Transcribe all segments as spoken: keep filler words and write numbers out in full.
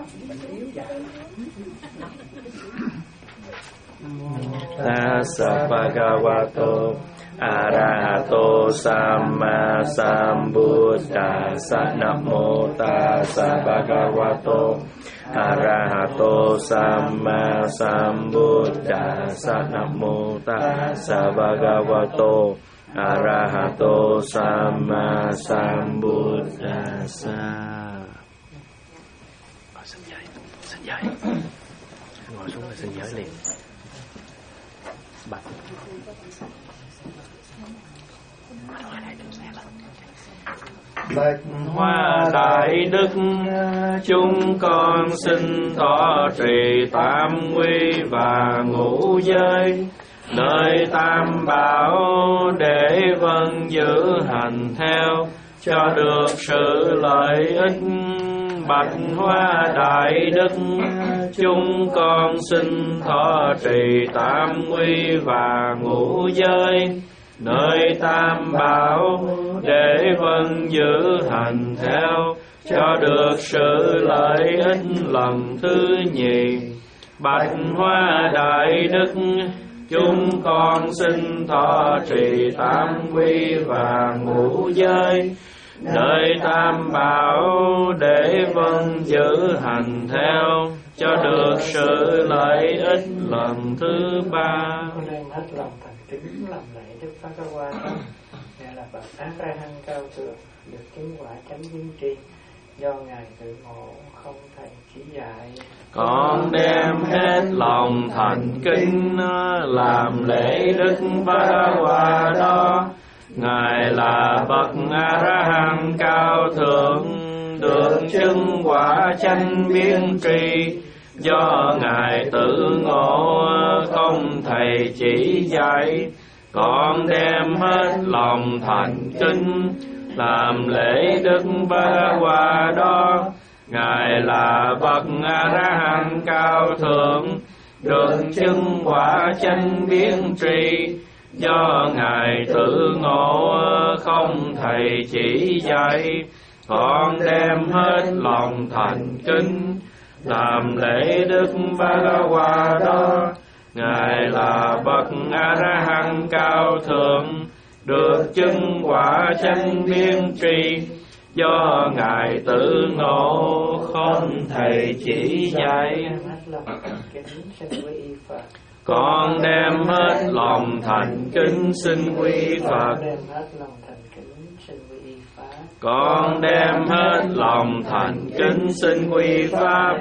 Tassa bhagavato arahato samma sambuddhassa. Namo tassa bhagavato arahato samma sambuddhassa. Namo tassa bhagavato arahato samma sambuddhassa. Xin giới, xin giới. Ngồi xuống là xin giới liền. Bạch. Bạch Hoa Đại Đức, chúng con xin thọ trì tam quy và ngũ giới, nơi tam bảo để vâng giữ hành theo, cho được sự lợi ích. Bạch Hoa Đại Đức, chúng con xin thọ trì tam quy và ngũ giới, nơi tam bảo để vâng giữ hành theo, cho được sự lợi ích lần thứ nhì. Bạch Hoa Đại Đức, chúng con xin thọ trì tam quy và ngũ giới, nơi tam bảo để vâng giữ hành theo, cho được sự lợi ích lần thứ ba. Con đem hết lòng thành kính làm lễ Đức Phật Ca Qua Đó, ngài là bậc A Ra Hăng cao thượng, được chứng quả chánh viên tri, do ngài tự ngộ không thầy chỉ dạy. Con đem hết lòng thành kính làm lễ Đức Phật Ca Qua Đó, ngài là bậc A Ra Hăng cao thượng, được chứng quả chánh biến tri, do ngài tự ngộ không thầy chỉ dạy. Con đem hết lòng thành kính làm lễ Đức Phật Ca Qua Đó, ngài là bậc A Ra Hăng cao thượng, được chứng quả chánh biến tri, do ngài tự ngộ không thầy chỉ dạy. Con đem hết lòng thành kính làm lễ Đức Phật Ca Qua Đó, ngài là bậc A Ra Hăng cao thượng, được chứng quả chánh biến tri, do ngài tự ngộ không thầy chỉ dạy. Con đem hết lòng thành kính xin quy Phật. Con đem hết lòng thành kính xin quy Pháp.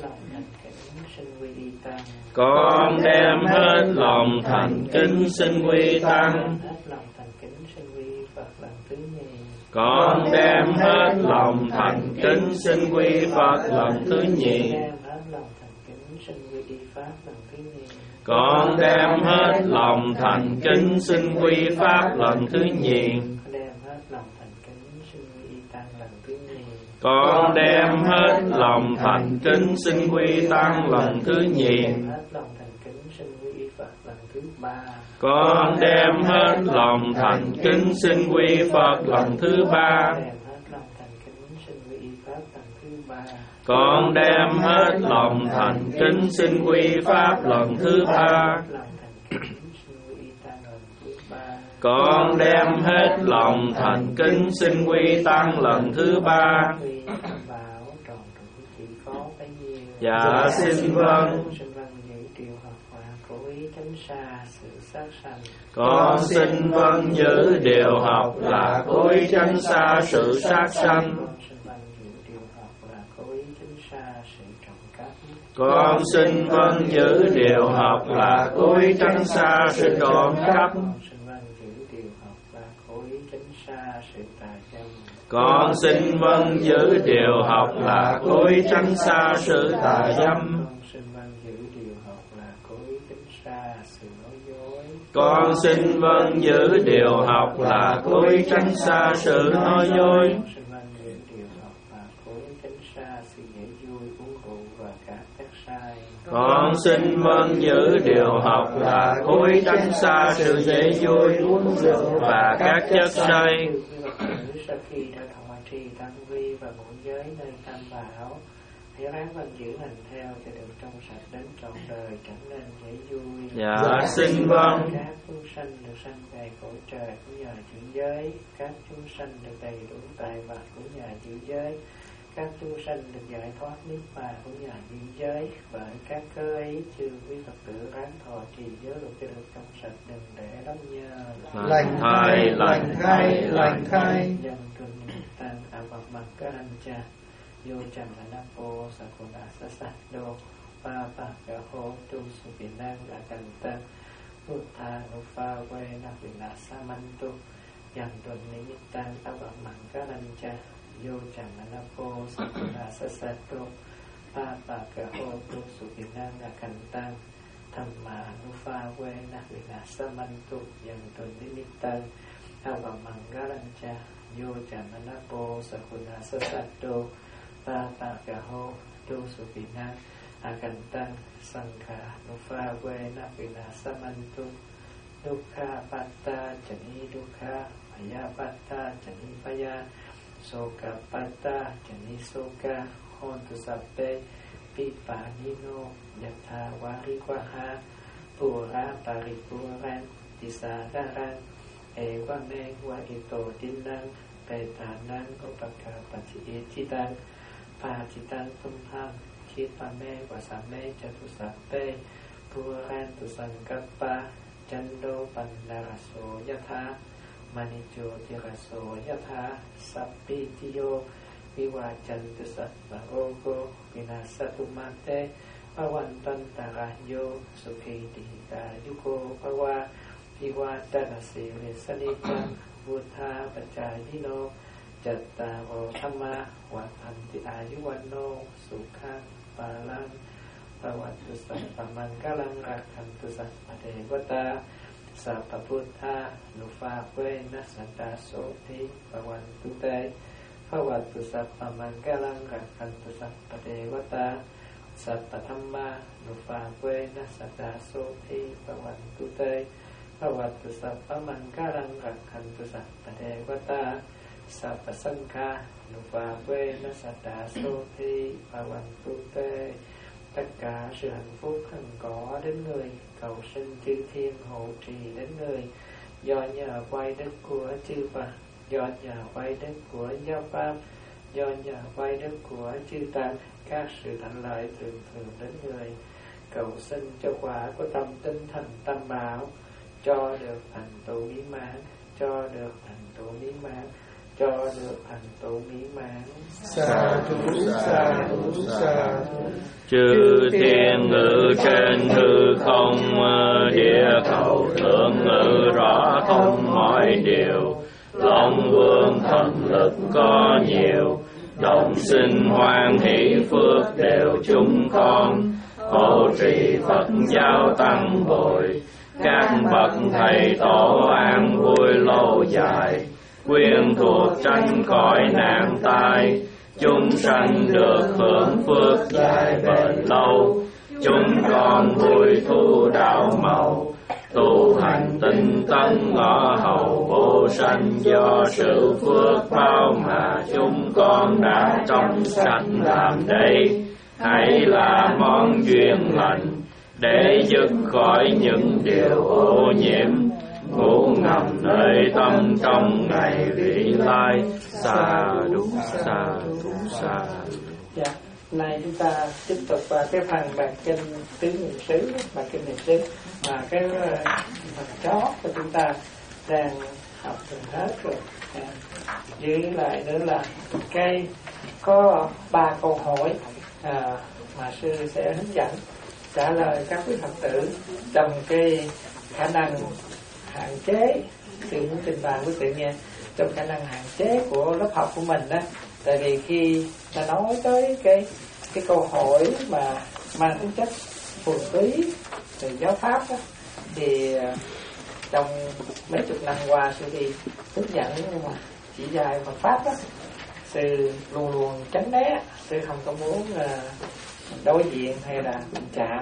Con đem hết lòng thành kính xin quy Tăng. Con đem hết lòng thành kính xin quy Phật lần thứ nhì. Con đem hết lòng thành kính xin quy Pháp lần thứ nhì. Con đem hết lòng thành kính xin quy Tăng lần thứ nhì. Con đem hết lòng thành kính xin quy Phật lần thứ ba. Con đem hết lòng thành kính xin quy Pháp lần thứ ba. Con đem hết lòng thành kính xin quy Tăng lần thứ ba. Dạ xin vâng. Con xin vâng giữ điều học là cố ý tránh xa sự sát sanh. Con xin vâng giữ điều học là cố ý tránh xa sự trộm cắp. Con xin vâng giữ điều học là cố ý tránh xa sự tà dâm. Con xin vâng giữ điều học là cố ý tránh xa sự nói dối. Con xin vâng giữ điều học là cố ý tránh xa sự dễ vui uống rượu và các chất say. hãy ráng vẫn giữ hành theo cho được trong sạch đến trọn đời, trở nên dễ vui. Dạ xin vâng. Các chúng sanh được sanh về cõi trời của nhà chữ giới, các chúng sanh được đầy đủ tài vật của nhà chữ giới, các chúng sanh được giải thoát niết bàn của nhà chữ giới. Bởi các cơ ấy, chư quý Phật tử ráng thọ trì giới luật cho được trong sạch, đừng để lắm nhờ. Lành thay, lành thay, lành thay. Dân tuần tăng a bạc mặt các anh cha. Yo chẳng là nam po sa cô đà sa sa đô pa pa cả hô tu su việt nam là cần tăng phước tha nô pha quê na việt nam sa man tu dàn tuần ní nhất tăng áo bạc mặn các anh cha. Yo chẳng là nam po sa cô đà sa sa đô pa pa cả hô tu su việt nam là cần tăng thầm mà nô pha quê na việt nam sa man tu dàn tuần ní nhất tăng áo bạc mặn các anh cha. Yo chẳng là nam po sa cô đà sa sa đô ta ta cả hô tu su việt nam a cần tăng sang khả nô pha quê na việt nam samantu dukha patta chani dukha phaya patta chani phaya soka patta chani soka hontu sappe pipanino yatha varikwaha pura paripuran tisadaran ewa me wa ito dinang petanang upaka pati ititan pa chitan tumham chit pa me wa sa me chatu sappe puran tu sankappa chando pandaraso yatha manicho tiraso yatha sappitiyo viwa chantu sattvarogo vinasatumate pawantan tarayo sukhi dika yuko pawa viwa tanasi lisanita buddha pachayino Jatta vô thamma wa thanti ayuwanno sukha palang pawattu sappamangkalang rakhantu sappadevata sappabuddha nufa quena santa soti pawantu te pawattu sappamangkalang rakhantu sappadevata sappathamma nufa quena santa soti pawantu te pawattu sappamangkalang rakhantu sappadevata Sapa Sankha Nuva Quê Na Sata Sô Thi Pawantu Tê. Tất cả sự hạnh phúc hằng có đến người, cầu sinh chư thiên hộ trì đến người. Do nhờ quay đức của chư Phật, do nhờ quay đức của giáo pháp, do nhờ quay đức của chư tăng, các sự thạnh lợi thường thường đến người. Cầu sinh cho quả của tâm tinh thành tâm bảo, cho được thành tựu mỹ mãn, cho được thành tựu mỹ mãn, cho được thành tựu mỹ mãn. Sa thú sa thú sa thú. Chư thiên ngự trên hư không, địa cầu thượng ngự rõ thông mọi điều. Long vương thần lực có nhiều, đồng sinh hoan hỷ phước đều chúng con. Hộ trì Phật giáo tăng bồi, các bậc thầy tổ an vui lâu dài. Quyên thuộc tránh khỏi nạn tai, chúng sanh được hưởng phước dài bền lâu. Chúng con vui thu đạo màu, tu hành tinh tấn ngõ hầu vô sanh. Do sự phước bao mà chúng con đã trong sạch làm đây, hãy là món duyên lành để dứt khỏi những điều ô nhiễm. Ngủ ngầm nơi tâm trong ngày vị lai. Sa đu sa đu sa. Dạ, nay chúng ta tiếp tục vào cái phần bài kinh tứ niệm xứ, bài kinh niệm xứ mà cái phần chót của chúng ta đang học gần hết rồi. À, dưới lại nữa là cái có ba câu hỏi à, mà sư sẽ hướng dẫn trả lời các quý Phật tử trong cái khả năng hạn chế. Sự muốn trình bày với tự nhiên trong khả năng hạn chế của lớp học của mình đó. Tại vì khi ta nói tới cái cái câu hỏi mà mang tính chất thuần túy từ giáo pháp đó, thì trong mấy chục năm qua sư đi hướng dẫn nhưng mà chỉ dạy Phật pháp đó, sư luôn luôn tránh né, sư không có muốn uh, đối diện hay là chạm.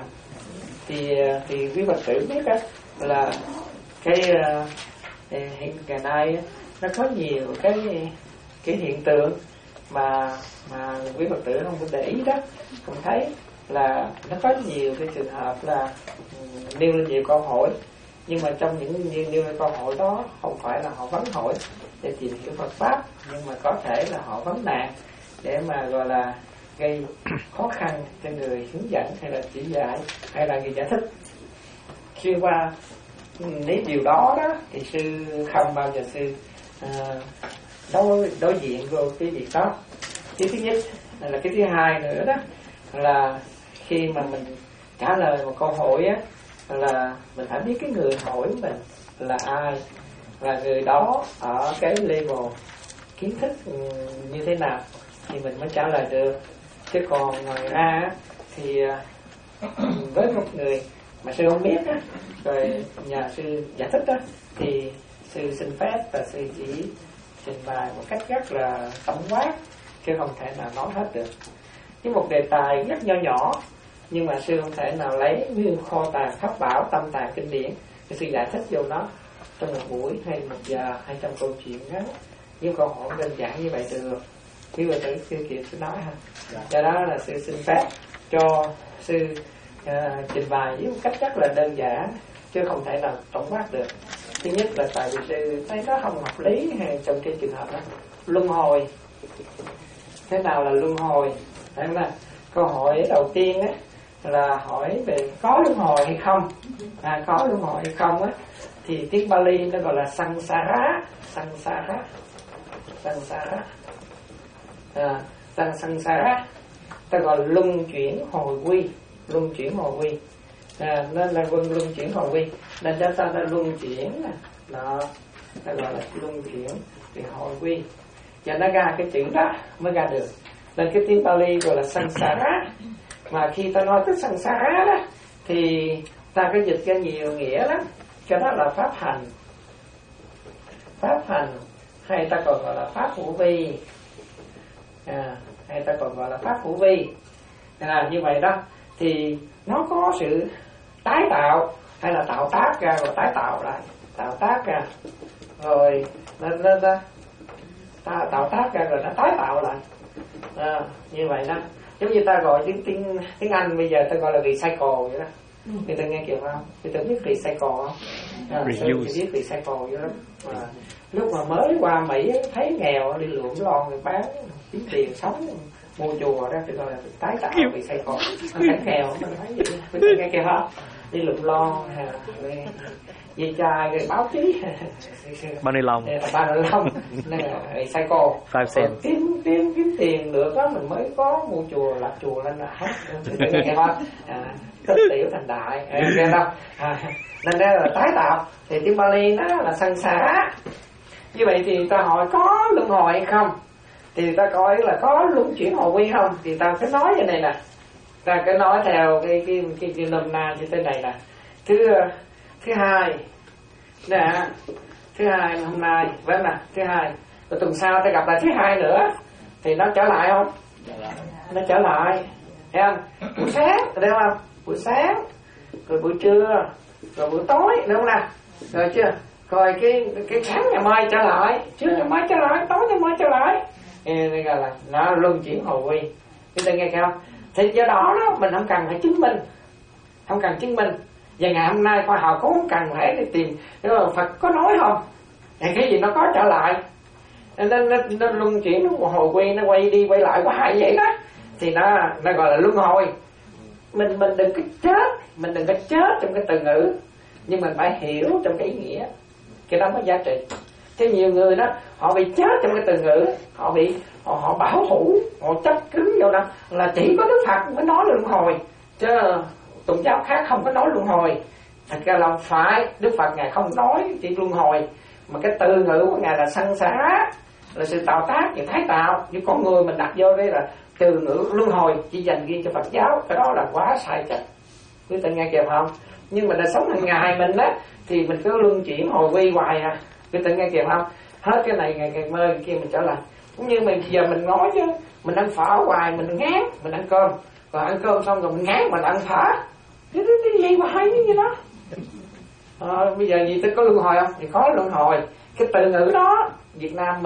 Thì thì quý Phật tử biết đó, là cái uh, hiện ngày nay nó có nhiều cái cái hiện tượng mà mà quý Phật tử không có để ý đó, không thấy là nó có nhiều cái trường hợp là nêu lên nhiều câu hỏi, nhưng mà trong những nêu, nêu lên câu hỏi đó không phải là họ vấn hỏi để tìm hiểu Phật pháp, nhưng mà có thể là họ vấn nạn để mà gọi là gây khó khăn cho người hướng dẫn hay là chỉ dạy hay là người giải thích. Xuyên qua nếu điều đó đó thì sư không bao giờ sư à, đối đối diện vô cái việc đó. Cái thứ nhất là cái thứ hai nữa đó là khi mà mình trả lời một câu hỏi á, là mình phải biết cái người hỏi mình là ai, là người đó ở cái level kiến thức như thế nào thì mình mới trả lời được. Chứ còn ngoài ra thì với một người mà sư không biết á, rồi nhà sư giải thích á, thì sư xin phép và sư chỉ trình bày một cách rất là tổng quát, chứ không thể nào nói hết được. Với một đề tài rất nho nhỏ, nhưng mà sư không thể nào lấy nguyên kho tàng pháp bảo tâm tàng kinh điển để sư giải thích vô nó trong một buổi hay một giờ hay trong câu chuyện ngắn với câu hỏi đơn giản như vậy được. Quý vị tử sư kiệm sư nói ha. Do đó là sư xin phép cho sư uh, trình bày với một cách rất là đơn giản, chứ không thể nào tổng quát được. Thứ nhất là tại vì sư thấy nó không hợp lý hay trong cái trường hợp đó. Luân hồi, thế nào là luân hồi? Đấy là câu hỏi đầu tiên á, là hỏi về có luân hồi hay không. À, có luân hồi hay không á, thì tiếng Pali nó gọi là sansara, sansara, sansara, à, sansara, ta gọi là luân chuyển hồi quy, luân chuyển hồi quy, à, nên là luân luân chuyển hồi quy, nên cho ta đã luân chuyển nè, đó, ta gọi là luân chuyển thì hồi quy, và nó ra cái chữ đó mới ra được. Nên cái tiếng Pali gọi là sansara. Mà khi ta nói tới sansara đó thì ta có dịch ra nhiều nghĩa lắm. Cái đó là pháp hành, pháp hành, hay ta còn gọi là pháp hữu vi, à, hay ta còn gọi là pháp hữu vi. À, như vậy đó thì nó có sự tái tạo hay là tạo tác ra rồi tái tạo lại, tạo tác ra rồi nó, nó, nó ta tạo tác ra rồi nó tái tạo lại, à, như vậy đó. Giống như ta gọi tiếng tiếng tiếng Anh bây giờ ta gọi là recycle vậy đó. Người ta nghe kiểu không? Người ta biết recycle không? À, Reuse. Biết recycle vậy đó. Mà lúc mà mới qua Mỹ thấy nghèo đi lượm lon người bán kiếm tiền sống mua chùa đó, thì gọi là tái tạo recycle. Nó thấy nghèo nó thấy vậy. Người ta nghe kiểu không? Đi lượm lon hay là dây chai rồi báo chí bao ni lông, bao ni lông nên là recycle. Kiếm kiếm kiếm tiền được đó mình mới có mua chùa lập chùa lên là hát, nghe không? À, tích tiểu thành đại, nghe không? À, nên đây là tái tạo. Thì tiếng Pali nó là sansara. Như vậy thì ta hỏi có luân hồi hay không? Thì ta coi là có luân chuyển hồi quy không? Thì ta cứ nói như này nè, ta cứ nói theo cái cái cái, cái nôm na như thế này nè. Thứ thứ hai nè, thứ hai hôm nay vẫn là thứ hai, rồi tuần sau ta gặp lại thứ hai nữa thì nó trở lại không? Nó trở lại, thấy không? Buổi sáng, thấy không? Buổi sáng, rồi buổi trưa, rồi buổi tối, đúng không nào? Rồi chưa? Rồi cái cái sáng ngày mai trở lại, trưa ngày mai trở lại, tối ngày mai trở lại, thì gọi là nó luân chuyển hồi quy. Chúng ta nghe không? Thì do đó đó mình không cần phải chứng minh, không cần chứng minh. Và ngày hôm nay khoa học cũng không cần phải đi tìm Phật có nói không, thì cái gì nó có trở lại, nên nó, nó, nó luân chuyển, nó hồi quy, nó quay đi quay lại hoài vậy đó, thì nó nó gọi là luân hồi. Mình mình đừng có chết, mình đừng có chết trong cái từ ngữ, nhưng mình phải hiểu trong cái ý nghĩa, cái đó mới giá trị. Chứ nhiều người đó họ bị chết trong cái từ ngữ, họ bị họ, họ bảo thủ, họ chấp cứng vô đó là chỉ có Đức Phật mới nói luân hồi, chứ tôn giáo khác không có nói luân hồi. Thật ra là phải, Đức Phật ngài không nói chỉ luân hồi, mà cái từ ngữ của ngài là sansara, là sự tạo tác và thái tạo. Như con người mình đặt vô đây là từ ngữ luân hồi chỉ dành riêng cho Phật giáo, cái đó là quá sai chạch. Quý vị nghe kịp không? Nhưng mà đời sống hàng ngày mình á thì mình cứ luân chuyển hồi quy hoài à. Quý vị nghe kịp không? Hết cái này ngày ngày mơ kia mình trở lại. Cũng như mình giờ mình nói chứ, mình ăn phở hoài mình ngán, mình ăn cơm, rồi ăn cơm xong rồi mình ngán mình ăn phở. Cái gì mà hay như đó. À, bây giờ gì tôi có luân hồi không? Thì có luân hồi. Cái từ ngữ đó Việt Nam mình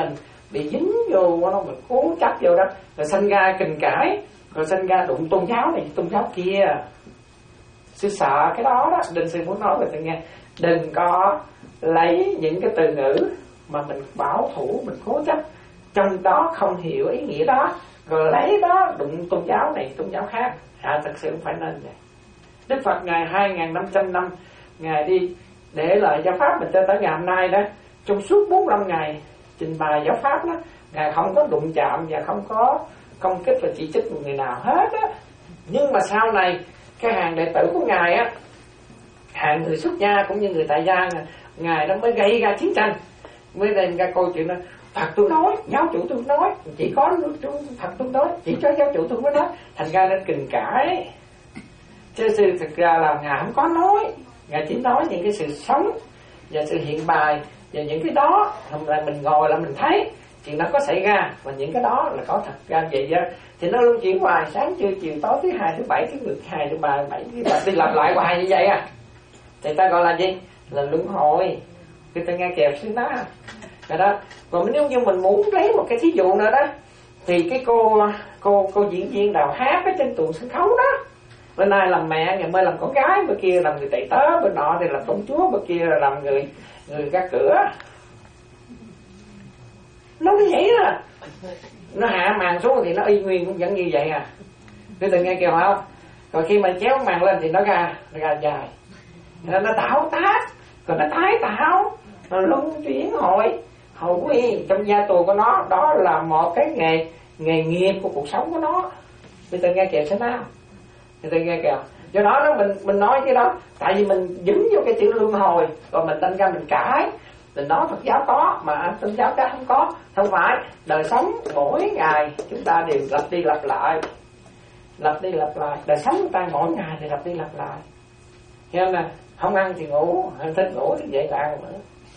bị dính vô nó, mình cố chấp vô đó, rồi sanh ra kình cãi, rồi sanh ra đụng tôn giáo này tôn giáo kia. Sư sợ cái đó đó, Đình sư muốn nói về tự nghe, đừng có lấy những cái từ ngữ mà mình bảo thủ, mình cố chấp, trong đó không hiểu ý nghĩa đó, rồi lấy đó đụng tôn giáo này tôn giáo khác. À, thật sự không phải nên vậy. Đức Phật Ngài hai nghìn năm trăm năm Ngài đi để lại giáo pháp mình cho tới ngày hôm nay đó, trong suốt bốn mươi lăm ngày trình bày giáo pháp đó, Ngài không có đụng chạm và không có công kích và chỉ trích một người nào hết á. Nhưng mà sau này cái hàng đệ tử của Ngài á, hàng người xuất gia cũng như người tại gia, Ngài nó mới gây ra chiến tranh, mới lên ra câu chuyện đó. Phật tôi nói, giáo chủ tôi nói, chỉ có Phật tôi nói, chỉ cho giáo chủ tôi mới nói, thành ra nên kình cãi. Chứ sự thực ra là Ngài không có nói, Ngài chỉ nói những cái sự sống và sự hiện bài, và những cái đó là mình ngồi là mình thấy chuyện đó có xảy ra, và những cái đó là có thật ra vậy đó. Thì nó luôn chuyển hoài, sáng trưa chiều tối, thứ hai thứ bảy thứ ngược hai thứ ba thứ bảy thứ bảy đi lặp lại hoài như vậy à. Thì ta gọi là gì? Là luân hồi. Khi ta nghe kèo xíu đó rồi đó. Còn nếu như mình muốn lấy một cái thí dụ nữa đó, thì cái cô cô cô diễn viên đào hát ở trên tuồng sân khấu đó, bên này làm mẹ, ngày mai làm con gái, bên kia làm người tẩy tớ, bên nọ thì làm công chúa, bên kia là làm người người gác cửa. Nó như vậy đó. Nó hạ màn xuống thì nó y nguyên cũng vẫn như vậy à. Ngươi từng nghe kêu không? Rồi khi mà chéo màn lên thì nó ra, nó ra dài. Nó, nó tạo tác, rồi nó tái tạo, nó luân chuyển hồi. Hầu quy trong gia tù của nó, đó là một cái nghề nghề nghiệp của cuộc sống của nó. Ngươi từng nghe kêu thế nào? Ngươi từng nghe kêu. Do đó đó mình mình nói cái đó, tại vì mình dính vô cái chữ luân hồi, rồi mình tên ra mình cãi. Mình nói Phật giáo có mà tôn giáo khác không có. Không phải, đời sống mỗi ngày chúng ta đều lặp đi lặp lại, lặp đi lặp lại. Đời sống chúng ta mỗi ngày thì lặp đi lặp lại. Cho nên là không ăn thì ngủ, thích ngủ thì dậy ăn nữa.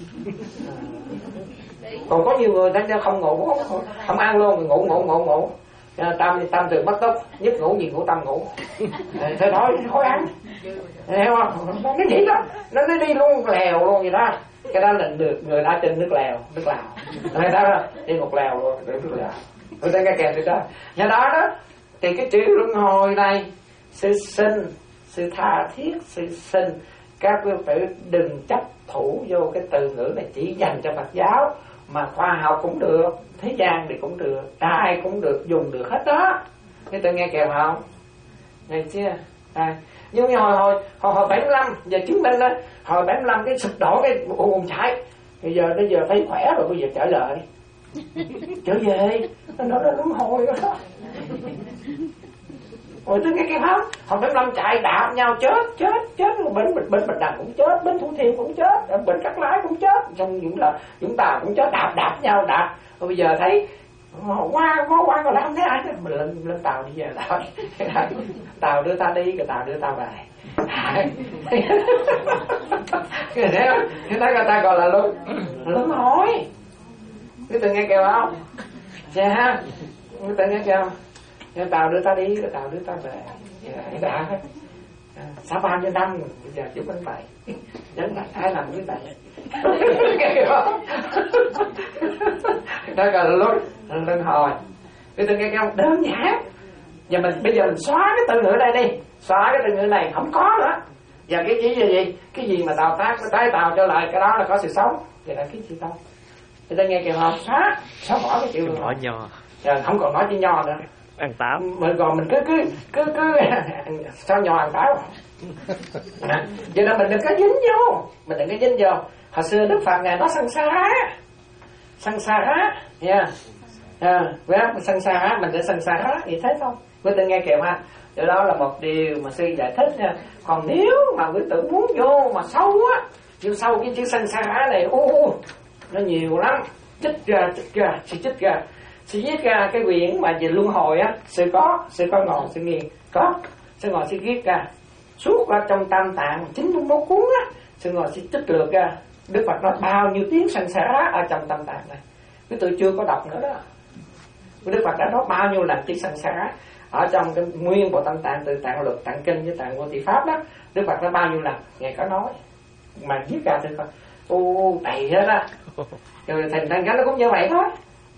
Còn có nhiều người ta không ngủ, không, không ăn luôn, thì ngủ ngủ ngủ ngủ. Tam tam từ bắt tốc, nhất ngủ gì ngủ tâm ngủ. Thế thôi, thôi ăn. Hiểu không? Nó vậy đó, nó nó đi luôn lèo luôn vậy đó. Cái đó là được người đã trên nước lèo, nước Lào. Người ta đó đi một lèo luôn, nước Lào. Người ta nghe kèm được đó. Do đó đó, thì cái chữ luân hồi này, sự sinh, sự tha thiết, sự sinh, các quý tử đừng chấp thủ vô cái từ ngữ này chỉ dành cho Phật giáo, mà khoa học cũng được, thế gian thì cũng được, ai cũng được, dùng được hết đó. Cái tôi nghe kèm không? Nghe chưa? À. Nhưng như hồi hồi hồi, hồi bảy mươi lăm giờ chứng minh đó, hồi bảy mươi lăm cái sụp đổ cái ùn chạy, bây giờ bây giờ thấy khỏe rồi, bây giờ trở lại trở về nó nói nó luân hồi đó. Rồi tôi nghe cái không, hồi bảy mươi lăm chạy đạp nhau chết chết chết, bên bên bên Bạch Đằng cũng chết, bên Thủ Thiêm cũng chết, bên Cát Lái cũng chết, xong những là chúng ta cũng chết, đạp đạp nhau đạp. Rồi bây giờ thấy qua qua qua còn làm thế ai chứ, mình lên lên tàu đi về tàu tàu đưa ta đi, cái tàu đưa ta về. Người thấy không? Người ta người ta gọi là luân luân hồi. Cái tự nghe kêu không? Dạ ha. Cái tự nghe kêu. Cái tàu đưa ta đi, cái tàu đưa ta về. Đã. Sao bao nhiêu năm bây giờ chúc anh vậy. Nhấn lại ai làm như vậy. Nghe không? Đó gọi là luân luân hồi. Cái tự nghe kêu đơn giản. Và mình bây giờ mình xóa cái từ ngữ này đi, xóa cái từ ngữ này không có nữa. Và cái gì gì cái gì mà tạo tác tái tạo trở lại, cái đó là có sự sống. Vậy là cái gì đâu? Người ta nghe kêu không? Xóa, xóa bỏ cái chữ nói nho. Rồi không còn nói chữ nho nữa. Ăn táo. Mình còn mình cứ cứ cứ cứ sao nho ăn táo. À, vậy là mình đừng có dính vô, mình đừng có dính vô. Hồi xưa Đức Phật ngài nói sanh xá, sanh xá, nha. À, sanh xá, mình để sanh xá thì thế thôi. Quý tử nghe kìa ha. Điều đó là một điều mà sư giải thích nha. Còn nếu mà quý tử muốn vô mà sâu á, vô sâu cái chữ sanh xá này, ô, nó nhiều lắm. Chích ra, chích ra, sư chích ra. Sư viết ra cái quyển mà về luân hồi á, sư có, sư có ngồi, sư nghiền, có. Sư ngồi sư viết ra. Suốt ra trong tam tạng, chín mươi mốt cuốn á, sư ngồi sư trích lược ra. Đức Phật nói bao nhiêu tiếng sanh xá ở trong tam tạng này. Quý tử chưa có đọc nữa đó. Đức Phật đã nói bao nhiêu lần tiếng sanh xá ở trong cái nguyên bộ tam tạng, từ tạng luật, tạng kinh với tạng vô thị pháp đó. Đức Phật đã bao nhiêu lần ngài có nói mà viết ra thì Phật ô đầy hết á. Rồi thành thành cái nó cũng như vậy thôi.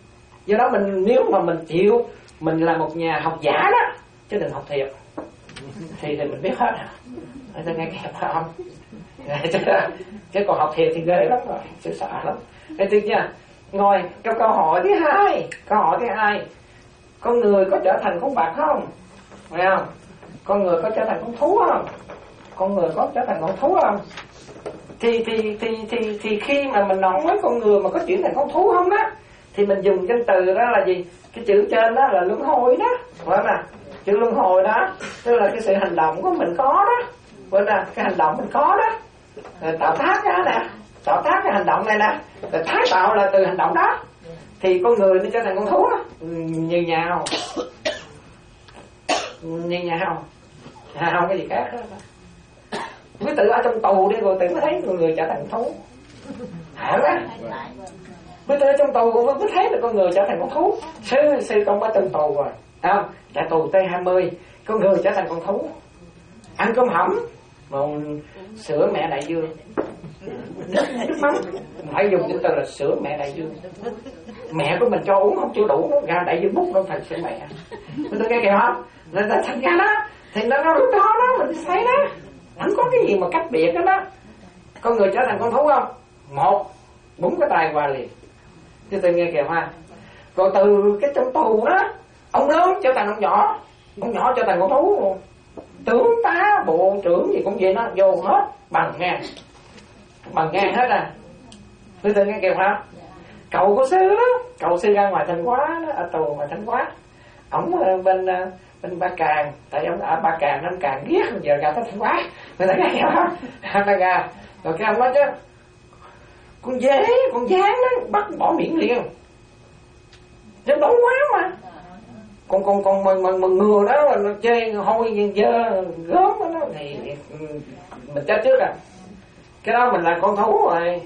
Do đó mình nếu mà mình chịu, mình là một nhà học giả đó, chứ đừng học thiệt, thì, thì mình biết hết à. Tôi nghe kẹp phải không? Chứ còn học thiệt thì ghê lắm rồi, sự sợ lắm. Thế tiếp nha. Ngồi câu câu hỏi thứ hai, câu hỏi thứ hai, con người có trở thành con vật không? Phải không? Con người có trở thành con thú không? Con người có trở thành con thú không? Thì thì thì thì thì khi mà mình nói với con người mà có chuyển thành con thú không đó, thì mình dùng danh từ đó là gì? Cái chữ trên đó là luân hồi đó, phải không nào? Chữ luân hồi đó, tức là cái sự hành động của mình có đó, phải không nào? Cái hành động mình có đó, rồi tạo tác đó nè, tạo tác cái hành động này nè, rồi tái tạo là từ hành động đó, thì con người nó trở thành con thú đó, như nhau, như nhau, không cái gì khác đó. Quý tử ở trong tù đi rồi tự mới thấy con người trở thành con thú, hả đó. Quý tử ở trong tù cũng mới thấy được con người trở thành con thú. Sư sư công ở trong tù rồi, không? Trả tù T hai mươi, con người trở thành con thú. Ăn cơm hẩm, một sữa mẹ đại dương, nước mắm, phải dùng cái từ là sữa mẹ đại dương. Mẹ của mình cho uống không chịu đủ, ra đại dương bút đâu thành sữa mẹ. Mình tôi nghe kìa không? Nên là thành ra đó, thì nó nó lúc đó đó mình thấy đó, không có cái gì mà cách biệt đó đó. Con người trở thành con thú không? Một, búng cái tay qua liền. Chứ tôi nghe kìa ha. Còn từ cái trong tù đó, ông lớn trở thành ông nhỏ, ông nhỏ trở thành con thú luôn. Tướng tá, bộ trưởng gì cũng vậy đó, vô hết bằng ngang, bằng ngang hết à. Tôi tôi nghe kìa ha. Cậu của sư đó, cậu sư ra ngoài Thanh Hóa đó, ở tù ngoài Thanh Hóa, ổng bên bên Ba Càng, tại ông ở Ba Càng nên Càng ghét, giờ ra tới Thanh Hóa, người ta nghe kìa ha, hắn ta ra, rồi cái ông nói chứ, con dế, con gián đó, bắt bỏ miệng liền, nó đói quá mà, còn còn còn mà, mà, mà ngừa đó nó chơi hôi dơ gớm đó thì mình chết trước à, cái đó mình là con thú rồi,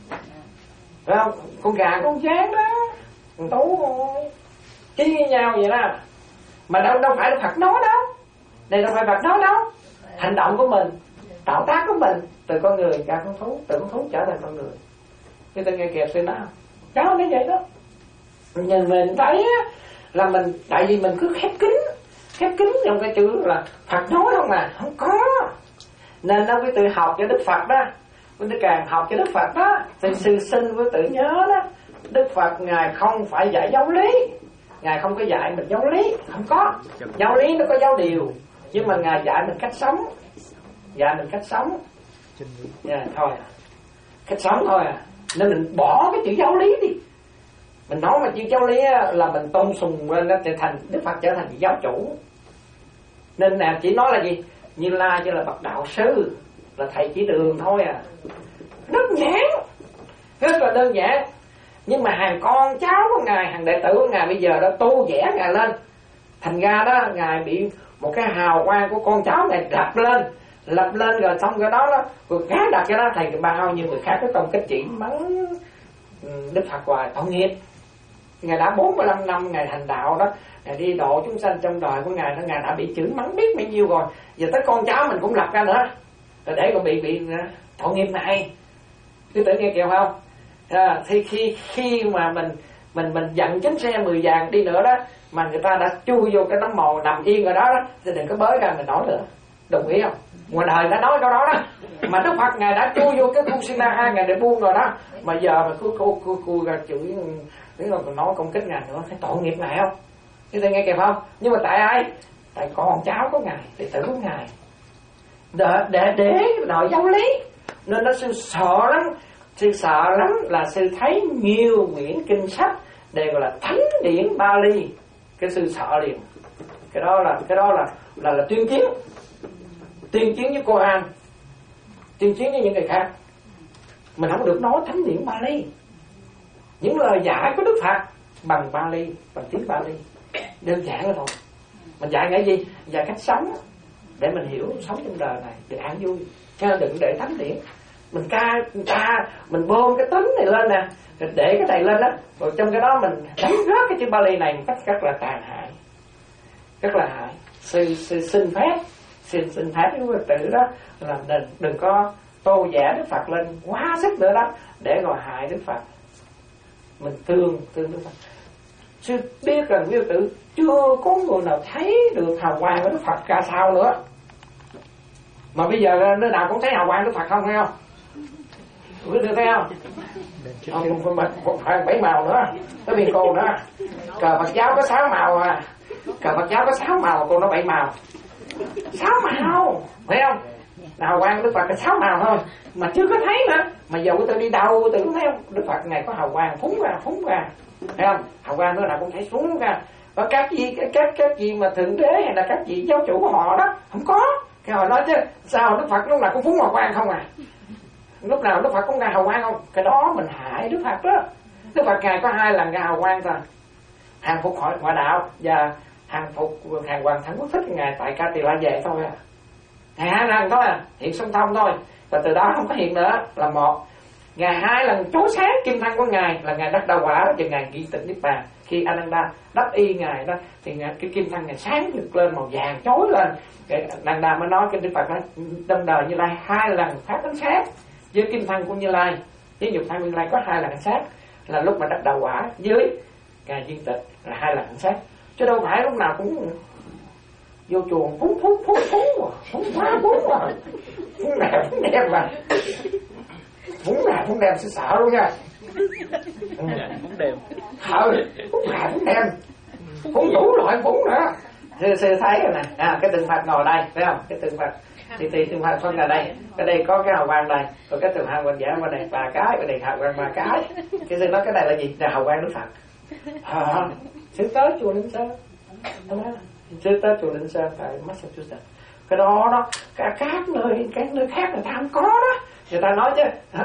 phải không? Con gà con gián đó, con thú rồi, chứ như nhau vậy đó, mà đâu đâu phải là Phật nói đâu, đây đâu phải Phật nói đâu, hành động của mình, tạo tác của mình, từ con người ra con thú, từ con thú trở thành con người. Như tôi nghe kìa xin đó, cháu nói vậy đó. Nhìn mình thấy á, là mình, tại vì mình cứ khép kín, khép kín trong cái chữ là Phật nói không mà, không có. Nên nó với tự học cho Đức Phật đó, với tự càng học cho Đức Phật đó, thì sư sinh với tự nhớ đó, Đức Phật Ngài không phải dạy giáo lý, Ngài không có dạy mình giáo lý, không có. Giáo lý nó có giáo điều, nhưng mà Ngài dạy mình cách sống, dạy mình cách sống. Yeah, thôi à. Cách sống thôi à. Nên mình bỏ cái chữ giáo lý đi. Mình nói mà chữ giáo lý là mình tôn sùng lên nó thành Đức Phật trở thành giáo chủ. Nên là chỉ nói là gì? Như Lai cho là bậc đạo sư, là thầy chỉ đường thôi à. Rất nhãn, rất là đơn giản. Nhưng mà hàng con cháu của Ngài, hàng đệ tử của Ngài bây giờ đã tu vẽ Ngài lên. Thành ra đó Ngài bị một cái hào quang của con cháu Ngài lập lên, lập lên rồi xong cái đó đó, rồi gán đặt cái đó thầy bao nhiêu người khác có công kích chỉ mắng Đức Phật hoài tội nghiệp. Ngài đã bốn mươi lăm năm Ngài thành đạo đó, Ngài đi độ chúng sanh trong đời của Ngài đó, Ngài đã bị chửi mắng biết bao nhiêu rồi, giờ tới con cháu mình cũng lập ra nữa, rồi để còn bị bị tội nghiệp này. Cứ tự nghe kìa không? À, thì khi khi mà mình mình mình dặn chính xe mười vàng đi nữa đó, mà người ta đã chui vô cái tấm mồ nằm yên ở đó đó, thì đừng có bới ra mình nói nữa. Đồng ý không? Ngoài đời đã nói câu đó đó, mà Đức Phật Ngài đã chui vô cái khu Sina Ngài để buông rồi đó, mà giờ mà cứ cô cô cô ra chửi, nếu mà nói công kích Ngài nữa, thấy tội nghiệp Ngài không? Chứ tôi nghe kịp không? Nhưng mà tại ai? Tại con cháu của Ngài, đệ tử của Ngài, để để để đòi giáo lý, nên nó sư sợ lắm. Sư sợ lắm là sư thấy nhiều quyển kinh sách đều gọi là thánh điển Bali, cái sư sợ liền. Cái đó là cái đó là là là tuyên chiến, tuyên chiến với cô An, tuyên chiến với những người khác. Mình không được nói thánh điển Bali, những lời dạy của Đức Phật bằng Bali, bằng tiếng Bali, đơn giản là thôi. Mình dạy cái gì? Dạy cách sống để mình hiểu sống trong đời này để an vui, chứ đừng để thánh điển. Mình ca, mình ca, mình bơm cái tính này lên nè, rồi để cái này lên đó, rồi trong cái đó mình đánh rớt cái chữ Bali này một cách rất là tàn hại, rất là hại. Sư, sư xin phép, xin xin phép với quý tử đó là đừng, đừng có tô vẽ Đức Phật lên quá sức nữa đó, để rồi hại Đức Phật. Mình thương, thương Đức Phật. sư biết rằng như tự chưa có người nào thấy được hào quang của Đức Phật ra sao nữa. Mà bây giờ nơi nào cũng thấy hào quang Đức Phật không, thấy không? Quý vị thấy không? Không, không phải bảy màu nữa, cái biên cô nữa. Cờ Phật giáo có sáu màu à. Cờ Phật giáo có sáu màu, cô nó bảy màu. Sáu màu, thấy không? Hào quang Đức Phật có sáu màu thôi, mà chưa có thấy nữa. Mà giờ tôi đi đâu tôi cũng thấy không? Đức Phật ngày có hào quang phúng ra, phúng ra, thấy không? Hào quang nơi nào cũng thấy xuống ra. Và các gì các các gì mà thượng đế hay là các vị giáo chủ của họ đó không có. Cái họ nói chứ sao Đức Phật lúc nào cũng phúng hào quang không à? Lúc nào Đức Phật cũng ra hào quang không? Cái đó mình hại Đức Phật đó. Đức Phật ngày có hai lần ra hào quang thôi. Hàng phục hội ngoại đạo và hàng phục hàng hoàng thắng quốc thích ngày tại Ca Tỳ La về thôi à. Ngày hai lần thôi à, hiện song thông thôi. Và từ đó không có hiện nữa là một. Ngày hai lần chối sáng kim thân của ngài là ngài đắc đạo quả và ngài ghi tịnh niết bàn. Khi Ananda đắp y ngài đó thì ngài, cái kim thân ngài sáng được lên màu vàng chói lên. Cái Ananda mới nói cái Đức Phật nói trong đời Như Lai hai lần phát ánh sáng với kim thân của Như Lai, với nhục thân Như Lai có hai lần ánh sáng là lúc mà đắc đạo quả với ngài viên tịch là hai lần ánh sáng, chứ đâu phải lúc nào cũng vô chuồng phúng phúng phúng phúng phúng quá phúng mà phúng đẹp phúng đẹp mà phúng đẹp phúng đẹp sẽ sợ luôn nha. Phúng đẹp ờ phúng đẹp phúng đẹp phúng đủ loại phúng nữa. Sư sư thấy rồi nè, à, cái tượng Phật ngồi đây phải không? Cái tượng Phật thì thì tượng Phật phân là đây, cái đây có cái hào quang này, còn cái tượng hào quang giả qua đây ba cái, cái đây hào quang ba cái. Cái sư nói cái này là gì? Là hào quang Đức Phật. À, sư tới chùa Linh Sơn, sư tới chùa Linh Sơn tại Massachusetts. Cái đó đó cả các nơi các nơi khác người ta không có đó. Người ta nói chứ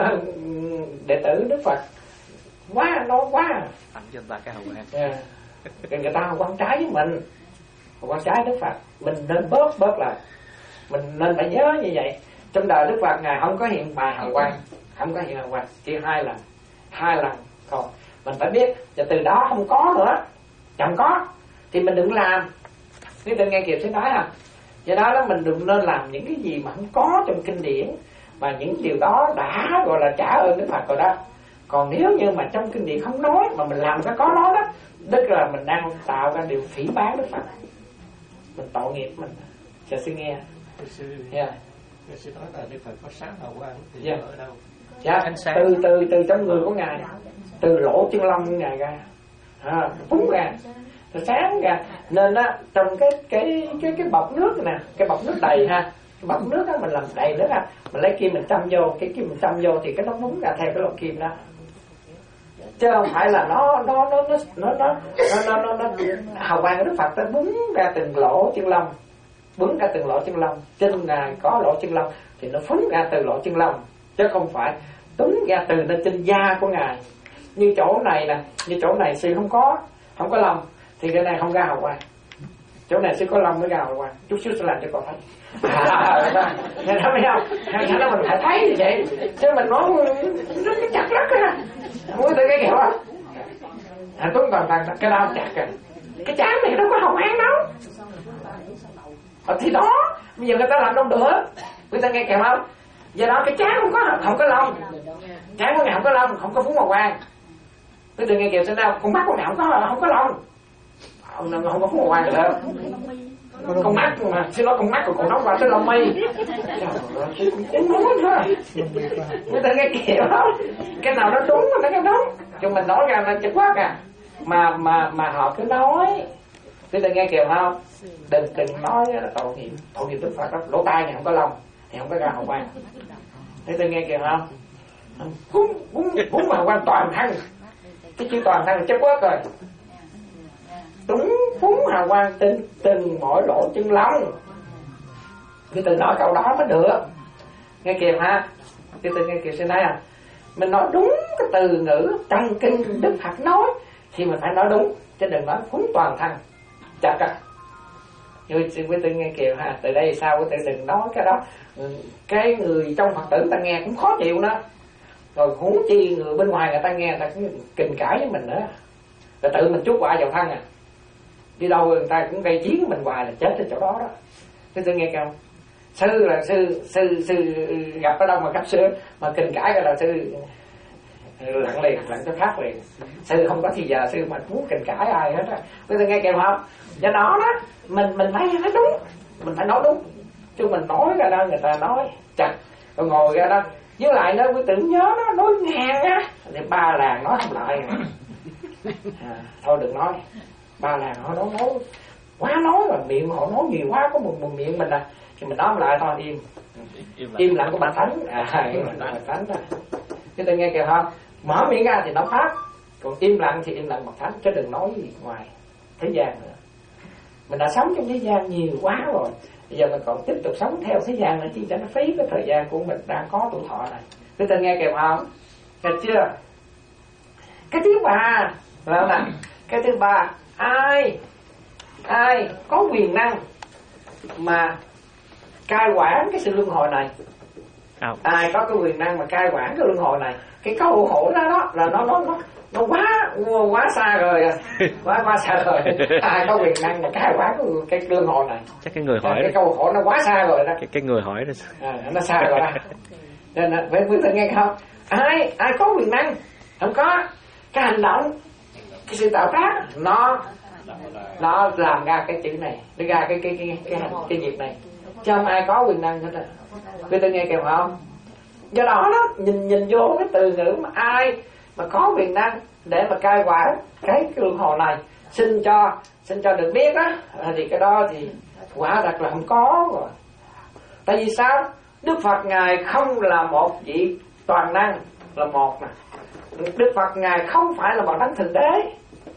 đệ tử Đức Phật quá nói quá. Tặng cho người ta cái hào quang. Yeah. Người ta quan trái với mình, quan trái Đức Phật, mình nên bớt bớt lại, mình nên phải nhớ như vậy. Trong đời Đức Phật ngài không có hiện bài hào quang, không có hiện hào quang, chỉ hai lần, hai lần thôi. Mình phải biết, và từ đó không có nữa, chẳng có thì mình đừng làm. Nếu tôi nghe kịp sẽ nói à, do đó đó mình đừng nên làm những cái gì mà không có trong kinh điển, mà những điều đó đã gọi là trả ơn Đức Phật rồi đó. Còn nếu như mà trong kinh điển không nói mà mình làm cái có nói đó, tức là mình đang tạo ra điều phỉ báng Đức Phật, mình tội nghiệp mình. Chờ sư nghe. Sư, yeah. sư nói là Đức Phật có sáng hào quang thì yeah. ở đâu? Dạ, từ từ từ trong người của ngài, từ lỗ chân lông của ngài ra, à, phúng ra, rồi sáng ra. Nên á trong cái cái cái cái bọc nước nè, cái bọc nước đầy ha, cái bọc nước á mình làm đầy nước ha, mình lấy kim mình châm vô, cái kim mình châm vô thì cái nó phúng ra theo cái lỗ kim đó, chứ không phải là nó nó nó nó nó nó nó nó, nó, nó hào quang của Đức Phật nó búng ra từng lỗ chân lông, búng ra từng lỗ chân lông. Chân ngài có lỗ chân lông thì nó phúng ra từ lỗ chân lông, chứ không phải túng ra từ lên trên da của ngài. Như chỗ này nè, như chỗ này sư không có không có lông thì cái này không ra hào quang, chỗ này sư có lông mới ra hào quang. Chút xíu sẽ làm cho con thấy. À, nghe thấy không? Nghe nói mình phải thấy như vậy, chứ mình nói nó chặt lắm á. Không có thấy cái kiểu không? À, Tuấn toàn toàn cái đau chặt kìa. Cái chán này đâu có hào quang đâu. À, thì đó, bây giờ người ta làm đâu được. Người ta nghe kìa không? Do đó cái chán không có không có lông, chán của ngài không có lông, không có phúng hào quang. Tôi đừng nghe kìa xem đâu, con mắt của ngài không có không có lông, không, không có phúng hào quang được đâu. Con mắt mà, xin nói con mắt của con nó vào tới lông mi. Trời muốn thôi. Người ta nghe kìa không? Cái nào nó đúng là cái đúng. Chúng mình nói ra là chật quá cả. Mà mà mà họ cứ nói. Người ta nghe kìa không? Đừng đừng nói là tội nghiệp, tội nghiệp Đức Phật đó. Lỗ tai này không có lông thì không có ra hào quang. Thế tôi nghe kìa không? Cúng cúng cúng hào quang toàn thân. Cái chữ toàn thân là chết quá rồi. Túng phúng hào quang từng từng mỗi lỗ chân lông. Cái từ nói câu đó mới được. Nghe kìa ha. Cái từ nghe kìa sẽ nói à, mình nói đúng cái từ ngữ trong kinh Đức Phật nói thì mình phải nói đúng, chứ đừng nói phúng toàn thân. Chặt à. Như quý tư nghe kìa ha, từ đây sao quý tư đừng nói cái đó. Cái người trong Phật tử ta nghe cũng khó chịu nữa. Rồi huống chi người bên ngoài người ta nghe người ta cũng kình cãi với mình nữa. Rồi tự mình chút quả vào thân à. Đi đâu người ta cũng gây chiến mình hoài là chết trên chỗ đó đó. Quý tư nghe không? Sư là sư sư sư gặp ở đâu mà cấp sư mà kình cãi cái là sư lặng liền, lặng cho khác liền. Sư không có thì giờ sư mà muốn kình cãi ai hết á. Quý vị nghe kịp không? Do đó đó mình mình phải nói đúng, mình phải nói đúng, chứ mình nói ra đó người ta nói chặt, rồi ngồi ra đó. Với lại đó quý tưởng nhớ nó nói ngang á thì ba làng nói không lại. À, thôi đừng nói, ba làng họ nói nói quá nói rồi, miệng họ nói nhiều quá, có một, một miệng mình à, thì mình nói lại thôi, im im, im lặng của Bạch Thánh. À, im lặng của Bạch Thánh đó. Chứ tôi nghe kìa không, mở miệng ra thì nó phát, còn im lặng thì im lặng Bạch Thánh, chứ đừng nói gì ngoài thế gian nữa. Mình đã sống trong thế gian nhiều quá rồi, bây giờ mình còn tiếp tục sống theo thế gian nữa chứ, cho nó phí cái thời gian của mình đang có tuổi thọ này. Tôi tôi nghe kìa không, nghe chưa? Cái thứ ba là nè, cái thứ ba, ai ai có quyền năng mà cai quản cái sự luân hồi này, oh. ai có cái quyền năng mà cai quản cái luân hồi này, cái câu khổ đó đó là nó nó nó nó quá quá xa rồi, quá quá xa rồi. Ai có quyền năng mà cai quản cái, cái luân hồi này? Chắc cái người hỏi cái, cái câu khổ nó quá xa rồi đó. Cái, cái người hỏi đó. À, nó xa rồi đó. Nên là với quý vị nghe không? Ai ai có quyền năng? Không có. Cái hành động, cái sự tạo tác nó nó làm ra cái chữ này, nó ra cái cái cái cái cái, cái việc này, chứ không ai có quyền năng hết rồi. Quý vị nghe kịp không? Do đó đó nhìn nhìn vô cái từ ngữ mà ai mà có quyền năng để mà cai quản cái, cái luân hồi này, xin cho xin cho được biết á, thì cái đó thì quả thật là không có rồi. Tại vì sao? Đức Phật ngài không là một vị toàn năng là một nè. Đức Phật ngài không phải là một đấng thượng đế.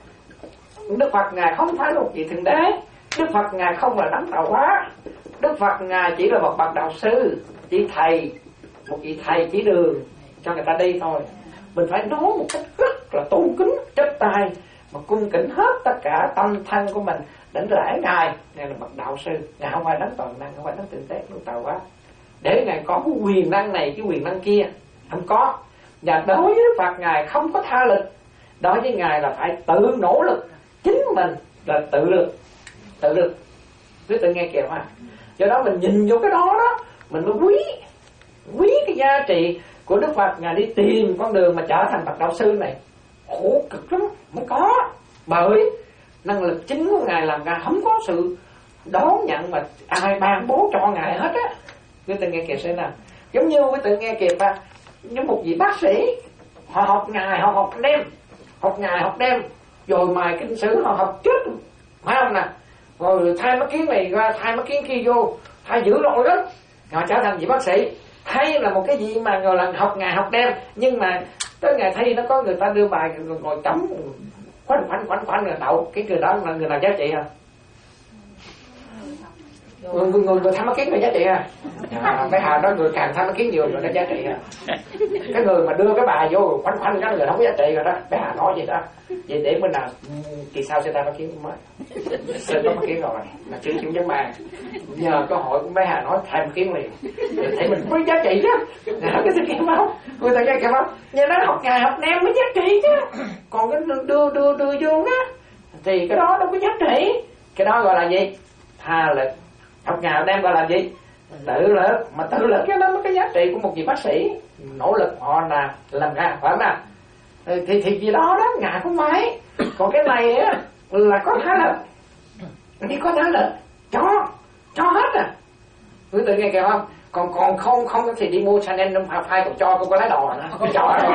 Đức Phật ngài không phải là một vị thượng đế. Đức Phật ngài không là đấng tạo hóa. Đức Phật ngài chỉ là một bậc đạo sư, chỉ thầy, một vị thầy chỉ đường cho người ta đi thôi. Mình phải nói một cách rất là tôn kính, chắp tay mà cung kính hết tất cả tâm thân của mình đến lễ ngài. Ngài là bậc đạo sư, ngài không phải đấng toàn năng, không phải đấng thượng đế, đấng tạo hóa. Để ngài có cái quyền năng này, cái quyền năng kia không có. Và đối với Đức Phật ngài không có tha lực. Đối với ngài là phải tự nỗ lực, chính mình là tự lực, tự lực. Cứ tự nghe kìa mà. Do đó mình nhìn vô cái đó đó, mình mới quý quý cái giá trị của Đức Phật ngài đi tìm con đường mà trở thành bậc đạo sư này. Khổ cực lắm mới có. Bởi năng lực chính của ngài làm ra không có sự đón nhận mà ai ban bố cho ngài hết á. Quý tự nghe kìa xem nào. Giống như quý tự nghe kìa à, như một vị bác sĩ, họ học ngày họ học đêm, học ngày học đêm, rồi mài kinh sử họ học chết, phải không nè? Rồi thay mắt kiến này ra, thay mắt kiến kia vô, thay dữ rồi đó, họ trở thành vị bác sĩ. Hay là một cái gì mà người là học ngày học đêm, nhưng mà tới ngày thi nó có người ta đưa bài rồi ngồi chấm khoanh khoanh khoanh khoanh người đậu, cái người đó là người nào giá trị hả? Người, người, người, người tham mắt kiến là giá trị à? À, cái hà đó người càng tham mắt kiến nhiều rồi nó giá trị à? Cái người mà đưa cái bài vô khoanh khoanh cái người không có giá trị rồi đó. Cái hà nói gì đó vậy để bên nào kỳ sau sẽ tham mắt kiến mới sẽ có mắt kiến rồi là chữ chữ giống bàn. Nhờ cơ hội của mấy hà nói tham mắt kiến liền thì mình mới giá trị chứ. Cái sự kiện không người ta nghe kịp không? Như nó học ngày học đêm mới giá trị chứ. Còn cái đưa đưa đưa vô á thì cái đó đâu có giá trị. Cái đó gọi là gì? Tha lực. Học ngày học đêm gọi là gì? Tự lực. Mà tự lực cái đó mới cái giá trị của một vị bác sĩ. Nỗ lực họ là làm ra, phải không nào? Thì thì gì đó đó ngài không phải. Còn cái này á là có tha lực. Thì có tha lực cho cho hết à. Quý tự nghe kìa không? Còn còn không không thì đi mua Chanel năm phai còn cho, không có lấy đồ nữa, không cho đâu.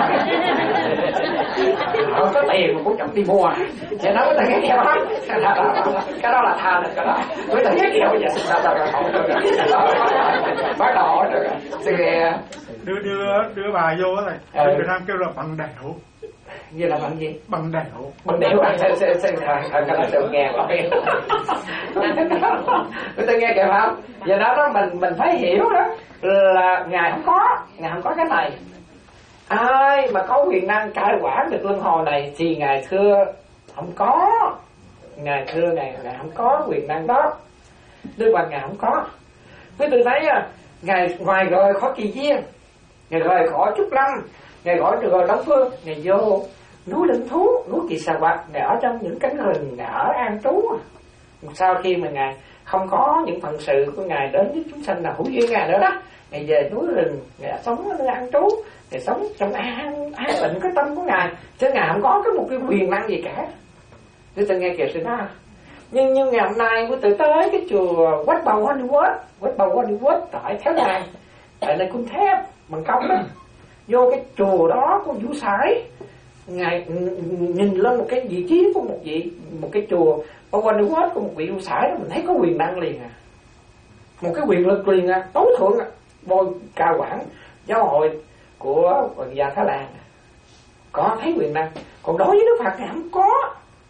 Không có tiền mà cũng chẳng đi mua. Sẽ nói với thằng cái không? Cái đó là tha lực cái đó. Với thằng cái kiểu vậy sao sao rồi không được. Bắt đầu được. Đưa đưa đưa bài vô á này. Ừ. Người ta kêu là bằng đẻo. Như là bằng gì? Bằng đẻo. Bằng đẻo à? Sẽ sẽ sẽ cái đó tự nghe lại. Người ta nghe kìa không? Giờ đó đó mình mình phải hiểu đó là ngài không có, ngài không có cái này. Ai mà có quyền năng cai quản được luân hồi này thì ngài thưa không có. Ngài thưa ngài ngài không có quyền năng đó. Đức Phật ngài không có. Quý vị thấy à, ngài ngoài rời khỏi Kỳ Viên, ngài rời khỏi Trúc Lâm, ngài gọi được rồi Đông Phương, ngài vô núi Linh Thú, núi Kỳ Xà Bạch, ngài ở trong những cánh rừng, ngài ở an trú. Sau khi mà ngài không có những phận sự của ngài đến với chúng sanh là hữu duyên ngài nữa đó, Ngài về núi rừng, Ngài sống ở nơi an trú, Ngài sống trong an an tịnh cái tâm của Ngài, chứ Ngài không có cái một cái quyền năng gì cả. Quý tự nghe kìa sự đó. Nhưng như ngày hôm nay quý tự tới cái chùa Wat Bầu Hollywood, Wat Bầu Hollywood tại Thái Lan, tại nơi cung thép bằng công đó, vô cái chùa đó có Vũ Sải, Ngài nhìn lên một cái vị trí của một vị một cái chùa ở Hollywood của một vị Vũ Sải đó, mình thấy có quyền năng liền à, một cái quyền lực liền à, tối thượng à, bồi cao quản giáo hội của hoàng gia Thái Lan à. Có thấy quyền năng, còn đối với Đức Phật Ngài không có.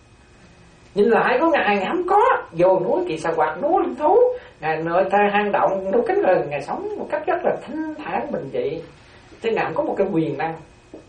Nhìn lại có Ngài, Ngài không có. Vô núi Kỳ Xà Hoạt, núi Linh Thú, Ngài nơi ta hang động, núi cánh rừng, Ngài sống một cách rất là thanh thản bình dị, chứ Ngài không có một cái quyền năng.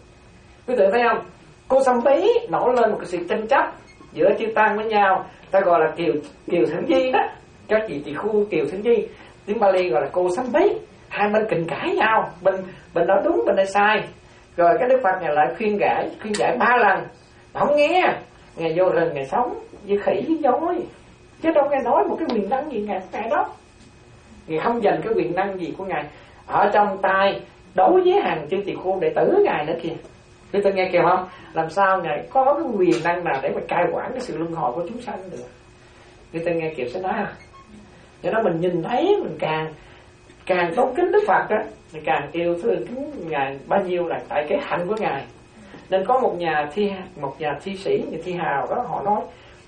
Quý vị thấy không? Cô Sâm Bí nổi lên một cái sự tranh chấp giữa chư tăng với nhau, ta gọi là Kiều Kiều Thượng Di đó, các vị tỳ khu Kiều Thượng Di, tiếng Bali gọi là Cô Sâm Bí. Hai bên kình cãi nhau, bên bên nói đúng, bên nói sai. Rồi cái Đức Phật Ngài lại khuyên giải, khuyên giải ba lần, không nghe. Ngài vô rừng, Ngài sống như khỉ với dối, chứ đâu Ngài nói một cái quyền năng gì Ngài Ngài đó. Ngài không dành cái quyền năng gì của Ngài ở trong tay đối với hàng chư tỳ khu đệ tử Ngài nữa kìa. Quý vị nghe kìa không? Làm sao Ngài có cái quyền năng nào để mà cai quản cái sự luân hồi của chúng sanh được? Quý vị nghe kìa sẽ nói à. Cho đó mình nhìn thấy mình càng càng tôn kính Đức Phật đó, mình càng yêu thương kính Ngài bao nhiêu là tại cái hạnh của Ngài. Nên có một nhà thi một nhà thi sĩ, nhà thi hào đó, họ nói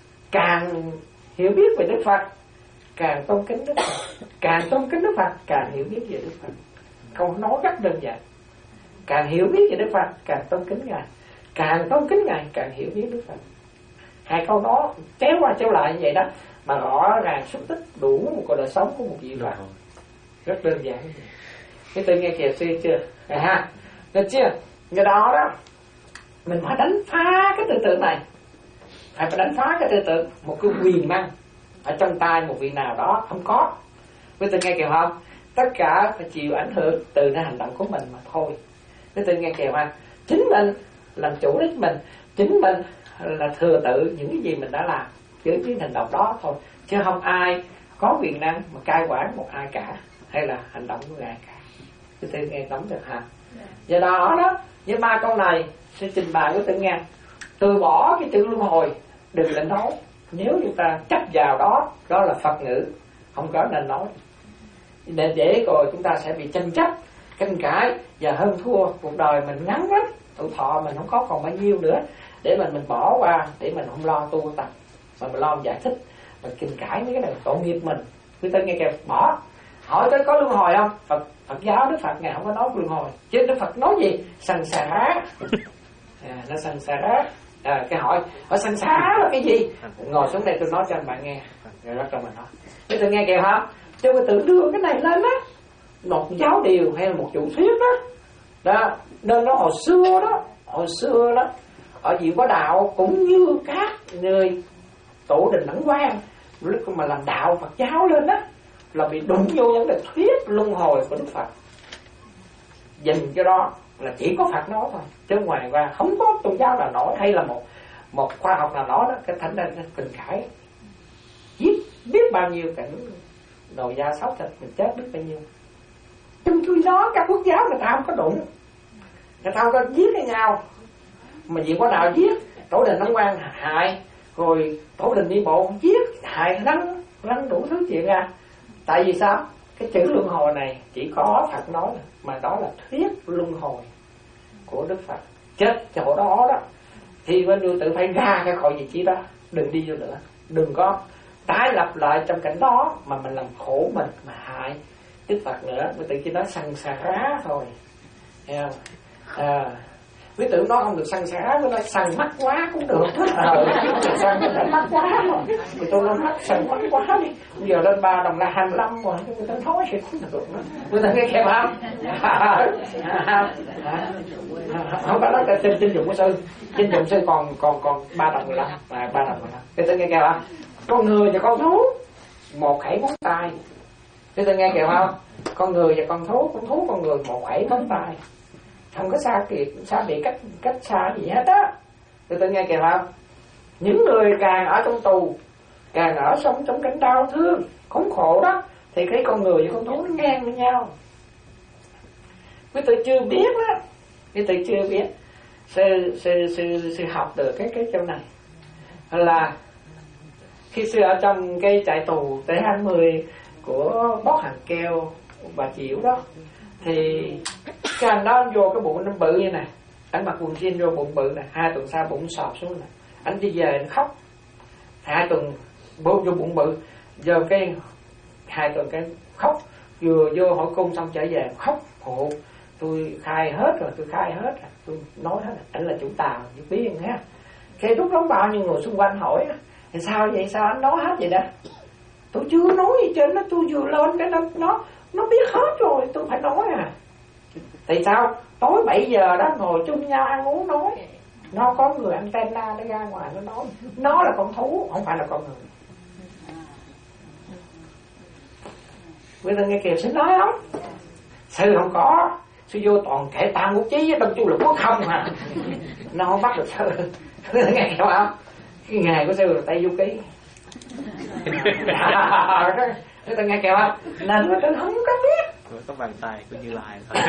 càng hiểu biết về Đức Phật càng tôn kính Đức Phật, càng tôn kính Đức Phật càng hiểu biết về Đức Phật. Câu nói rất đơn giản. Càng hiểu biết về Đức Phật càng tôn kính Ngài, càng tôn kính Ngài càng hiểu biết Đức Phật. Hai câu đó chéo qua chéo lại như vậy đó, mà rõ ràng xúc tích đủ một cuộc đời sống của một vị Phật. Rất đơn giản. Cái tự nghe kìa suy chưa? À ha, được chưa? Cái đó đó mình phải đánh phá cái tư tưởng này, phải phải đánh phá cái tư tưởng một cái quyền năng ở trong tay một vị nào đó không có. Quý vị nghe kìa không? Tất cả phải chịu ảnh hưởng từ cái hành động của mình mà thôi. Quý vị nghe kìa không? Chính mình làm chủ đích mình, chính mình là thừa tự những cái gì mình đã làm với cái hành động đó thôi, chứ không ai có quyền năng mà cai quản một ai cả, hay là hành động của ai cả. Quý vị nghe nắm được hả? Do đó đó, với ba câu này sẽ trình bày với tự nghe, từ bỏ cái chữ luân hồi, đừng nên nói. Nếu chúng ta chấp vào đó, đó là Phật ngữ, không có nên nói. Để để rồi chúng ta sẽ bị tranh chấp, tranh cãi và hơn thua. Cuộc đời mình ngắn lắm, tuổi thọ mình không có còn bao nhiêu nữa để mình mình bỏ qua, để mình không lo tu tập, mà mình lo giải thích, mình tranh cãi mấy cái này tội nghiệp mình. Người ta nghe kìa, bỏ. Hỏi tới có luân hồi không? Phật Phật giáo Đức Phật Ngài không có nói luân hồi, chứ Đức Phật nói gì? Sanh xả. À, nó sanh xả. À, cái hỏi ở sanh xả là cái gì? Ngồi xuống đây tôi nói cho anh bạn nghe. Rồi bắt đầu mình nói. Thế tôi nghe kìa hả? Cho tôi tự đưa cái này lên á, một giáo điều hay là một chủ thuyết đó. Đó, nên nó hồi xưa đó, hồi xưa đó, ở Diệu Có Đạo cũng như các người tổ đình Ấn Quang, lúc mà làm đạo Phật giáo lên đó, là bị đụng vô vấn đề thuyết luân hồi của Đức Phật. Dành cho đó là chỉ có Phật nói thôi, chứ ngoài ra không có tôn giáo nào nói, hay là một một khoa học nào nói đó. Cái thành ra tình cãi giết biết bao nhiêu cảnh đồ da sóc thịt mình chết biết bao nhiêu. Trong khi đó các quốc giáo người ta không có đụng, người ta không có giết với nhau, mà Diệu Có Đạo giết, tổ đình Ấn Quang hại, rồi tổ đình Đi Bộ giết hại lăng lăng đủ thứ chuyện ra. Tại vì sao? Cái chữ luân hồi này chỉ có Phật nói, mà đó là thuyết luân hồi của Đức Phật. Chết chỗ đó đó thì bên người tự phải ra cái khỏi vị trí đó, đừng đi vô nữa, đừng có tái lập lại trong cảnh đó mà mình làm khổ mình mà hại Đức Phật nữa. Người tự chỉ nói sằng xả thôi, thấy không? À, quý tử nó không được săn xả, nó nói săn mắt quá cũng được. Ờ, săn mắt quá rồi. Người tôi nói mắt săn mắt quá đi. Bây giờ lên ba đồng là hai mươi lăm rồi, người ta nói sẽ cũng được nữa. Người ta nghe kẹp không? Không phải nói trên trên dụng của sư, trên dụng sư còn còn còn ba đồng mười lăm, à ba đồng mười lăm. Người ta nghe kẹp không? Con người và con thú một khẩy ngón tay. Người ta nghe kẹp không? Con người và con thú, con thú con người một khẩy ngón tay. Không có xa biệt, xa biệt cách cách xa gì hết á. Tôi tự nghe kìa không? Những người càng ở trong tù, càng ở sống trong cảnh đau thương, khốn khổ đó, thì cái con người và con thú nó ngang với nhau. quý tử chưa biết đó, quý tử chưa biết. Sư sư sư sư học được cái cái chỗ này là khi xưa ở trong cái trại tù T hai mươi của Bót Hàng Keo bà Chiểu đó, thì cái anh đó anh vô cái bụng nó bự như này, anh mặc quần jean vô bụng bự này, hai tuần sau bụng sọp xuống này, anh đi về anh khóc, hai tuần vô vô bụng bự, giờ cái hai tuần cái khóc, vừa vô hỏi cung xong trở về khóc hộ, tôi khai hết rồi, tôi khai hết rồi, tôi nói hết rồi, anh là chủ tàu như biết ha. Cái lúc đó bao nhiêu người xung quanh hỏi thì sao vậy, sao anh nói hết vậy đó, tôi chưa nói gì trên nó, tôi vừa lên cái nó nó nó biết hết rồi, tôi phải nói à. Thì sao tối bảy giờ đó ngồi chung nhau ăn uống nói, nó có người antenna nó ra ngoài nó nói, nó là con thú không phải là con người. Bây giờ nghe kìa xin nói không, sư không có, sư vô toàn kể tam quốc chí với đông chu lục quốc không mà nó không bắt được sư. Nghe kìa không, cái ngày của sư là Tây Du Ký. Thế ta nghe kìa không, nên mà tôi không có biết. Có bàn tay của Như Lai thôi.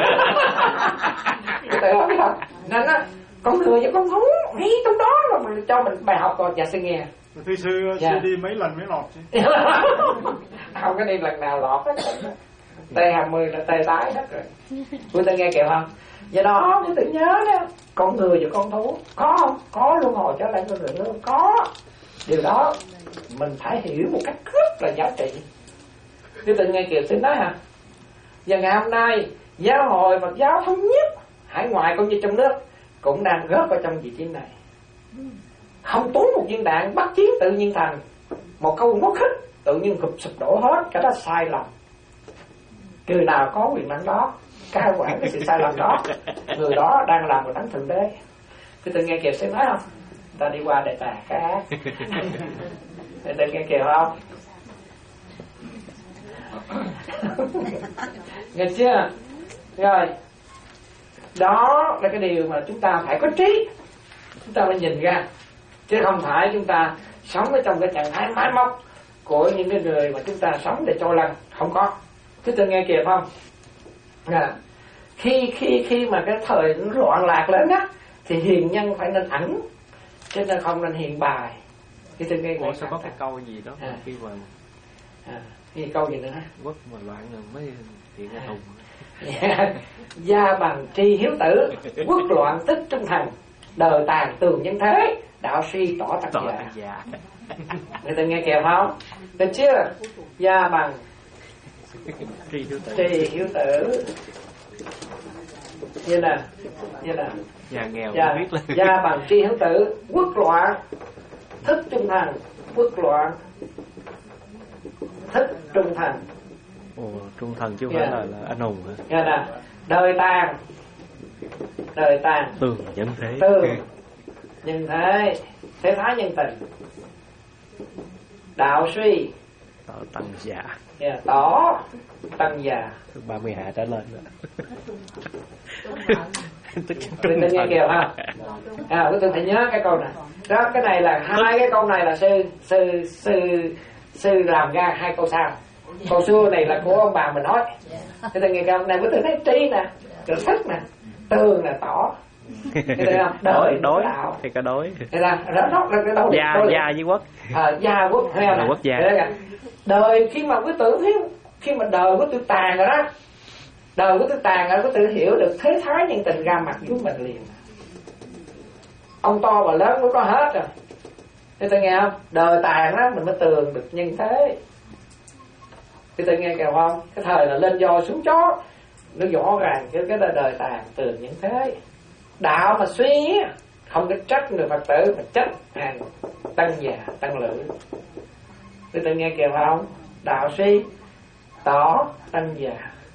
Tại không biết không, nên á con người và con thú ngay trong đó là mình cho mình bài học rồi. Dạ sư nghe. Thưa sư, sư dạ. đi mấy lần mới lọt chứ? Không có đi lần nào lọt hết. T hai mươi là tê tái hết rồi. Quý ta nghe kìa không? Do đó quý tự nhớ đó, con người và con thú có không? Có luân hồi trở lại con người nữa, có. Điều đó mình phải hiểu một cách rất là giá trị. Quý tự nghe kìa xin nói hả? Và ngày hôm nay giáo hội Phật giáo thống nhất hải ngoại cũng như trong nước cũng đang góp vào trong vị trí này. Không tốn một viên đạn bắt chiến tự nhiên thành, một câu ngốc khích tự nhiên gục sụp đổ hết, cái đó sai lầm. Người nào có quyền năng đó cai quản cái sự sai lầm đó, người đó đang làm một đấng thượng đế. Cứ tự nghe kìa sẽ nói không, ta đi qua đề tài khác. Tự nghe kìa không, nghe chưa? Rồi đó là cái điều mà chúng ta phải có trí, chúng ta phải nhìn ra, chứ không phải chúng ta sống ở trong cái trạng thái máy móc của những cái người mà chúng ta sống để cho lần. Không có. Cứ tự nghe kịp không? À, khi khi khi mà cái thời loạn lạc lớn á thì hiền nhân phải nên ẩn, chứ nên không nên hiền bài. Cứ tự nghe. Ủa sao có cái câu gì đó à. khi mà à, khi câu gì nữa hả? quốc mà loạn rồi mới hiện ra hùng. Gia bằng tri hiếu tử, quốc loạn tích trung thành, đời tàn tường nhân thế, đạo suy tỏ tặc già. Người ta nghe kìa không? Được chưa? Gia bằng tri hiếu tử, tri hiếu tử. Như là như là nhà nghèo gia, biết là gia bằng tri hiếu tử, quốc loạn thức trung thành, quốc loạn thức trung thành. Ồ, trung thần chứ không yeah. phải là, là anh hùng hả? Nghe nè, đời tàn, đời tàn, tường nhân thế, tường nhân thế, thế thái nhân tình, đạo suy, tỏ tăng già, yeah, tỏ tăng già. ba mươi hạ trở lên rồi. Tôi nghe kìa ha. À, tôi phải nhớ cái câu này. Đó, cái này là hai cái câu này là sư sư sư sư làm ra hai câu sau. Câu xưa này là của ông bà mình nói. Thế tôi nghe câu này với tôi thấy trí nè, tự thức nè, tường nè, tỏ. Cái đây không? Đời đối đạo. thì cái đối. Đây là nó là cái đâu gia gia với quốc. À, gia quốc hay là quốc gia. Đời khi mà quý tử thiếu, khi mà đời của tôi tàn rồi đó, đời của tôi tàn rồi, quý tử hiểu được thế thái nhân tình ra mặt chúng mình liền. Ông to và lớn mới có hết rồi. Thế tôi nghe không? Đời tàn đó mình mới tường được nhân thế. Thế tôi nghe kìa không? Cái thời là lên do xuống chó, nó rõ ràng cái cái đời tàn tường nhân thế. Đạo mà suy không có trách người Phật tử mà trách hàng tăng già tăng lữ. Thế tôi nghe kìa không? Đạo suy tỏ tăng già.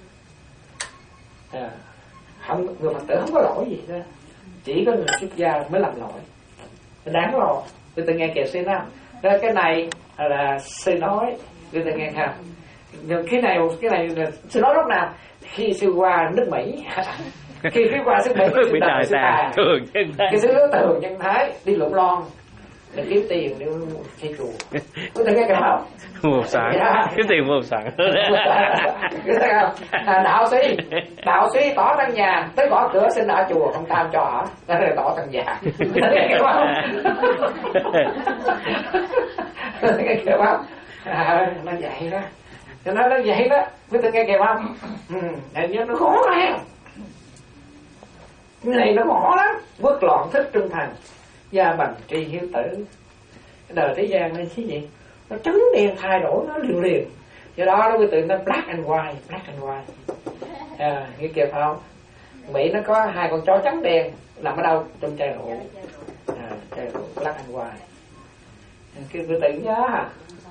À, không, người Phật tử không có lỗi gì đó, chỉ có người xuất gia mới làm lỗi, đáng rồi. Tôi từng nghe kìa sư nói, đó cái này là sư nói, tôi từng nghe không? Cái này cái này là sư nói lúc nào? Khi sư qua nước Mỹ, khi sư qua nước Mỹ, bị đời tàn thường nhân thế, cái sư nói thường nhân thái đi lộn lon, để kiếm tiền để xây chùa. Có thể nghe không? Một sáng, dạ. kiếm tiền một sáng. À, đạo sĩ, đạo sĩ tỏ trong nhà, tới gõ cửa xin ở chùa không tam cho ở, đó là tỏ trong nhà. Nghe không? Nghe không? À, nó vậy đó, cho nó nó vậy đó, quý vị nghe kìa không? Ừ, nó khó lắm, cái này nó khó lắm, quốc loạn thích trung thành, gia bằng tri hiếu tử. Cái đời thế gian này cái gì? Nó trắng đen thay đổi nó liền liền, do đó nó quý vị nó black and white, black and white. À, nghe kìa phải không? Mỹ nó có hai con chó trắng đen nằm ở đâu? Trong chai rượu. À, chai rượu black and white. Cái quý vị nhớ hả?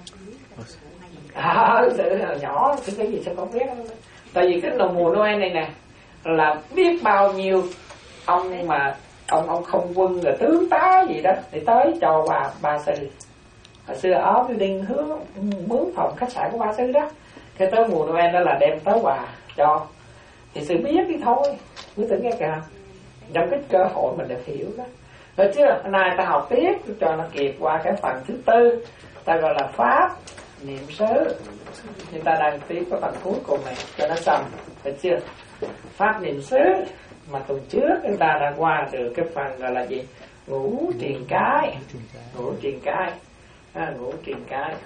À, sự nhỏ thì cái gì sẽ không biết. Tại vì cái đồng mùa Noel này nè là biết bao nhiêu ông mà ông ông không quân rồi tướng tá gì đó để tới cho bà ba sư. Hồi xưa ở building hướng mướn phòng khách sạn của ba sư đó, cái tới mùa Noel đó là đem tới quà cho, thì sự biết đi thôi, quý tưởng nghe kìa, trong cái cơ hội mình được hiểu đó. Rồi chứ hôm nay ta học tiếp cho nó kịp qua cái phần thứ tư, ta gọi là pháp niệm xứ. Chúng ta đang tiếp cái phần cuối cùng này cho nó xong, phải chưa? Pháp niệm xứ mà tuần trước chúng ta đã qua được cái phần gọi là gì? Ngũ triền cái, ngũ triền cái, à, ngũ triền cái.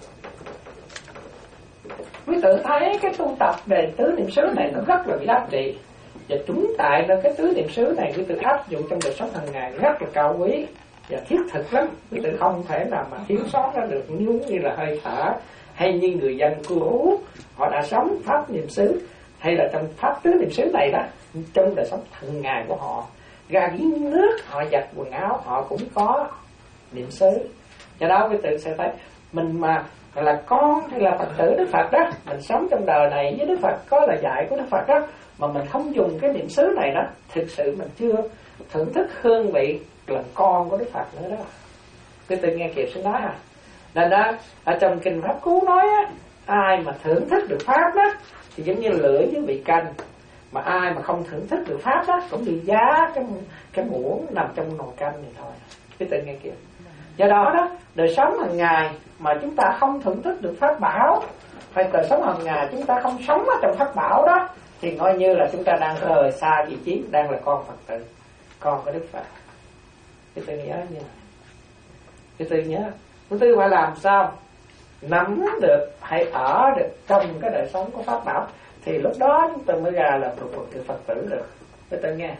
Quý tự thấy cái tu tập về tứ niệm xứ này nó rất là giá trị, và chúng tại là cái tứ niệm xứ này quý tự áp dụng trong đời sống hàng ngày rất là cao quý và thiết thực lắm. Quý tự không thể nào mà thiếu sót ra được, nếu như là hơi thở hay như người dân cũ họ đã sống pháp niệm xứ, hay là trong pháp tứ niệm xứ này đó, trong đời sống hàng ngày của họ, ra giếng nước, họ giặt quần áo, họ cũng có niệm xứ. Do đó quý tự sẽ thấy mình mà là con hay là Phật tử Đức Phật đó, mình sống trong đời này với Đức Phật có lời dạy của Đức Phật đó, mà mình không dùng cái niệm xứ này đó, thực sự mình chưa thưởng thức hương vị là con của Đức Phật nữa đó. Quý tự nghe kịp xin nói à. Nên đó, ở trong kinh Pháp Cú nói á, ai mà thưởng thức được Pháp đó thì giống như lửa với vị canh, mà ai mà không thưởng thức được Pháp đó cũng bị giá cái cái muỗng nằm trong nồi canh này thôi. Quý tự nghe kịp. Do đó đó, đời sống hàng ngày mà chúng ta không thưởng thức được Pháp bảo, hay đời sống hàng ngày chúng ta không sống ở trong Pháp bảo đó, thì coi như là chúng ta đang rời xa vị trí, đang là con Phật tử, con của Đức Phật. Quý tự nhớ như này. Quý tự nhớ, quý tự phải làm sao nắm được, hay ở được trong cái đời sống của Pháp bảo, thì lúc đó chúng ta mới ra là Phật tử Phật tử được. Quý tự nghe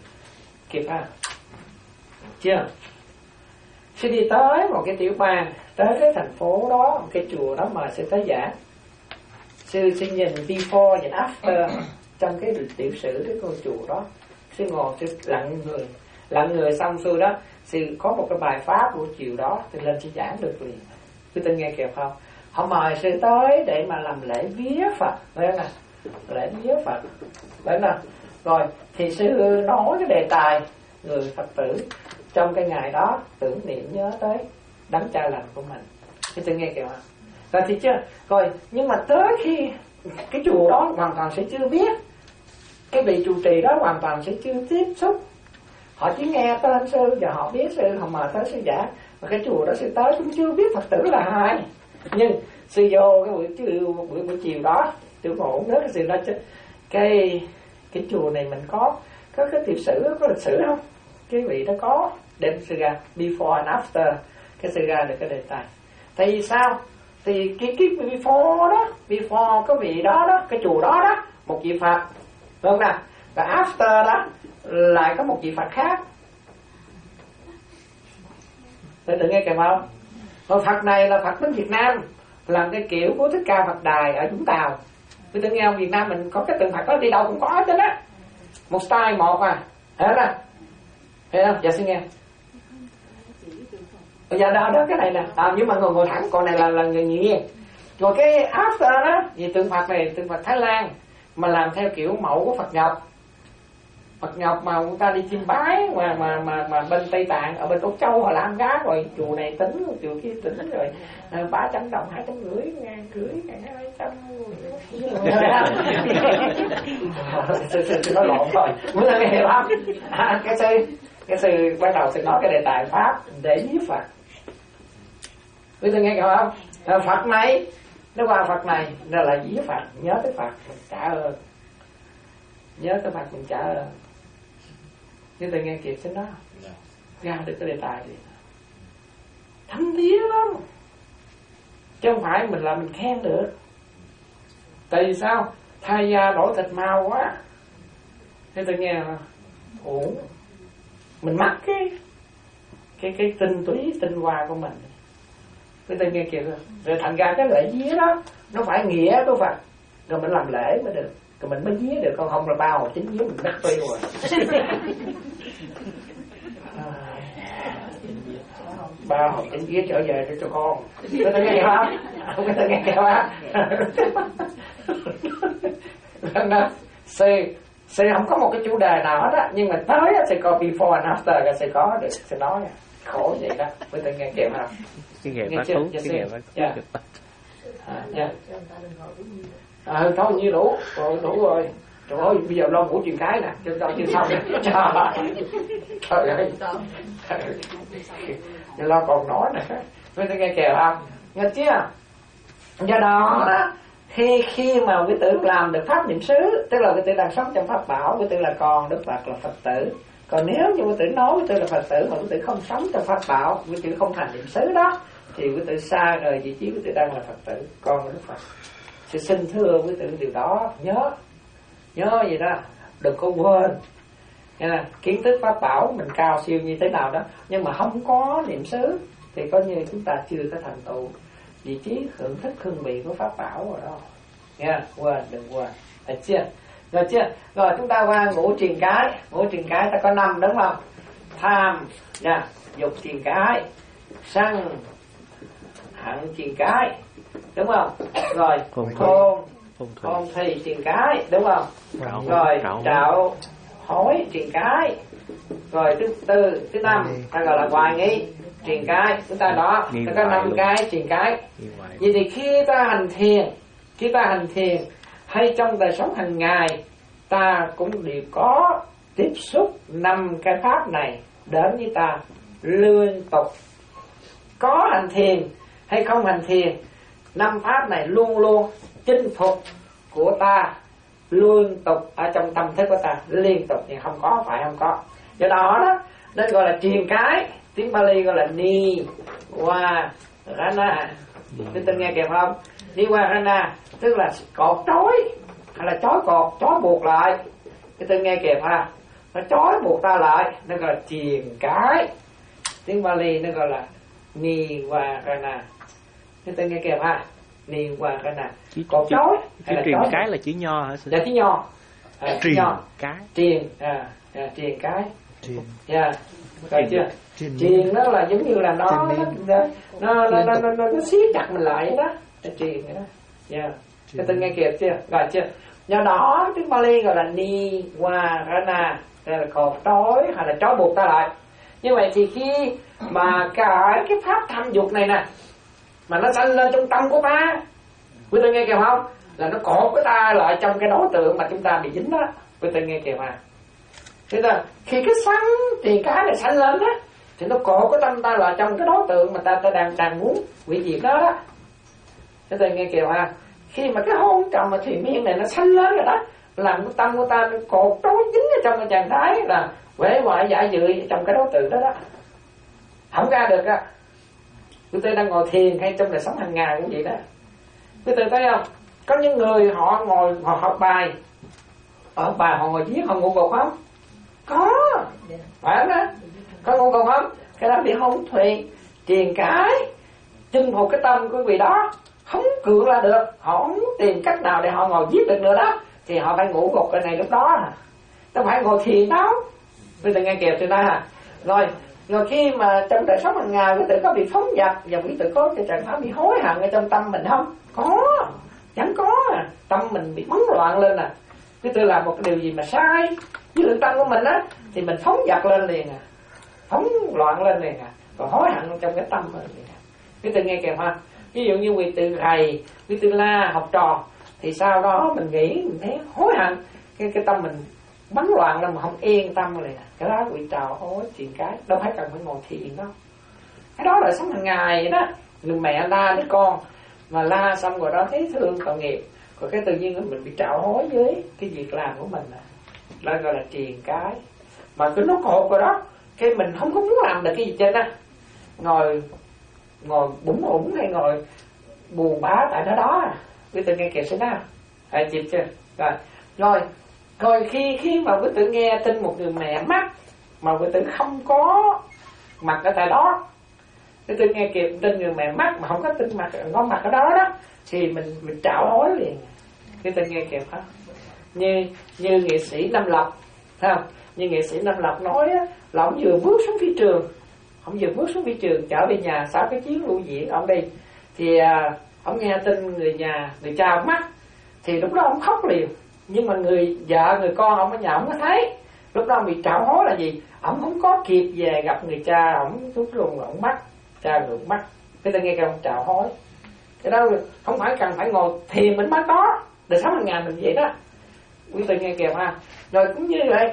kịp ha? Chưa? Sẽ đi tới một cái tiểu bang, tới cái thành phố đó, một cái chùa đó mà sư tới giảng. Sư sẽ nhìn before and after trong cái tiểu sử cái ngôi chùa đó. Sư ngồi, sư lặng người, lặng người xong xuôi đó, sư có một cái bài pháp của chiều đó, thì lên sư giảng được liền. Quý tên nghe kịp không? Họ mời sư tới để mà làm lễ vía Phật, phải không nào? Lễ vía Phật, phải không nào? Rồi thì sư nói cái đề tài người Phật tử trong cái ngày đó tưởng niệm nhớ tới đấng cha lành của mình. Thì tôi nghe kìa mà. Rồi thì chưa? Rồi nhưng mà tới khi cái chùa đó hoàn toàn sẽ chưa biết, cái vị trụ trì đó hoàn toàn sẽ chưa tiếp xúc, họ chỉ nghe tên sư và họ biết sư, họ mời tới sư giả, mà cái chùa đó sư tới cũng chưa biết Phật tử là ai. Nhưng sư vô cái buổi chiều, buổi, buổi chiều đó, tôi ngộ nhớ cái sự đó chứ, cái cái chùa này mình có có cái tiểu sử, có lịch sử không? Cái vị đó có đem sư ra before and after, cái sư ra được cái đề tài. Tại vì sao? Thì cái cái before đó, before cái vị đó đó, cái chùa đó đó, một vị Phật, đúng không nào? Và after đó lại có một vị Phật khác. Tôi đừng nghe kèm không? Còn Phật này là Phật bên Việt Nam, làm cái kiểu của Thích Ca Phật Đài ở Vũng Tàu. Tôi tưởng nghe không, Việt Nam mình có cái tượng Phật đó đi đâu cũng có hết á, một style một à, hiểu không? Thấy không? Dạ xin nghe. Bây giờ đó, đó cái này nè, à, nhưng mà ngồi ngồi thẳng, còn này là là người nghiêng. Rồi cái after đó, vì tượng Phật này tượng Phật Thái Lan mà làm theo kiểu mẫu của Phật Ngọc. Phật Ngọc mà người ta đi chiêm bái mà mà mà mà bên Tây Tạng, ở bên Úc Châu họ làm gá, rồi chùa này tính, chùa kia tính, rồi ba trăm đồng, hai trăm rưỡi, ngàn rưỡi, ngàn hai trăm. Sư sư nói lộn rồi, muốn nghe không? À, cái sư cái sư ban đầu sư nói cái đề tài pháp để với Phật, quý vị nghe kìa không? À, Phật này nó qua Phật này nó là gì với Phật, nhớ tới Phật mình trả ơn, nhớ tới Phật mình trả ơn. Quý vị nghe kịp trên đó ra được cái đề tài gì thâm thía lắm, chứ không phải mình là mình khen được. Tại vì sao? Thay da đổi thịt mau quá. Thế tôi nghe là ủa mình mắc cái cái cái tinh túy tinh hoa của mình. Thế tôi nghe kìa, rồi thành ra cái lễ vía đó nó phải nghĩa của Phật, rồi mình làm lễ mới được, rồi mình mới vía được, còn không là bao chính vía mình đắc tiêu rồi. Ba học chính vía trở về cho con. Có thể nghe không? Không có thể nghe kìa ba. C C không có một cái chủ đề nào hết á, nhưng mà tới sẽ có before and after sẽ có được, sẽ nói khổ vậy đó. Có thể nghe kìa không? Cái nghề bác thú, cái nghề bác thú. À, dạ. À, thôi như đủ, rồi đủ rồi. Trời ơi, bây giờ lo ngủ chuyện cái nè, cho cho chưa xong. Trời ơi. Giờ lo còn nói nè. Quý vị nghe kìa không? Nghe chưa? Do đó đó, khi khi mà quý tử làm được pháp niệm xứ, tức là quý tử đang sống trong pháp bảo, quý tử là con Đức Phật, là Phật tử. Còn nếu như quý tử nói quý tử là Phật tử mà quý tử không sống trong pháp bảo, quý tử không thành niệm xứ đó, thì quý tử xa rời vị trí quý tử đang là Phật tử, con của Đức Phật. Thì xin thưa quý tử điều đó, nhớ nhớ gì đó, đừng có quên nha. Kiến thức pháp bảo mình cao siêu như thế nào đó, nhưng mà không có niệm xứ thì coi như chúng ta chưa có thành tựu vị trí hưởng thức hương vị của pháp bảo rồi đó nha. Quên, đừng quên, được chưa? Rồi chưa? Rồi chúng ta qua ngũ triền cái. Ngũ triền cái ta có năm đúng không? Tham nha, dục triền cái, sân hận triền cái, đúng không? Rồi thôn thôn thì triền cái, đúng không? Rồi trạo hối triền cái. Rồi thứ tư, thứ năm ta gọi là hoài nghi triền cái. Chúng ta đó, ta có năm cái triền cái. Vậy thì khi ta hành thiền, khi ta hành thiền hay trong đời sống hàng ngày, ta cũng đều có tiếp xúc năm cái pháp này đến với ta liên tục. Có hành thiền hay không hành thiền, năm pháp này luôn luôn chinh phục của ta liên tục ở trong tâm thức của ta, liên tục thì không có phải không có. Do đó đó nên gọi là triền cái, tiếng Pali gọi là ni wa rana. Chúng ta nghe kịp không? Ni wa rana tức là cột trói hay là trói cột, trói buộc lại. Chúng ta nghe kịp ha? Nó trói buộc ta lại, nó gọi là triền cái. Tiếng Pali nó gọi là ni wa rana. Chúng ta nghe kịp ha? Ni wa rana. Cột trói hay là triền trói cái là chữ nho hả? Dạ chữ nho. À, triền nho. cái. Triền à, à triền cái. Triền. Dạ. Rồi chưa? Triền nó là giống như là nó nó nó nó nó, nó, nó, nó siết chặt mình lại đó. Nó triền vậy đó. Dạ. Các bạn nghe kịp chưa? Rồi chưa? Do đó tiếng Pali gọi là ni wa rana, đây là cột trói hay là trói buộc ta lại. Như vậy thì khi mà cả cái pháp tham dục này nè mà nó sanh lên trong tâm của ta, quý vị nghe kịp không? Là nó cột cái ta lại trong cái đối tượng mà chúng ta bị dính đó. Quý vị nghe kịp mà. Thế là khi cái sanh thì cái này sanh lên á, thì nó cột cái tâm ta lại trong cái đối tượng mà ta ta đang đang muốn hủy diệt đó đó. Thế thì nghe kịp ha. Khi mà cái hôn trầm mà thủy miên này nó sanh lên rồi đó, làm cái tâm của ta nó cột trói dính ở trong cái trạng thái là quể hoại dạ dự trong cái đối tượng đó đó, không ra được á. Quý vị đang ngồi thiền hay trong đời sống hàng ngày cũng vậy đó. Quý vị thấy không? Có những người họ ngồi họ học bài, họ học bài họ ngồi viết họ ngủ gục không? Có, phải không đó? Có ngủ gục không? Cái đó bị hôn thuyền, triền cái, chinh phục cái tâm của quý vị đó, không cưỡng là được. Họ không tìm cách nào để họ ngồi viết được nữa đó, thì họ phải ngủ gục cái này lúc đó. Đâu phải ngồi thiền đâu. Quý vị nghe kịp từ đây hả? Rồi, rồi khi mà trong đời sống hàng ngày quý vị có bị phóng dật và quý vị có cái trạng thái bị hối hận ở trong tâm mình không? Có, chẳng có à. Tâm mình bị bấn loạn lên à. Quý vị làm một cái điều gì mà sai với lượng tâm của mình á, thì mình phóng dật lên liền à, phóng loạn lên liền à, rồi hối hận trong cái tâm mình liền à. Quý vị nghe kịp ha? Ví dụ như quý vị thầy, quý vị la học trò, thì sau đó mình nghĩ mình thấy hối hận, cái cái tâm mình bấn loạn lên mà không yên tâm liền à. Cái đó quý trào hối chuyện cái, đâu phải cần phải ngồi thiền đâu. Cái đó là sống hàng ngày vậy đó. người mẹ la đứa con mà la xong rồi đó thấy thương tội nghiệp, rồi cái tự nhiên mình bị trạo hối với cái việc làm của mình, đó gọi là triền cái. Mà cứ nó cột rồi đó, cái mình không có muốn làm được cái gì trên á, ngồi ngồi bủng ủng hay ngồi buồn bã tại nó đó. Quý tự nghe kìa xin nào, ai chịu chưa? Rồi, rồi, rồi khi khi mà quý tự nghe tin một người mẹ mất mà quý tự không có mặt ở tại đó, quý tự nghe kịp tin người mẹ mất mà không có tin mặt có mặt ở đó đó, thì mình mình trạo hối liền. Quý tự nghe kịp hả? Như như nghệ sĩ Nam Lộc, thấy không? Như nghệ sĩ Nam Lộc nói á, là ông vừa bước xuống phi trường, ông vừa bước xuống phi trường trở về nhà sau cái chuyến lưu diễn ông đi, thì à, ông nghe tin người nhà người cha ông mất, thì lúc đó ông khóc liền. Nhưng mà người vợ người con ông ở nhà ông có thấy, lúc đó ông bị trạo hối là gì? Ông không có kịp về gặp người cha, ông lúc luôn ông mất, cha người mất. Cái ta nghe cái ông trạo hối, cái đó không phải cần phải ngồi thiền mình mới có, đời sống hàng ngày mình vậy đó. Quý vị nghe kìa ha. Rồi cũng như vậy,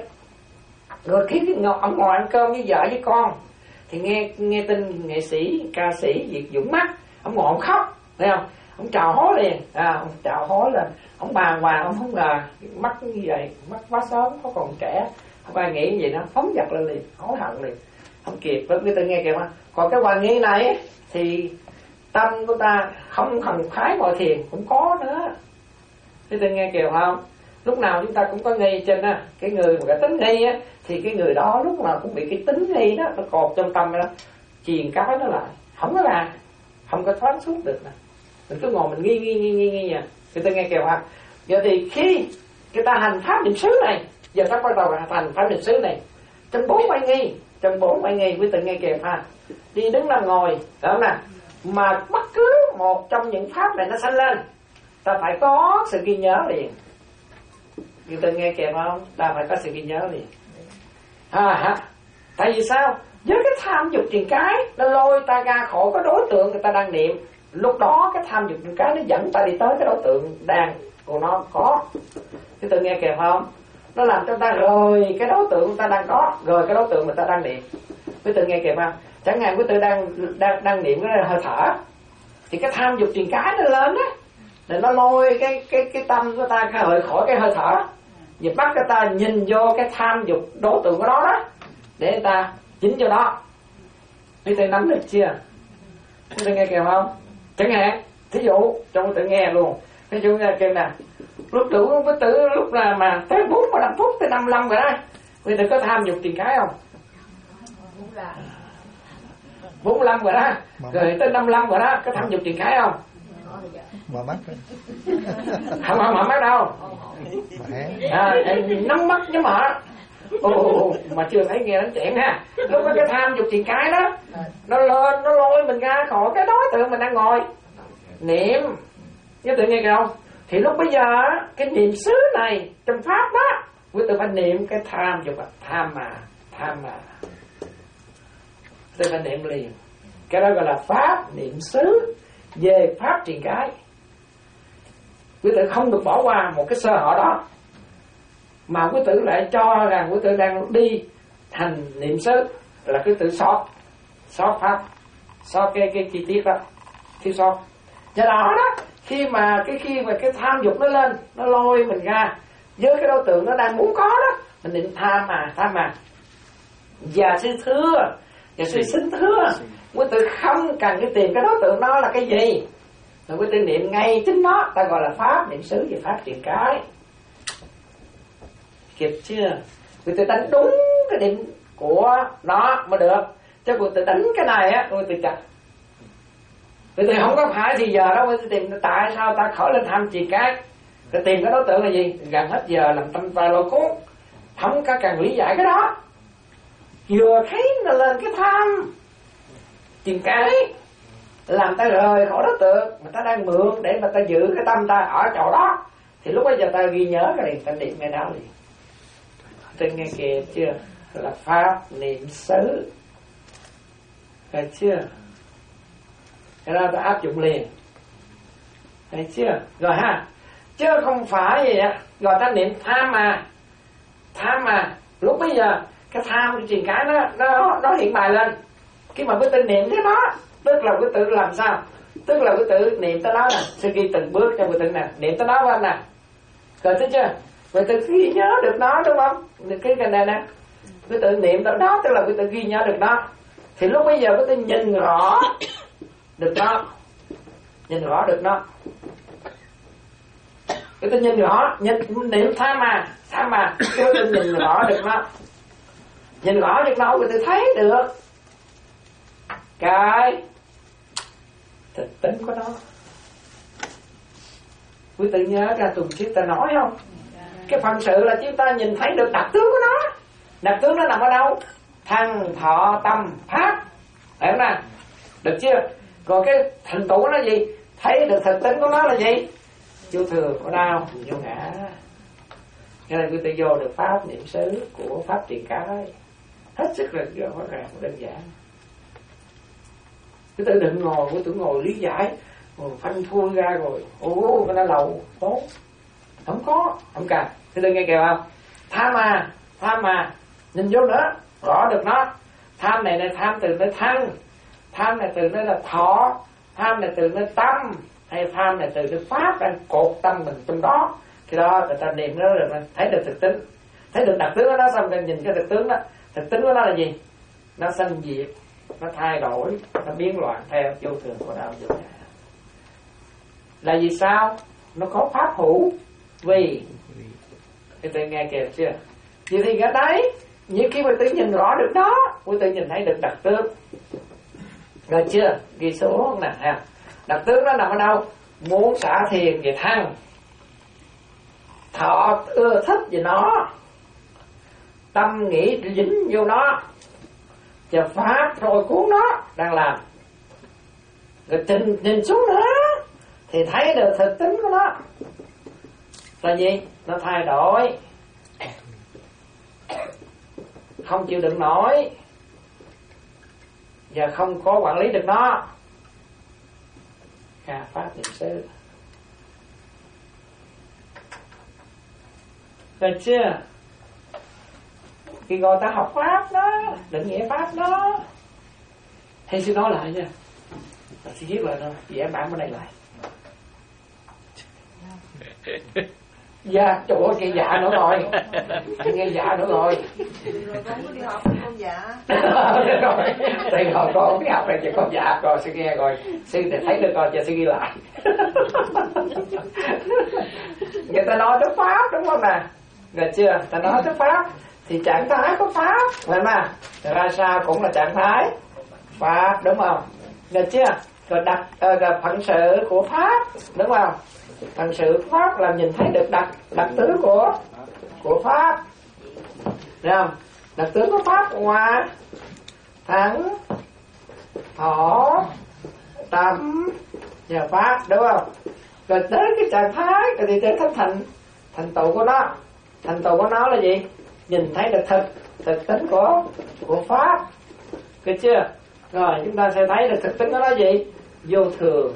rồi khi ông ngồi ăn cơm với vợ với con, thì nghe nghe tin nghệ sĩ ca sĩ Việt Dũng mất, ông ngồi ông khóc, thấy không? Ông trào hối liền, à, ông trào hối lên, ông bàng hoàng, ông không ngờ mất như vậy, mất quá sớm, không còn trẻ, không ai nghĩ gì đó, phóng dật lên liền, hối hận liền, không kịp. Với cái tôi nghe kìa mà. Còn cái hoài nghi này thì tâm của ta không thần thái ngồi thiền cũng có nữa. Cái tôi nghe kìa không? Lúc nào chúng ta cũng có nghi trên á, cái người mà cái tính nghi á, thì cái người đó lúc nào cũng bị cái tính nghi đó nó cột trong tâm đó, chìm cái nó lại, không có là không có thoát suốt được nè. Mình cứ ngồi mình nghi nghi nghi nghi nghi nha. Người ta nghe kìa ha. Giờ thì khi người ta hành pháp niệm xứ này, giờ ta bắt đầu hành pháp niệm xứ này trong bốn bài nghi, trong bốn bài nghi quý vị nghe kìa ha. Đi đứng nằm ngồi, đó nè, mà bất cứ một trong những pháp này nó sanh lên, ta phải có sự ghi nhớ liền. Người ta nghe kìa không? Ta phải có sự ghi nhớ liền. À hả? Tại vì sao? Với cái tham dục tiền cái nó lôi ta ra khỏi cái đối tượng người ta đang niệm. Lúc đó cái tham dục tiền cái nó dẫn ta đi tới cái đối tượng đang của nó có. Cái tự nghe kìa không? Nó làm cho ta rời cái đối tượng người ta đang có, rời cái đối tượng người ta đang niệm. Quý tự nghe kìa không? Chẳng hạn quý tự đang đang đang niệm cái hơi thở, thì cái tham dục tiền cái nó lên á, để nó lôi cái cái cái tâm của ta rời khỏi cái hơi thở, và bắt cái ta nhìn vô cái tham dục đối tượng của đó đó, để người ta chính cho đó. Quý tự nắm được chưa? Quý tự nghe kìa không? Chẳng hạn thí dụ cho quý tự nghe luôn, thí dụ nghe kìa nè, lúc tử quý tử lúc là mà tới bốn mươi lăm phút tới năm mươi lăm rồi đó, quý tự có tham dục tiền cái không? bốn mươi lăm rồi đó, rồi tới năm mươi lăm rồi đó, có tham dục tiền cái không? Mở mắt không không mở mắt đâu, à, nắm mắt chứ mở. Ồ, mà chưa thấy nghe đánh chẹn ha. Lúc đó cái tham dục tiền cái đó nó lên, nó lôi mình ra khỏi cái đối tượng mình đang ngồi niệm. Chứ tự nghe không? Thì lúc bây giờ cái niệm xứ này trong pháp đó, quý tự phải niệm cái tham dục, tham mà, tham mà, tôi phải niệm liền. Cái đó gọi là pháp niệm xứ về pháp truyền cái. Quý tử không được bỏ qua một cái sơ hở đó, mà quý tử lại cho rằng quý tử đang đi thành niệm xứ, là quý tử sót sót pháp, sót cái cái chi tiết đó, thiếu sót. Do đó đó, khi mà cái khi mà cái tham dục nó lên, nó lôi mình ra với cái đối tượng nó đang muốn có đó, mình niệm tham mà, tham mà. Và sư thưa, và sư xin thưa, quý tử không cần cái tìm cái đối tượng đó là cái gì, mà quý tử niệm ngay chính nó, ta gọi là pháp niệm xứ về pháp truyền cái. Kịp chưa? Quý tử đánh đúng cái điểm của nó mới được, chứ quý tử đánh cái này á, quý tử chặt. Quý tử không có phải thì giờ đó quý tử tìm tại sao ta khỏi lên tham truyền cái, rồi tìm cái đối tượng là gì, gần hết giờ làm tâm ta lôi cuốn, không có cần lý giải cái đó. Vừa thấy nó lên cái tham truyền cái, làm ta rời khỏi đối tượng mà ta đang mượn để mà ta giữ cái tâm ta ở chỗ đó, thì lúc bây giờ ta ghi nhớ cái này, ta niệm ngay đó liền. Tôi nghe kìa chưa? Là pháp niệm xứ, thấy chưa? Cái đó ta áp dụng liền, thấy chưa? Rồi ha, chứ không phải gì á, rồi ta niệm tham mà, tham mà, lúc bây giờ cái tham cái truyền cái nó nó nó hiện bài lên, khi mà cái tên niệm thế đó, Tức là quý tử làm sao? Tức là quý tử niệm tới đó nè, sẽ ghi từng bước cho quý tử nè, niệm tới đó anh nè, rồi thấy chưa? Quý tử ghi nhớ được nó đúng không? Cái cái này nè, quý tử niệm tới đó tức là quý tử ghi nhớ được nó. Thì lúc bây giờ quý tử nhìn rõ được nó, nhìn rõ được nó. Quý tử nhìn rõ, nhìn niệm tham mà, tham mà, quý tử nhìn rõ được nó, nhìn rõ được nó, quý tử thấy được cái thực tính của nó. Quý tử nhớ ra tuần trước ta nói không? Cái phần sự là chúng ta nhìn thấy được đặc tướng của nó. Đặc tướng nó nằm ở đâu? Thân, thọ, tâm, pháp. Hiểu không nào? Được chưa? Còn cái thành tựu của nó gì? Thấy được thực tính của nó là gì? Vô thường, của đau, vô ngã. Cho nên quý tử vô được pháp niệm xứ của pháp trì cái. Hết sức là rõ ràng, đơn giản. Quý tử đừng ngồi, quý tử ngồi lý giải, ngồi phanh phui ra rồi, ồ, cái nó lầu, tốt. Không có, không cần. Quý tử nghe kìa không? Tham mà, tham mà, nhìn vô nữa, rõ được nó. Tham này là tham từ nơi thân, tham này từ nơi là thọ, tham này từ nơi tâm, hay tham này từ nơi pháp đang cột tâm mình trong đó. Khi đó người ta niệm nó rồi thấy được thực tính, thấy được đặc tướng của nó, xong rồi nhìn cái thực tướng đó. Thực tính của nó là gì? Nó sanh diệt, nó thay đổi, nó biến loạn theo vô thường của đạo vô ngã. Là vì sao? Nó có pháp hữu vì. Cái tự nghe kìa chưa? Vậy thì cái đấy, như khi mà tự nhìn rõ được đó, quý tự nhìn thấy được đặc tướng. Rồi chưa? Ghi số nè ha. Đặc tướng nó nằm ở đâu? Muốn xả thiền về thân, thọ ưa thích về nó, tâm nghĩ dính vô nó, và pháp rồi cuốn nó đang làm. Rồi nhìn, nhìn xuống nữa thì thấy được thực tính của nó là gì? Nó thay đổi, không chịu đựng nổi và không có quản lý được nó. Khả pháp niệm xứ. Rồi chưa? Khi gọi ta học pháp đó, định nghĩa pháp đó, thầy sẽ nói lại nha. Ta sẽ viết lại thôi, vẽ bản bên đây lại. Dạ, trời ơi, nghe dạ nữa rồi. Nghe dạ nữa rồi. Rồi con có đi học con dạ. Rồi, thì rồi con không biết học này, chỉ con dạ, rồi sẽ nghe rồi. Sư thì thấy được rồi, giờ sẽ ghi lại. Người ta nói tới pháp đúng không nè? Được chưa? Ta nói tới pháp thì trạng thái của pháp, phải mà ra sao cũng là trạng thái pháp, đúng không? Được chưa? Rồi đặt uh, phận sự của pháp, đúng không? Phận sự pháp là nhìn thấy được đặc đặc tướng của của pháp, thấy không? Đặc tướng của pháp hòa thắng thọ tâm và pháp, đúng không? Rồi tới cái trạng thái thì tới thành thành thành tựu của nó, thành tựu của nó là gì? Nhìn thấy được thực thực tính của của pháp, được chưa? Rồi chúng ta sẽ thấy được thực tính của nó gì? Vô thường,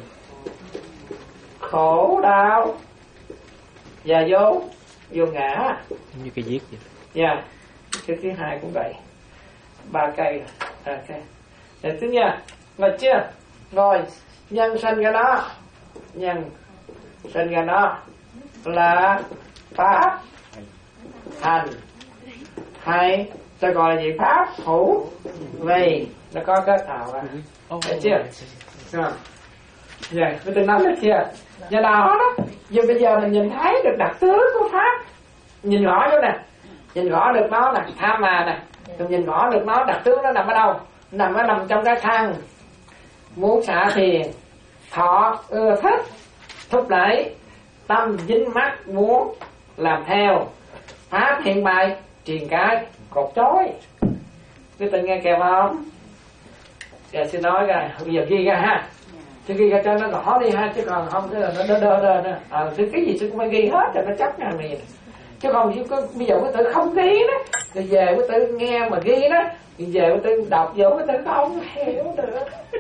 khổ đau và vô vô ngã. Như cái viết vậy. Dạ, yeah. Cái thứ hai cũng vậy, ba cây. Ok. Rồi thứ nha, rồi chưa? Rồi nhân sinh cái đó, nhân sinh cái đó là pháp hành, hay ta gọi là gì? Pháp hữu vì. Nó có kết tạo ra, được chưa? Rồi, vậy tôi từng nói được chưa? Do đó đó, giờ bây giờ mình nhìn thấy được đặc tướng của pháp, nhìn rõ vô nè, nhìn rõ được nó nè, tham mà nè, mình nhìn rõ được nó, đặc tướng nó nằm ở đâu? Nằm ở nằm trong cái thân, muốn xả thiền, thọ ưa thích, thúc đẩy, tâm dính mắc muốn làm theo, pháp hiện bày truyền cái, cột chối. Quý tự nghe kèm không? Giờ xin nói ra, bây giờ ghi ra ha, chứ ghi ra cho nó rõ đi ha, chứ còn không nó đơ đơ đơ đơ. À, thì cái gì cũng phải ghi hết cho nó chắc ngang này, chứ không chứ có, bây giờ quý tự không ghi đó, rồi về quý tự nghe mà ghi đó, thì về quý tự đọc vô quý tự không hiểu được.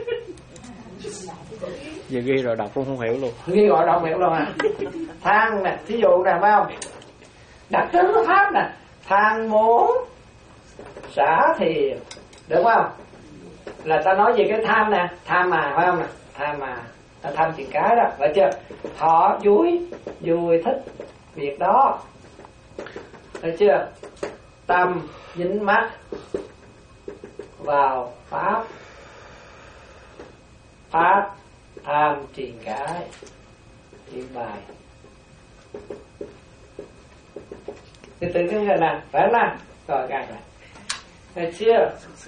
Giờ ghi rồi đọc cũng không hiểu luôn. Ghi gọi đọc hiểu luôn à. Than nè, thí dụ nè, phải không? Đặc tính của pháp nè, than muốn xả thiền, được không? là ta nói về cái tham nè, tham mà phải không nè, tham mà ta tham chuyện cái đó, phải chưa? Thọ vui, vui thích việc đó, phải chưa? Tâm dính mắc vào pháp, pháp tham truyền cái, chuyện bài. Từ từ cái này nè, phải không nè? Rồi gạt lại, phải chưa?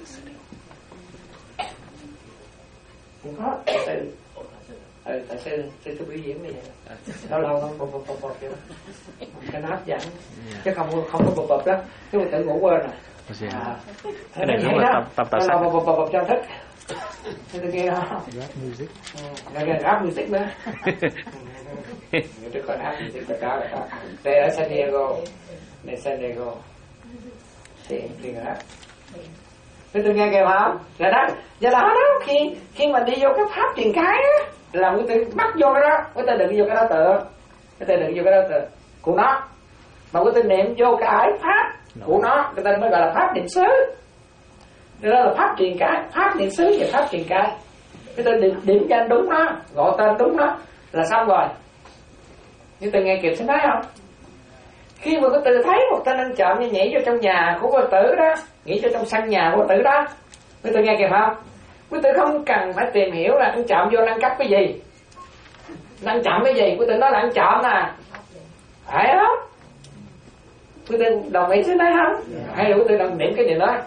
Không có, từ từ. Ừ, tại sư, sư tôi biểu diễn bây giờ. Lâu lâu không bập bập bập bập vậy đó. Cái nắp dẫn, chứ không không có bập bập đó, chứ mà tự ngủ quên rồi. À, cái này đúng là tập tập tập lâu bập bập bập cho thích. Sư tôi nghe đó. Rap music. Nghe nghe rap music nữa. Tôi còn rap music tất cả là đây ở San Diego, đây San Diego, thì thì rap. Thế tôi nghe kêu không? Là đó, do đó đó khi khi mà đi vô cái pháp truyền cái á, là người ta bắt vô cái đó, người ta đừng vô cái đó tự, người ta đừng vô cái đó tự của nó, mà người ta niệm vô cái pháp của nó, người ta mới gọi là pháp niệm xứ. Đó là pháp truyền cái, pháp niệm xứ và pháp truyền cái. Người ta điểm, điểm danh đúng nó, gọi tên đúng nó là xong rồi. Người ta nghe kịp sẽ nói không? Khi mà có tự thấy một tên ăn trộm như nhảy vô trong nhà của cô tử đó, nhảy vô trong sân nhà của cô tử đó, quý tử nghe kịp không? Quý tử không cần phải tìm hiểu là ăn trộm vô ăn cắp cái gì, ăn trộm cái gì, quý tử nói là ăn trộm nè, phải không? Quý tử đồng ý với nói không? Hay là quý tử đồng niệm cái điều đó,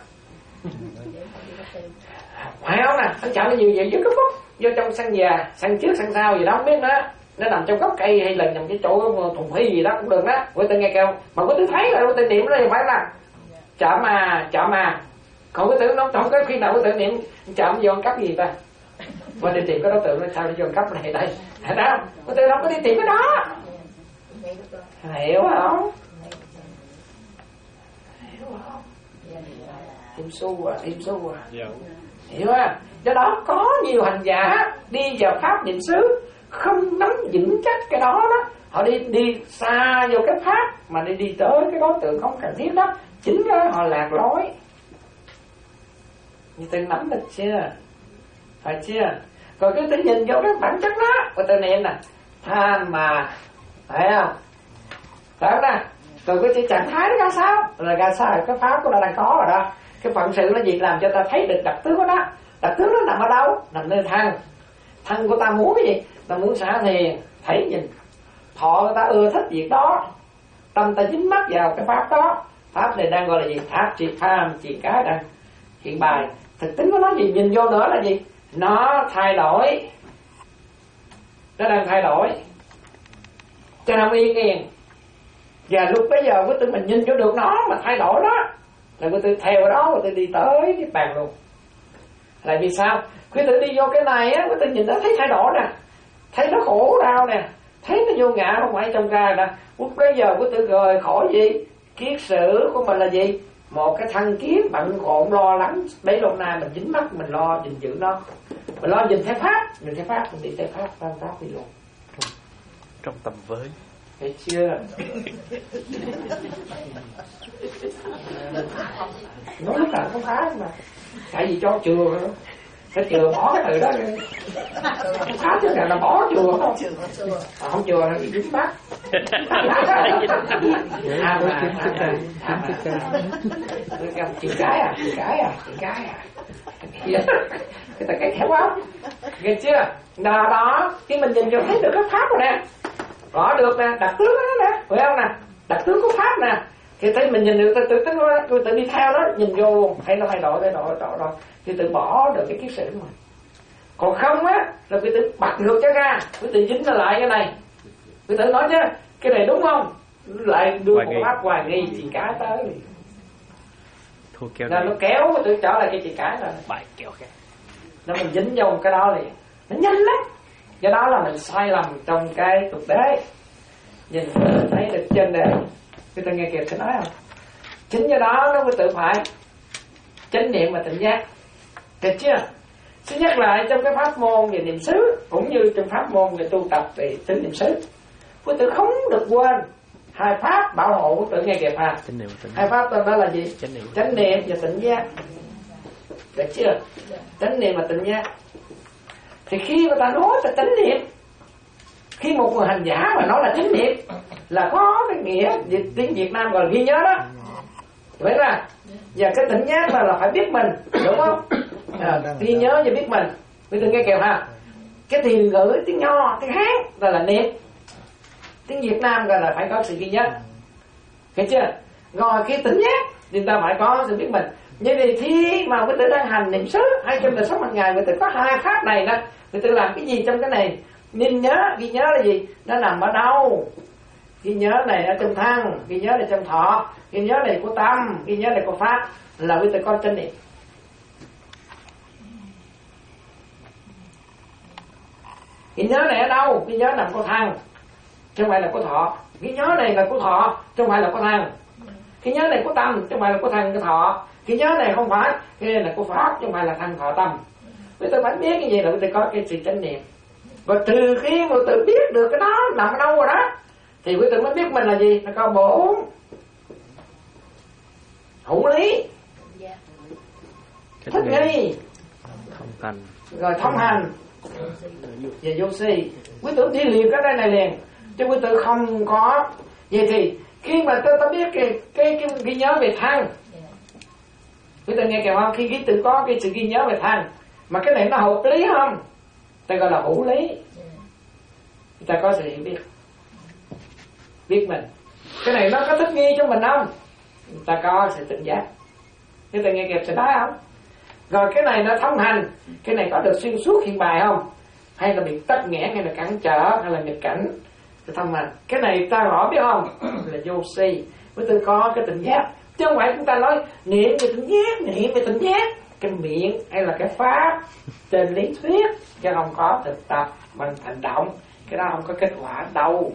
phải không nè? Ăn trộm cái gì vậy? Vô cái phút vô trong sân nhà, sân trước sân sau gì đó không biết nữa, nó nằm trong gốc cây hay là nằm cái chỗ thùng phi gì đó cũng được đó. Quý tử nghe kêu mà quý tử thấy là quý tử niệm nó thì phải là chậm mà chậm mà, còn quý tử nó không có khi nào quý tử niệm chậm vô ăn cắp gì ta, và đi tìm cái đối tượng nó sao đi vô ăn cắp này đây, thấy không? Quý tử không có đi tìm cái đó, hiểu không? Hiểu không? Im su à, im su à, hiểu à? Do đó có nhiều hành giả đi vào pháp niệm xứ không nắm vững chắc cái đó đó, họ đi đi xa vô cái pháp mà đi đi tới cái đối tượng không cần thiết đó, chính đó họ lạc lối. Như tôi nắm được chưa? Phải chưa? Còn cứ tôi nhìn vô cái bản chất đó, và tôi niệm nè, tham mà, phải không? Phải không nè? Rồi cái trạng thái nó ra sao? Là ra sao? Cái pháp của nó đang có rồi đó. Cái phận sự nó gì làm cho ta thấy được đặc tướng của nó? Đặc tướng nó nằm ở đâu? Nằm nơi thân. Thân của ta muốn cái gì? Ta muốn xả thiền, thấy nhìn. Thọ người ta ưa thích việc đó, tâm ta dính mắc vào cái pháp đó. Pháp này đang gọi là gì? Pháp trị tham, trị cái đang hiện bài. Thực tính của nó gì? Nhìn vô nữa là gì? Nó thay đổi, nó đang thay đổi, cho nên yên yên. Và lúc bây giờ cái tự mình nhìn vô được nó mà thay đổi đó, là cái tự theo đó, cái tự đi tới cái bàn luôn. Là vì sao? Cái tự đi vô cái này á, cái tự nhìn nó thấy thay đổi nè, thấy nó khổ đau nè, thấy nó vô ngã không phải trong ra nè. Lúc bây giờ cái tự rời khỏi gì? Kiết sử của mình là gì? Một cái thân kiến bận rộn lo lắng bấy lâu nay mình dính mắt, mình lo gìn giữ nó, mình lo nhìn theo pháp, nhìn theo pháp mình đi theo pháp, tam pháp đi luôn trong tầm với, thấy chưa? Nói lúc nào không phá mà, tại vì cho chừa nữa, cái chừa bỏ cái từ đó đi, phá chứ nào là bỏ chừa không? À, không chừa là bị dính mắt. Tham mà, tham mà, chữ cái à, chữ cái à, chữ cái à, cái ta cái khéo không? Nghe chưa? Đó đó, khi mình nhìn vô thấy được cái pháp rồi nè, rõ được nè, đặc tướng đó nè, phải không nè, đặc tướng của pháp nè, thì thấy mình nhìn được tự tự tính nó, tôi tự đi theo nó, nhìn vô luôn, thấy nó thay đổi, thay đổi, đổi rồi, thì tự bỏ được cái kiết sử mà. Còn không á, là cái tự bật ngược cho ra, cái tự dính nó lại cái này, cái tự nói chứ, cái này đúng không? Lại đưa một pháp hoài nghi chỉ cá tới, là nó kéo cái tự trở lại cái chỉ cá rồi, bài kéo cái, nó mình dính vô cái đó thì nó nhanh lắm. Do đó là mình sai lầm trong cái thực tế, nhìn thấy được trên đề, cái tôi nghe kịp sẽ nói không? Chính do đó nó mới tự phải chánh niệm và tỉnh giác, được chưa? Xin nhắc lại trong cái pháp môn về niệm xứ cũng như trong pháp môn về tu tập về tính niệm xứ, quý tự không được quên hai pháp bảo hộ quý tự nghe kịp ha. Hai pháp tên đó là gì? Chánh niệm và tỉnh giác. Được chưa? Chánh niệm là tỉnh giác. Thì khi mà ta nói là chánh niệm, khi một người hành giả mà nói là chánh niệm là có cái nghĩa dịch tiếng Việt Nam gọi là ghi nhớ đó. Vậy ra và cái tỉnh giác là, là phải biết mình, đúng không? À, ghi nhớ và biết mình. Bây giờ nghe kèo ha. Cái tiền ngữ tiếng Nho, tiếng Hán gọi là niệm, tiếng Việt Nam gọi là phải có sự ghi nhớ. Hiểu chưa? Rồi khi tỉnh giác thì ta phải có sự biết mình. Như vậy khi mà quý tử đang hành niệm xứ hay trong đời sống hàng ngày, quý tử có hai pháp này nè, quý tử làm cái gì trong cái này? Nên nhớ, ghi nhớ là gì? Nó nằm ở đâu? Ghi nhớ này ở trong thân, ghi nhớ này trong thọ, ghi nhớ này của tâm, ghi nhớ này của pháp, là quý tử có chánh niệm. Ghi nhớ này ở đâu? Ghi nhớ nằm của thân, chứ không phải là của thọ. Ghi nhớ này là của thọ, chứ không phải là của thân. Ghi nhớ này của tâm, chứ không phải là của thân của thọ. Ghi nhớ này không phải, cái này là của pháp, chứ không phải là thân thọ tâm. Quý tử phải biết cái gì là quý tử có cái sự chánh niệm. Và từ khi mà tự biết được cái đó nằm ở đâu rồi đó, thì quý tử mới biết mình là gì? Nó có bổn, hữu lý, thích nghi, thông hành, rồi thông hành và vô si. Quý tử đi liền cái đây này liền, chứ quý tử không có. Vậy thì khi mà tôi ta biết cái cái cái ghi nhớ về thân, quý tử nghe kìa không? Khi quý tử có cái sự ghi nhớ về thân, mà cái này nó hợp lý không? Ta gọi là hữu lý. Ta có sự hiểu biết, biết mình. Cái này nó có thích nghi cho mình không? Ta có sự tỉnh giác. Thế ta nghe kịp sự đó không? Rồi cái này nó thông hành, cái này có được xuyên suốt hiện bài không? Hay là bị tắc nghẽn, hay là cản trở, hay là nghịch cảnh? Thông hành. Cái này ta rõ biết không? Là vô si. Với tôi có cái tỉnh giác. Chứ không phải chúng ta nói niệm về tỉnh giác, niệm về tỉnh giác, cái miệng hay là cái pháp trên lý thuyết, chứ không có thực tập bằng hành động. Cái đó không có kết quả đâu.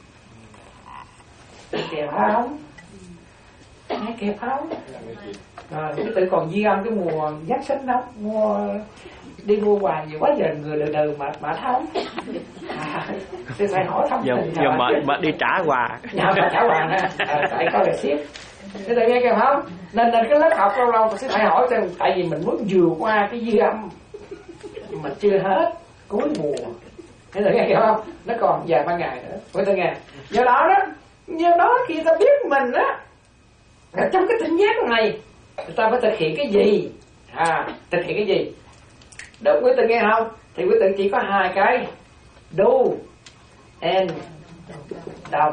Kịp không? Nghe kịp không? Rồi cái tự còn di âm cái mùa Giáng sinh đó, mua đi mua quà nhiều quá giờ người đời đời mà mà không. À, tôi phải hỏi thăm giờ, tình giờ mà, mà đi trả quà. Dạ mà trả quà nè, à, tại có lời ship. Thế tự nghe kịp không? Nên nên cái lớp học lâu lâu tôi sẽ phải hỏi xem, tại vì mình muốn vượt qua cái dư âm mà chưa hết cuối mùa. Thế tự nghe kịp không? Nó còn vài ba ngày nữa. Với tôi nghe. Do đó đó, do đó khi ta biết mình á, ở trong cái tỉnh giác này, ta phải thực hiện cái gì? À, thực hiện cái gì? Đúng quý tử nghe không? Thì quý tử chỉ có hai cái: do and đồng.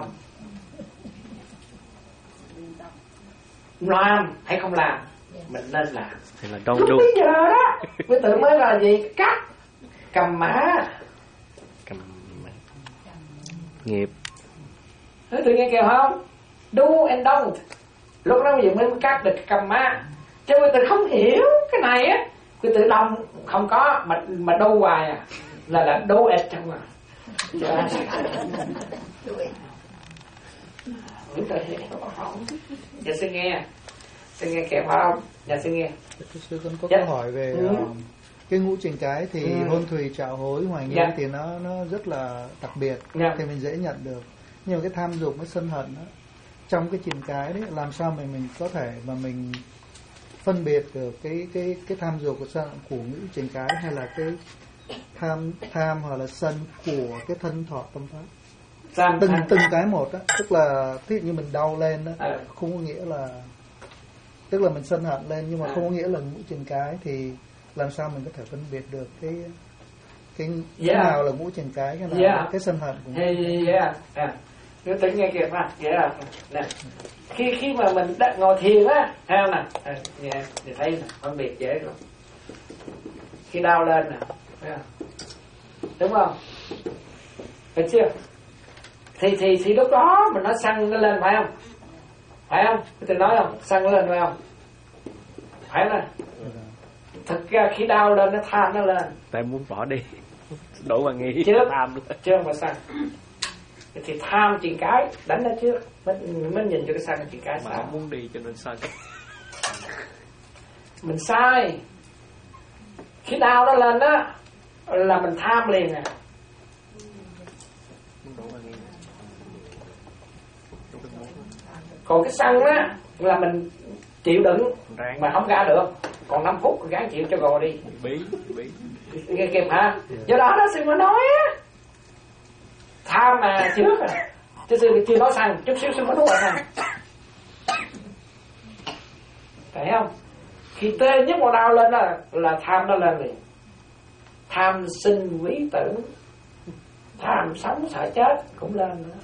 Làm hay không làm, mình nên làm. Thì là don't lúc do. bây giờ đó quý tử mới là gì? Cắt cầm mã, cầm nghiệp. quý tử nghe kêu không? Do and don't. Lúc đó bây giờ mới cắt được cầm mã. Chứ quý tử không hiểu cái này á, quý tử đông không có mà mà đâu hoài à, là là đô ẹt trong à. Quý tử hiểu không? Dạ xin nghe, xin nghe kèm không? Dạ xin nghe. Sư con có Dạ. câu hỏi về Ừ. uh, cái ngũ trình cái thì Ừ. hôn thủy trạo hối hoài nghi Dạ. thì nó nó rất là đặc biệt, Dạ. thì mình dễ nhận được. Nhưng mà cái tham dục với sân hận đó, trong cái trình cái đấy làm sao mình mình có thể mà mình phân biệt được cái cái cái tham dục của sân của ngũ trình cái, hay là cái tham tham hoặc là sân của cái thân thọ tâm pháp, Sam, từng Sam. từng cái một đó. Tức là thí dụ như mình đau lên đó, À. không có nghĩa là, tức là mình sân hận lên, nhưng mà À. không có nghĩa là ngũ trình cái. Thì làm sao mình có thể phân biệt được cái cái, cái Yeah. nào là ngũ trình cái, cái nào Yeah. là cái sân hận của Hey, mình? yeah, yeah. Nếu tính nghe kịp ha, yeah. Nè, khi khi mà mình đã ngồi thiền á, thấy không nè, à, nghe thì thấy nè, phân biệt dễ rồi. Khi đau lên nè, thấy không? Đúng không? Phải chưa? Thì thì thì lúc đó mình nói săn nó lên phải không? Phải không? Tôi nói không? Săn nó lên phải không? Phải nè. Thực ra khi đau lên nó tham nó lên. Tại muốn bỏ đi. Đổ vào nghi Chứ tham luôn. chứ không phải săn. Thì tham chuyện cái đánh nó trước mới, mới nhìn cho cái săn chuyện cái Mà sao. không muốn đi cho nên sai. Mình sai. Khi đau nó lên đó là mình tham liền à. Đổ vào nghi. Còn cái săn á là mình chịu đựng Ráng. mà không ra được. còn năm phút gắng chịu cho gò đi. Bí, bí. Nghe kịp hả? Do đó đó sư mới nói á, tham mà trước à, chứ sư chưa nói xong, chút xíu sư mới nói xong. Thấy không? Khi tê nhất một đau lên là, là tham nó lên liền. Tham sinh quý tử, tham sống sợ chết cũng lên nữa.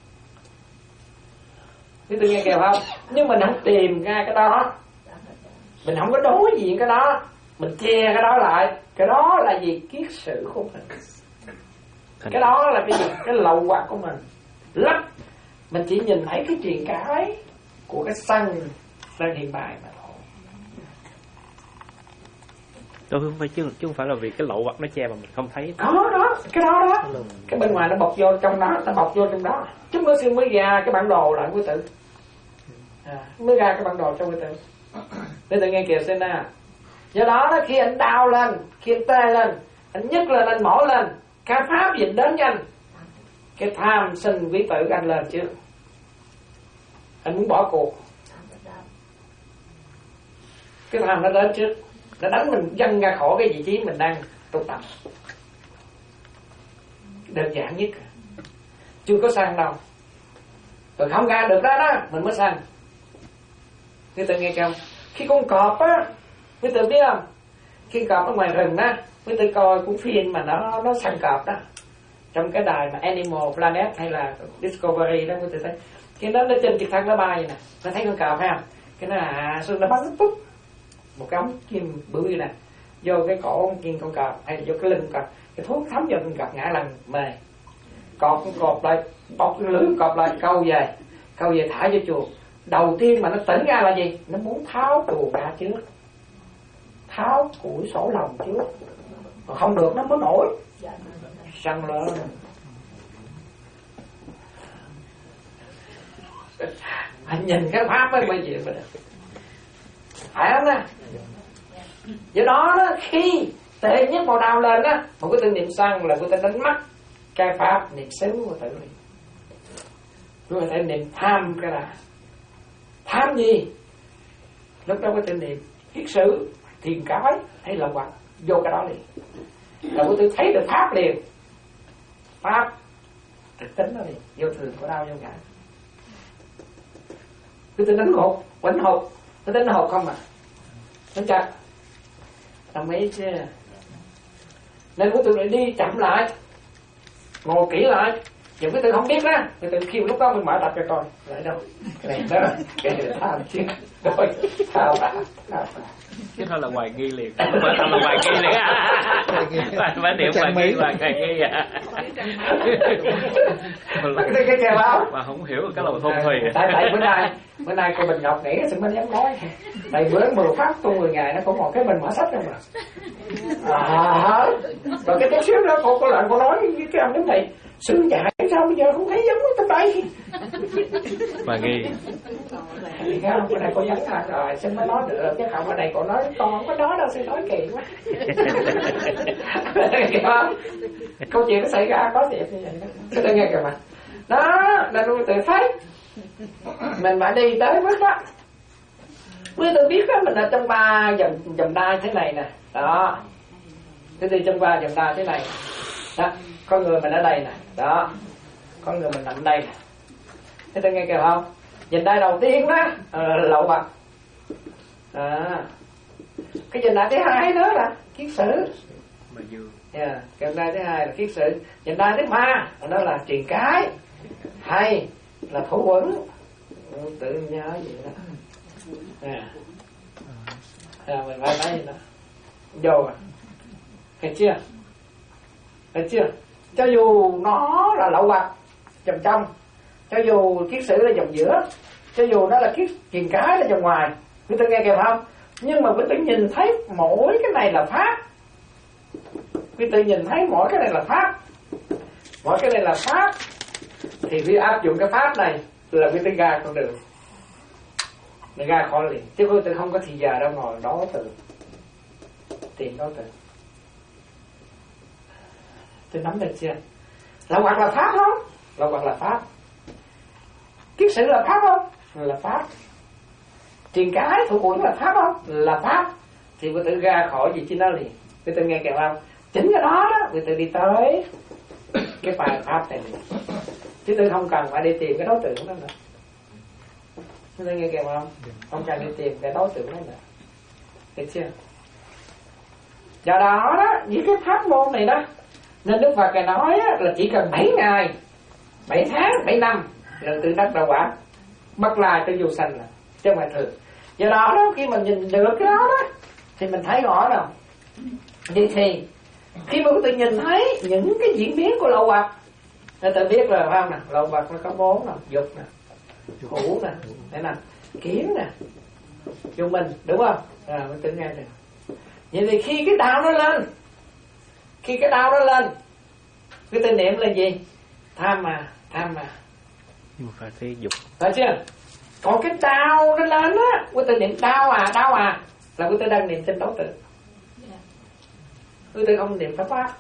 Quý tử nghe kìa không? Nhưng mình không tìm ra cái đó, mình không có đối diện cái đó, mình che cái đó lại. Cái đó là gì? Kiết sử của mình. Cái đó là cái gì? Cái lậu hoặc của mình. Lấp. Mình chỉ nhìn thấy cái truyền cái của cái sân lên hiện bài mà thôi. Tôi không phải chứ, chứ không phải là vì cái lậu hoặc nó che mà mình không thấy. Đó đó, cái đó đó. Cái bên ngoài nó bọc vô trong đó, nó bọc vô trong đó. Chúng tôi xin mới ra cái bản đồ lại quý tử. À, mới ra cái bản đồ cho quý tử. Quý tử nghe kìa xem nè. Do đó đó, khi anh đau lên, khi anh tê lên, anh nhức lên, anh mỏi lên, cái pháp gì đến với anh, cái tham sinh quý tử anh lên trước. Anh muốn bỏ cuộc, cái tham nó đến trước, nó đánh mình văng ra khỏi cái vị trí mình đang tu tập. Đơn giản nhất, chưa có sang đâu, rồi không ra được đó đó mình mới sang. Quý tử nghe không? Khi con cọp á, quý tử biết không? Khi cọp ở ngoài rừng á, quý tử coi cuốn phim mà nó nó săn cọp đó, trong cái đài mà Animal Planet hay là Discovery đó, quý tử thấy cái nó nó trên trực thăng nó bay vậy nè, nó thấy con cọp phải không? Cái nó hạ xuống nó bắnปุ๊một cái ống kim bự như nè vô cái cổ con kim con cọp hay là vô cái lưng cọp, cái thuốc thấm vào con cọp ngã lăn mề. Cọp con cọp lại bọc cái lưới cọp lại câu về, câu về thả vô chuồng. Đầu tiên mà nó tỉnh ra là gì? Nó muốn tháo chuồng ra trước, tháo củi sổ lòng trước, còn không được nó mới nổi săn lên. Anh nhìn cái pháp mới bây giờ mình phải không nè? Do đó đó, khi tệ nhất màu đau lên á, một cái tự niệm săn là người ta đánh mất cái pháp niệm xứ của tự niệm. Rồi phải niệm tham cái là tham gì? Lúc đó có tự niệm kiết sử, thiền cái hay là hoặc vô cái đó liền. Là có tự thấy được pháp liền, pháp thực tính đó liền, vô thường của đau vô ngã. Cứ tự đánh hột, quánh hột, nó đánh hột không à, nó chặt, đồng ý chứ. Nên của tôi lại đi chậm lại, ngồi kỹ lại. Giờ cái tôi không biết đó, tôi khi lúc đó mình mở tập cho coi lại đâu cái này đó, cái này tham chứ, rồi tham à, tham à. Chứ thôi là hoài nghi liền, không phải là hoài nghi liền á, phải niệm hoài nghi, hoài nghi à. Cái cái kèo báo mà không hiểu cái là thôn thùy. Tại tại bữa nay bữa nay cô Bình Ngọc nghĩ sự mới dám nói. Tại bữa mười pháp tu mười ngày nó cũng một cái bình mở sách đâu mà. À, rồi cái tí xíu đó cô có lệnh cô nói với cái ông giống này, sư dạy sao bây giờ không thấy giống trong đây. Hoài nghi. Thì cái ông này cô nhắn thật rồi, xin mới nói được, chứ không ở đây cô nói con không có nói đâu, xin nói kỳ quá. Câu chuyện nó xảy ra có thiệt như vậy đó. Cái tôi nghe kìa mà. Đó, là tôi tự thấy mình phải đi tới bước đó. Với tôi biết đó, mình ở trong ba vòng vòng đai thế này nè. Đó. Tôi đi trong ba vòng đai thế này. Đó, con người mình ở đây nè. Đó. Con người mình nằm đây nè. Thế tôi nghe kìa không? Vòng đai đầu tiên đó à, lậu bạc. À. Cái vòng đai thứ hai nữa là kiết sử. Yeah. Cái vòng đai thứ hai là kiết sử. Vòng đai thứ ba đó là truyền cái. Hay là thủ quẩn. Tự nhớ vậy đó. À. À, mình phải nói gì đó. Vô à. Thấy chưa? Thấy chưa? Cho dù nó là lậu bạc vòng trong, cho dù kiết sử là vòng giữa, cho dù nó là kiết truyền cái là vòng ngoài, quý tử nghe kìa không? Nhưng mà quý tử nhìn thấy mỗi cái này là pháp. Quý tử nhìn thấy mỗi cái này là pháp, mỗi cái này là pháp, thì khi áp dụng cái pháp này là quý tử ra con đường, mình ra khỏi liền, chứ quý tử không có thì giờ đâu ngồi đó từ tìm đó từ. Tôi nắm được chưa? Là hoặc là pháp không? Là hoặc là pháp. Kiết sử là pháp không? Là pháp. Truyền cái thủ quẩn là pháp không? Là pháp. thì quý tử ra khỏi vị trí đó liền. Quý tử nghe kịp không? Chính cái đó đó quý tử đi tới cái bài pháp này liền. Chứ tôi không cần phải đi tìm cái đối tượng đó nữa. Quý tử nghe kịp không? Không cần đi tìm cái đối tượng đó nữa. Được chưa? Do đó đó, những cái pháp môn này đó, nên Đức Phật Ngài nói á, là chỉ cần bảy ngày, bảy tháng, bảy năm là tự đắc đạo quả, bất lai tới vô sanh là chứ không phải thường. Do đó đó, khi mình nhìn được cái đó đó thì mình thấy rõ đâu. Vậy thì khi mà tự nhìn thấy những cái diễn biến của lậu hoặc, người ta biết là phải không nè, lậu hoặc nó có bốn nè, dục nè, hữu nè, thế nè, kiến nè, vô minh, đúng không? À, mình tự nghe được. Vậy thì khi cái đạo nó lên, khi cái đạo nó lên, cái tên niệm là gì? Tham mà, tham mà. Nhưng mà phải thấy dục. Phải chưa? Còn cái đau nó lên á, quý tử niệm đau à, đau à, là quý tử đang niệm trên đối tượng. Quý tử không niệm pháp pháp.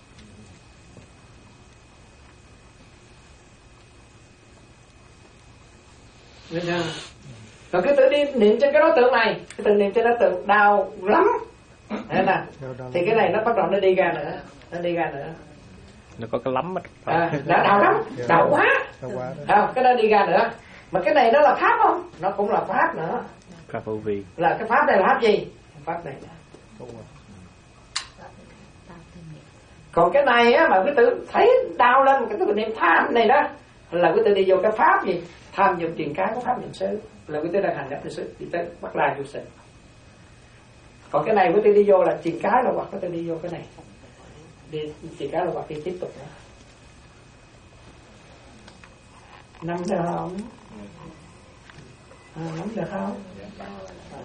Được chưa? Rồi cái tự đi niệm trên cái đối tượng này, cái tự niệm trên đối tượng đau lắm, thế nè, thì cái này nó bắt đầu nó đi ra nữa, nó đi ra nữa. Nó có cái lắm á. À, đã đau lắm, đau quá, à, cái đó đi ra nữa. Mà cái này nó là pháp không? Nó cũng là pháp nữa. Pháp vô vi. Là cái pháp này là pháp gì? Pháp này. Còn cái này á mà quý tử thấy đau lên, cái tử niệm tham này đó, là quý tử đi vô cái pháp gì? Tham dụng tiền cái của pháp niệm xứ, là quý tử đang hành nhập từ xứ, đi tới bắt lai vô sinh. Còn cái này quý tử đi vô là tiền cái là hoặc quý tử đi vô cái này, đi tiền cái là hoặc đi tiếp tục nữa. Nắm được không? À, nắm được không? À.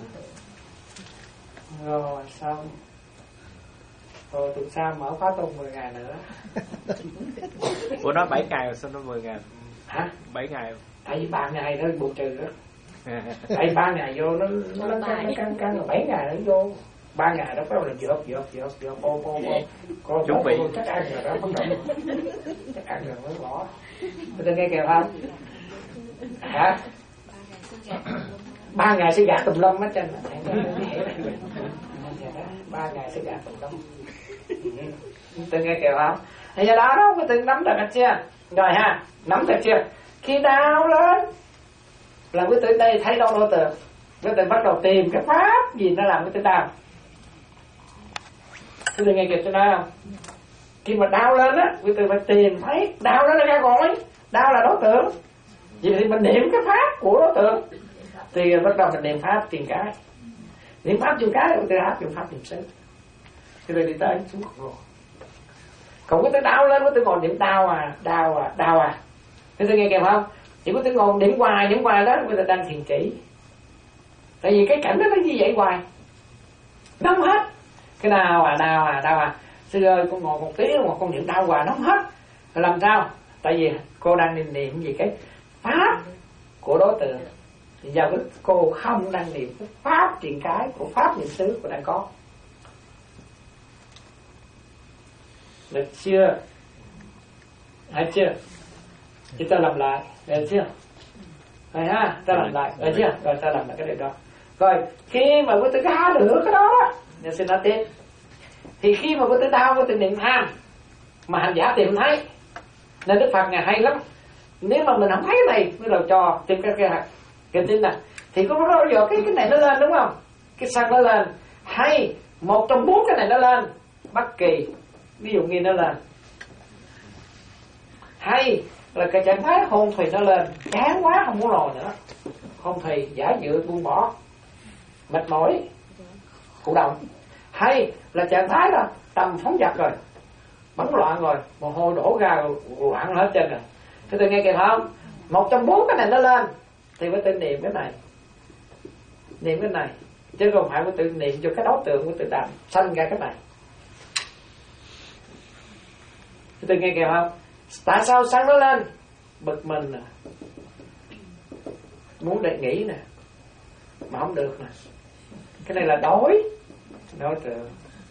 Rồi xong. Rồi tuần sau mở khóa tu mười ngày nữa. Ủa nó bảy ngày rồi sao nó mười ngày? Hả? bảy ngày. Tại vì ba ngày nó bù trừ đó. Tại ba ngày vô nó nó nó căng căng căng rồi bảy ngày nó vô. Ba ngày đó bắt đầu là dợp dợp dợp dợp ô ô ô. Con chuẩn bị chắc ăn rồi đó, bắt đầu. Chắc ăn rồi mới bỏ. Tôi nghe kìa không? Hả? Ba ngày sẽ gạt tùm lum hết trơn. Ba ngày sẽ gạt tùm lum. Tôi nghe kìa không? Thì do đó đó, tôi nắm được chưa? Rồi ha, nắm được chưa? Khi đau lên là quý tử đây thấy đâu đối tượng, quý tử bắt đầu tìm cái pháp gì nó làm quý tử đau. Quý tử nghe kịp cho nó không? Khi mà đau lên á, quý tử phải tìm thấy đau nó ra gọi, đau là đối tượng. Vậy thì mình niệm cái pháp của đối tượng, thì bắt đầu mình niệm pháp tiền cái, niệm pháp tiền cái quý tử áp dụng pháp niệm xứ. Quý tử đi tới xuống rồi. Còn quý tử đau lên, quý tử ngồi niệm đau à, đau à, đau à. Quý tử nghe kịp không? Chỉ quý tử ngồi niệm hoài, niệm hoài đó, quý tử đang thiền chỉ. Tại vì cái cảnh đó nó như vậy hoài, nóng hết. Cái đau à, đau à, đau à. Sư ơi, con ngồi một tí mà con niệm đau hoài nóng hết. Rồi làm sao? Tại vì cô đang niệm niệm gì cái pháp của đối tượng. Thì giờ cô không đang niệm cái pháp truyền cái của pháp niệm xứ của đang có. Được chưa? Được chưa? Chúng ta làm lại, được chưa? Rồi ha, ta làm lại, được chưa? Rồi ta làm lại cái điều đó. Rồi, khi mà quý tử đau được cái đó đó, để xin nói tiếp. Thì khi mà quý tử đau, quý tử niệm tham, mà hành giả tìm thấy, nên Đức Phật Ngài hay lắm. Nếu mà mình không thấy cái này, mới đầu cho tìm cái cái hạt kinh tin này, thì có bao giờ cái cái này nó lên đúng không? Cái sân nó lên, hay một trong bốn cái này nó lên, bất kỳ ví dụ như nó lên, hay là cái trạng thái hôn thủy nó lên, chán quá không muốn rồi nữa, hôn thủy giả dự buông bỏ, mệt mỏi, thụ động, hay là trạng thái đó tâm phóng dật rồi, bấn loạn rồi, mồ hôi đổ ra rồi, loạn hết trên rồi. Thế tôi nghe kịp không? Một trong bốn cái này nó lên thì phải tự niệm cái này, niệm cái này, chứ không phải phải tự niệm cho cái đối tượng của tự làm sanh ra cái này. Thế tôi nghe kịp không? Tại sao sanh nó lên? Bực mình nè, muốn để nghỉ nè, mà không được nè. Cái này là đối đối tượng,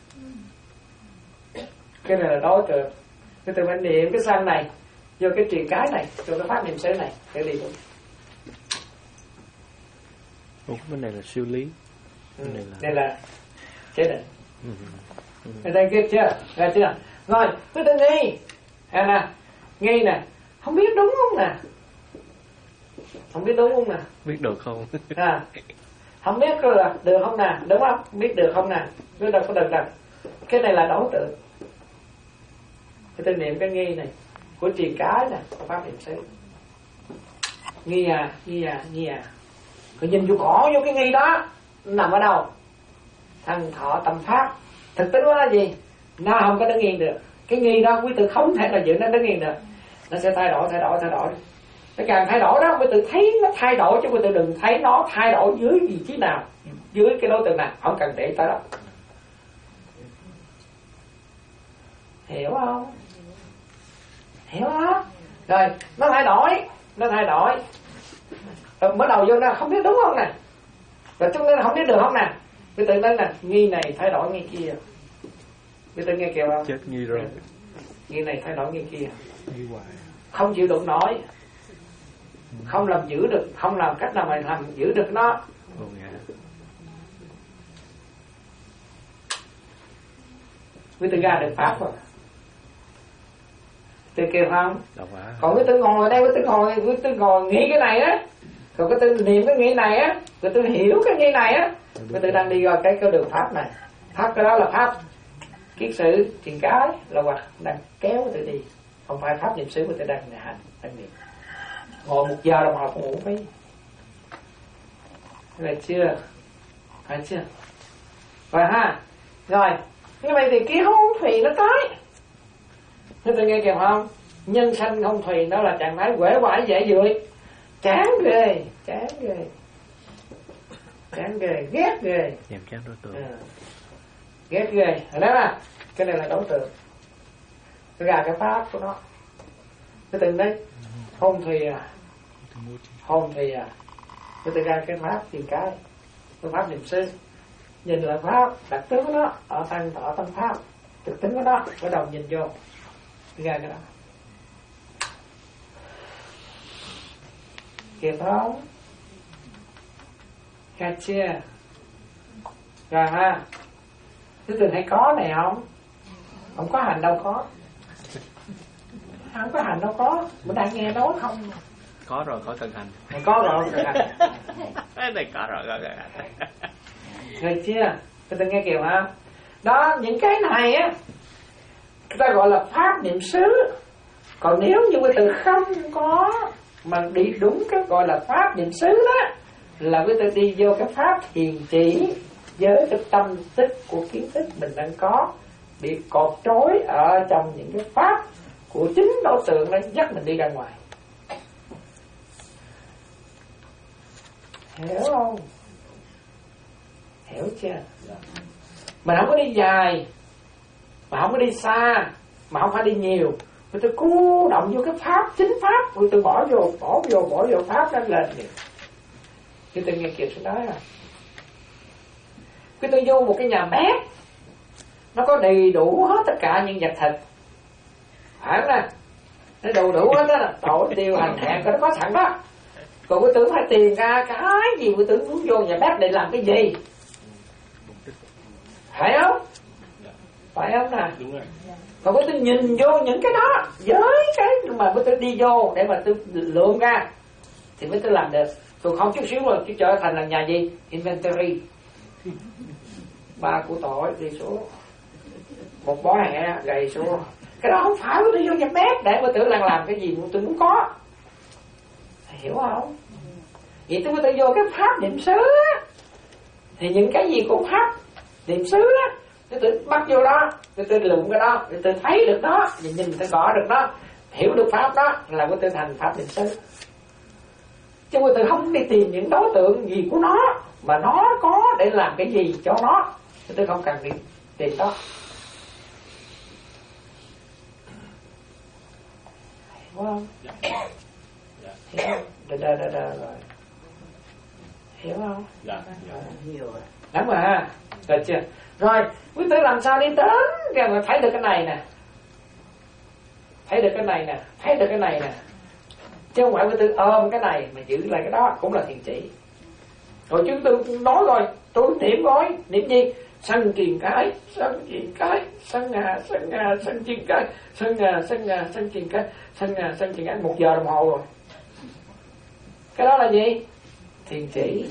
cái này là đối tượng. Cái từ phải niệm cái sanh này vô cái truyền cái này, vô cái pháp niệm xứ này để đi luôn. Ủa, cái này là siêu lý. Ừ. Đây là chế định. Người ta kịp chưa? Rồi chưa? Rồi, quý tư nghi. À nè, nghi nè, không biết đúng không nè? Không biết đúng không nè? Biết được không? À, không biết là được không nè, đúng không? Biết được không nè? Biết đâu có được đâu. Cái này là đối tượng. Cái tư niệm cái nghi này của trì cái nè, của pháp niệm xứ. Nghi à, nghi à, nghi à. Rồi nhìn vô cỏ vô cái nghi đó nằm ở đâu? Thân thọ tâm pháp. Thực tính đó là gì? Nó không có đứng yên được. Cái nghi đó quý tử không thể là giữ nó đứng yên được. Nó sẽ thay đổi, thay đổi, thay đổi. Nó càng thay đổi đó quý tử thấy nó thay đổi, chứ quý tử đừng thấy nó thay đổi dưới vị trí nào, dưới cái đối tượng nào, không cần để tới đó. Hiểu không? Hiểu không? Rồi nó thay đổi, nó thay đổi. Rồi mới đầu vô nó không biết đúng không nè, rồi chúng nó không biết được không nè. Quý tử nói nè, nghi này thay đổi nghi kia. Quý tử nghe kêu không? Chết nghi rồi. Nghi này thay đổi nghi kia. Nghi hoài. Không chịu đựng nổi, không làm giữ được, không làm cách nào mà làm giữ được nó. Ồ, nghe. Quý tử ra được pháp rồi. Quý tử kêu không? Đọc á. Còn quý tử ngồi ở đây, quý tử ngồi, quý tử ngồi nghĩ cái này á, còn quý tử niệm cái nghĩ này á, quý tử hiểu cái nghĩ này á, quý tử đang đi vào cái cái đường pháp này. Pháp cái đó là pháp kiết sử truyền cái, là hoặc đang kéo quý tử đi, không phải pháp niệm xứ quý tử đang hành, đang niệm. Ngồi một giờ đồng hồ cũng ngủ phí. Vậy chưa? Phải chưa? Rồi ha. Rồi, như vậy thì cái hôn thủy nó tới. Thế tôi nghe kìa không? Nhân sanh hôn thủy nó là trạng thái quể quải dễ dụi. Chán ghê, chán ghê. Chán ghê, ghét ghê. Nhàm chán đối tượng. À. Ghét ghê. Rồi đó là, cái này là đối tượng. Cái ra cái pháp của nó. Cái từng đấy. Hôn thủy à. Hôn thủy à. Cái tự ra cái pháp thì cái. Cái pháp niệm xứ. Nhìn là pháp, đặc tướng của nó ở thân, ở tâm pháp, thực tính của nó, bắt đầu nhìn vô ra cái đó. Kịp không? Ra chưa? Rồi ha. Thứ từng hay có này không? Không có hành đâu có. Không có hành đâu có. Mình đang nghe nói không? Có rồi, có cần hành. Có rồi, cần hành. Cái này có rồi, có cần hành. Rồi chưa? Người ta nghe kìa hả? Đó, những cái này á, người ta gọi là pháp niệm xứ. Còn nếu như quý tử không có mà đi đúng cái gọi là pháp niệm xứ đó, là quý tử đi vô cái pháp thiền chỉ với cái tâm tích của kiến thức mình đang có, bị cột trói ở trong những cái pháp của chính đối tượng nó dắt mình đi ra ngoài. Hiểu không? Hiểu chưa? Mình không có đi dài, mà không có đi xa, mà không phải đi nhiều. Người ta cố động vô cái pháp, chính pháp, người ta bỏ vô, bỏ vô, bỏ vô pháp nó lên liền. Người ta nghe Kiệt sẽ nói à. Người ta vô một cái nhà bếp, nó có đầy đủ hết tất cả những vật thịt. Phải không nè? Nó đủ đủ hết đó, tỏi, tiêu, hành, hạt, nó có sẵn đó. Còn cái tưởng phải tìm ra cái gì, cái tưởng muốn vô nhà bếp để làm cái gì? Phải không? Phải không nè? Còn cái tôi nhìn vô những cái đó với cái mà tôi đi vô để mà tôi lượm ra thì mới tôi làm được. Tôi không chút xíu rồi tôi trở thành là nhà gì? Inventory. Ba củ tỏi đi xuống, một bó hẹ gầy xuống. Cái đó không phải tôi vô nhà bếp để mà tôi làm làm cái gì mà tôi muốn có. Hiểu không? Vậy tôi mới vô cái pháp niệm xứ á, thì những cái gì cũng pháp niệm xứ á, tôi tự bắt vô đó, tôi tự lượm cái đó, tôi tự thấy được đó, nhìn nhìn tôi gõ được đó, hiểu được pháp đó là tôi thành pháp niệm xứ. Chứ tôi không đi tìm những đối tượng gì của nó mà nó có để làm cái gì cho nó, tôi không cần đi tìm đó. Hiểu không? Hiểu không? Đờ đờ đờ đờ rồi. Hiểu không? Dạ, dạ. Hiểu rồi. Đúng rồi ha. Rồi chưa? Rồi, quý tử làm sao đi đến kìa mà thấy được cái này nè. Thấy được cái này nè, thấy được cái này nè. Chứ không phải quý tử ôm cái này mà giữ lại cái đó cũng là thiền chỉ. Rồi chúng tôi nói rồi, tôi niệm rồi, niệm gì? sân triền cái, sân triền cái, sân ngà, sân ngà, sân triền cái, sân ngà, sân ngà, sân triền cái, sân ngà, sân triền cái, một giờ đồng hồ rồi. Cái đó là gì? Thiền chỉ.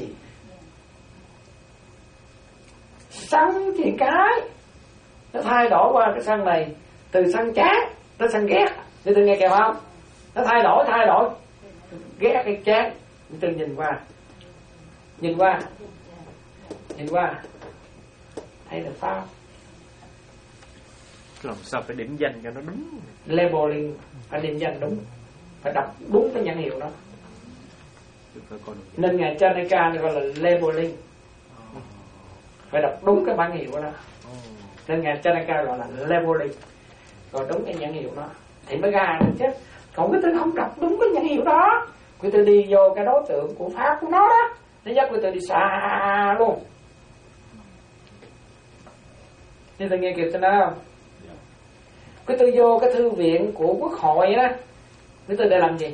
Sân triền cái nó thay đổi qua cái sân này, từ sân chán tới sân ghét. Ngươi từng nghe kèo không? Nó thay đổi, thay đổi, ghét cái chán. Ngươi từng nhìn qua, nhìn qua, nhìn qua, thấy được pháp. Làm sao phải điểm danh cho nó đúng? Labeling phải điểm danh đúng, phải đọc đúng cái nhãn hiệu đó. Nên ngài Chanaka gọi là labeling, phải đọc đúng cái bản hiệu đó. Nên ngài Chanaka gọi là labeling, rồi đúng cái nhãn hiệu đó thì mới ra được chứ. Còn cái tôi không đọc đúng cái nhãn hiệu đó, cái tôi đi vô cái đối tượng của pháp của nó đó, nó dắt cái tôi đi xa luôn. Nên tôi nghe kịp tôi nói không? Cái tôi vô cái thư viện của quốc hội á, cái tôi để làm gì?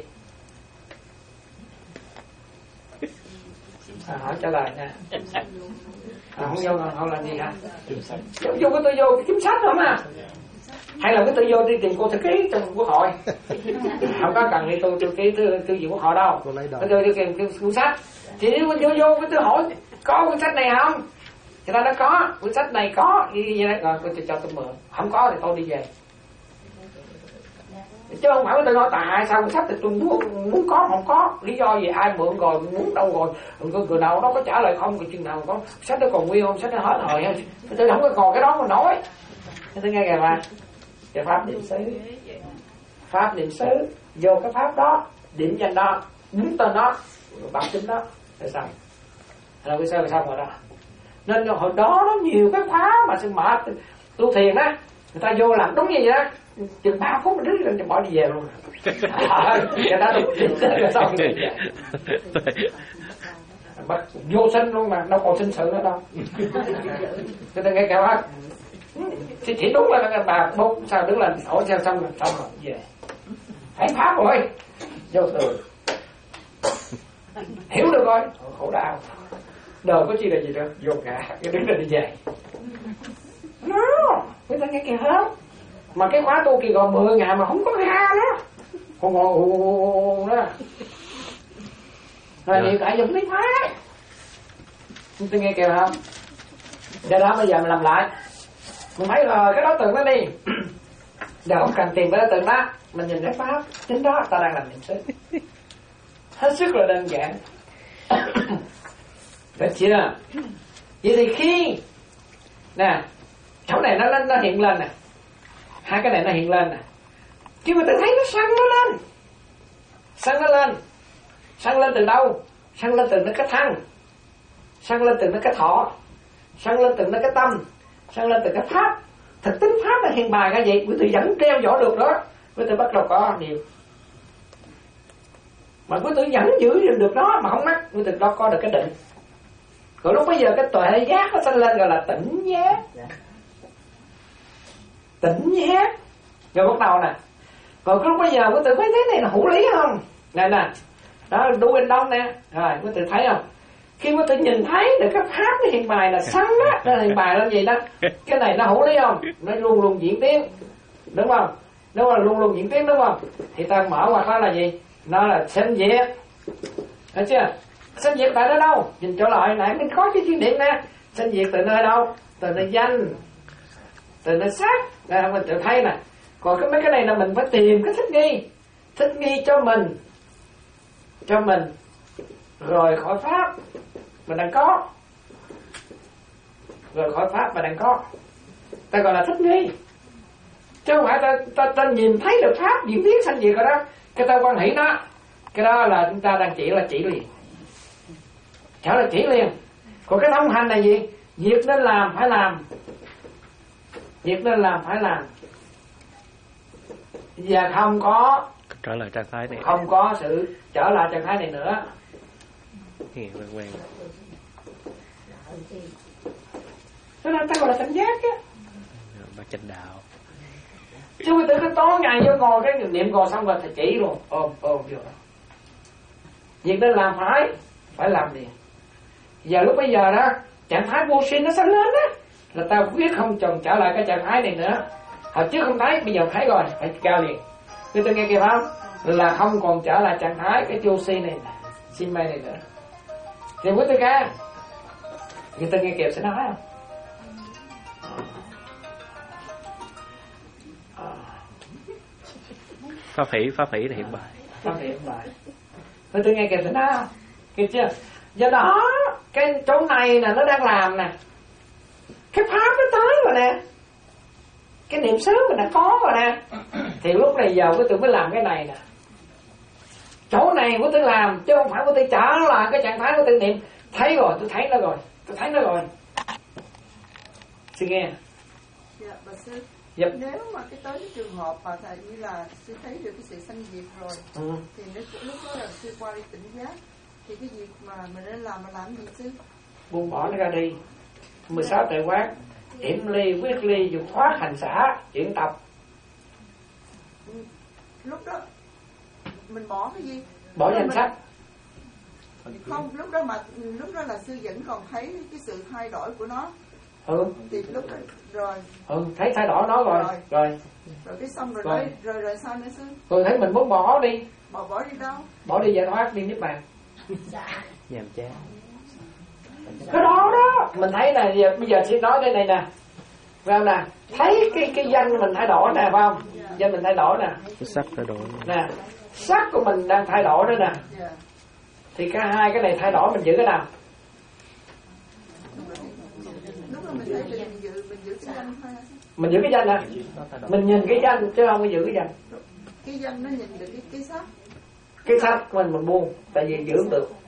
À, hỏi trả lời nha. À, không vô không làm gì hả? Vô, vô cái tôi vô cái kiếm sách thôi mà. Hay là cái tôi vô đi tìm cô thư ký trong quốc hội? Không có cần đi tôi thư ký thư thư viện quốc hội đâu. Tôi vô đi tìm cái cuốn sách. Thì nếu mình vô vô cái tôi hỏi có cuốn sách này không? Người ta nói có, cuốn sách này có, như vậy đó, rồi tôi cho tôi mượn. Không có thì tôi đi về. Chứ không phải tôi nói tại sao cuốn sách thì tôi muốn muốn có không có, lý do gì ai mượn rồi muốn đâu rồi, người, người nào đó có trả lời không, người chừng nào có sách nó còn nguyên không, sách nó hết rồi, tôi không có còn cái đó mà nói. Tôi nghe kìa mà, cái pháp niệm xứ, pháp niệm xứ vô cái pháp đó, điểm danh đó, đúng tên đó, bản tính đó, là sao? Là cái sao là xong rồi đó. Nên hồi đó nó nhiều cái khóa mà sư mệt tu thiền á, người ta vô làm đúng như vậy đó, chừng ba phút mình đứng lên bỏ đi về luôn. À, người ta tu thiền là xong rồi. Bắt vô sinh luôn mà, đâu còn sinh sự nữa đâu. Người ta nghe kẹo hết. Thì chỉ đúng là bà bốc sao đứng lên hỏi sao xong rồi xong rồi về. Thấy pháp rồi, vô từ hiểu được rồi, khổ đau. Đời có chi là gì đâu, vô cả, cái đứng lên đi về. Nó, người ta nghe kìa không? Mà cái khóa tu kỳ còn mười ngày mà không có ra đó. Còn ngồi ù đó. Rồi hiện tại dùng lý phái. Tôi nghe kìa không? Do đó bây giờ mình làm lại. Mình thấy rồi cái đối tượng đó đi. Giờ không cần tìm cái đối tượng đó. Mình nhìn cái pháp, chính đó ta đang làm niệm xứ. Hết sức là đơn giản. Được chưa? Vậy thì khi nè, chỗ này nó nó hiện lên nè, hai cái này nó hiện lên nè, chứ mà tự thấy nó sân nó lên, sân nó lên, sân lên từ đâu? Sân lên từ nó cái thân, sân lên từ nó cái thọ, sân lên từ nó cái tâm, sân lên từ cái pháp. Thực tính pháp là hiện bài ra vậy, quý vị vẫn treo dõi được đó, quý vị bắt đầu có điều. Mà quý vị vẫn giữ được đó mà không mắc, quý vị đó có được cái định. Rồi lúc bây giờ cái tuệ giác nó sanh lên gọi là tỉnh giác. Tỉnh giác. Rồi bắt đầu nè. Rồi lúc bây giờ quý tự thấy thế này là hữu lý không? Này nè. Đó đu bên đông nè. Rồi quý tự thấy không? Khi quý tự nhìn thấy được cái pháp nó hiện bài là sanh đó, nó hiện bài là gì đó. Cái này nó hữu lý không? Nó luôn luôn diễn tiến. Đúng không? Nó là luôn luôn diễn tiến đúng không? Thì ta mở ngoặt đó là gì? Nó là sinh diệt. Thấy chưa? Sinh diệt tại nơi đâu? Nhìn trở lại nãy mình có cái chuyên điểm nè. Sinh diệt từ nơi đâu? Từ nơi danh, từ nơi sắc. Đây mình tự thấy nè. Còn cái mấy cái này là mình phải tìm cái thích nghi, thích nghi cho mình, cho mình rồi khỏi pháp mình đang có, rồi khỏi pháp mà đang có. Ta gọi là thích nghi. Chứ không phải ta, ta, ta nhìn thấy được pháp diễn biến sanh diệt rồi đó, cái ta quan hỷ nó, cái đó là chúng ta đang chỉ là chỉ liền, chả là chỉ liền. Còn cái thông hành này gì? Việc nên làm phải làm, việc nên làm phải làm, và không có trở lại trạng thái này, không có sự trở lại trạng thái này nữa. Quen quen. Cho nên ta gọi là tỉnh giác á. Bác chánh đạo. Chứ tôi tưởng cái tối ngày vô ngồi cái niệm ngồi xong rồi thầy chỉ luôn, ôm ôm vô. Việc nên làm phải, phải làm liền. Giờ lúc bây giờ đó, trạng thái vô sinh nó sanh lên đó. là ta quyết không chồng trở lại cái trạng thái này nữa. Hồi trước không thấy, bây giờ thấy rồi, phải cao liền. Cứ tôi nghe kịp không? Là không còn trở lại trạng thái cái chu si này, si mê này nữa. Thì quý tôi ca, người ta nghe kịp sẽ nói không? Phá phỉ, phá phỉ là hiện bài. Phá phỉ hiện bài. Quý tôi nghe kịp sẽ nói không? Kịp chưa? Do đó, cái chỗ này nè nó đang làm nè, cái pháp nó tới rồi nè, cái niệm xứ mình đã có rồi nè, thì lúc này giờ quý tôi mới làm cái này nè. Chỗ này quý tôi làm chứ không phải quý tôi trả lại cái trạng thái của tôi niệm. Thấy rồi, tôi thấy nó rồi, tôi thấy nó rồi. Xin nghe. Dạ, bà sư. Yep. Nếu mà cái tới cái trường hợp mà thầy như là sư thấy được cái sự sanh diệt rồi, ừ. thì nếu lúc đó là sư qua đi tỉnh giác, thì cái việc mà mình nên làm mà làm gì sư? Buông bỏ nó ra đi. mười sáu tuệ quán, yểm ly, quyết ly, dục thoát, hành xả, chuyển tập. Lúc đó mình bỏ cái gì? Bỏ danh sách. Không, lúc đó mà lúc đó là sư vẫn còn thấy cái sự thay đổi của nó. Ừ. Thì lúc đó rồi. Ừ, thấy thay đổi nó rồi. Rồi. Rồi, rồi cái xong rồi rồi. Rồi, rồi rồi sao nữa sư? Rồi thấy mình muốn bỏ đi. Bỏ bỏ đi đâu? Bỏ đi giải thoát, đi niết bàn. Nhàm chán. Cái đó đó, mình thấy nè, giờ, bây giờ xin nói đây này nè. Phải không nè? Thấy cái cái danh mình thay đổi nè, phải không? Danh mình thay đổi nè. Cái sắc thay đổi. Nè, sắc của mình đang thay đổi đó nè. Thì cả hai cái này thay đổi, mình giữ cái nào? Lúc mà mình thấy mình giữ, mình giữ cái danh thôi. Mình giữ cái danh nè. Mình nhìn cái danh chứ không có giữ cái danh. Cái danh nó nhìn được cái, cái sắc. Cái sắc của mình mình buông, tại vì giữ không được.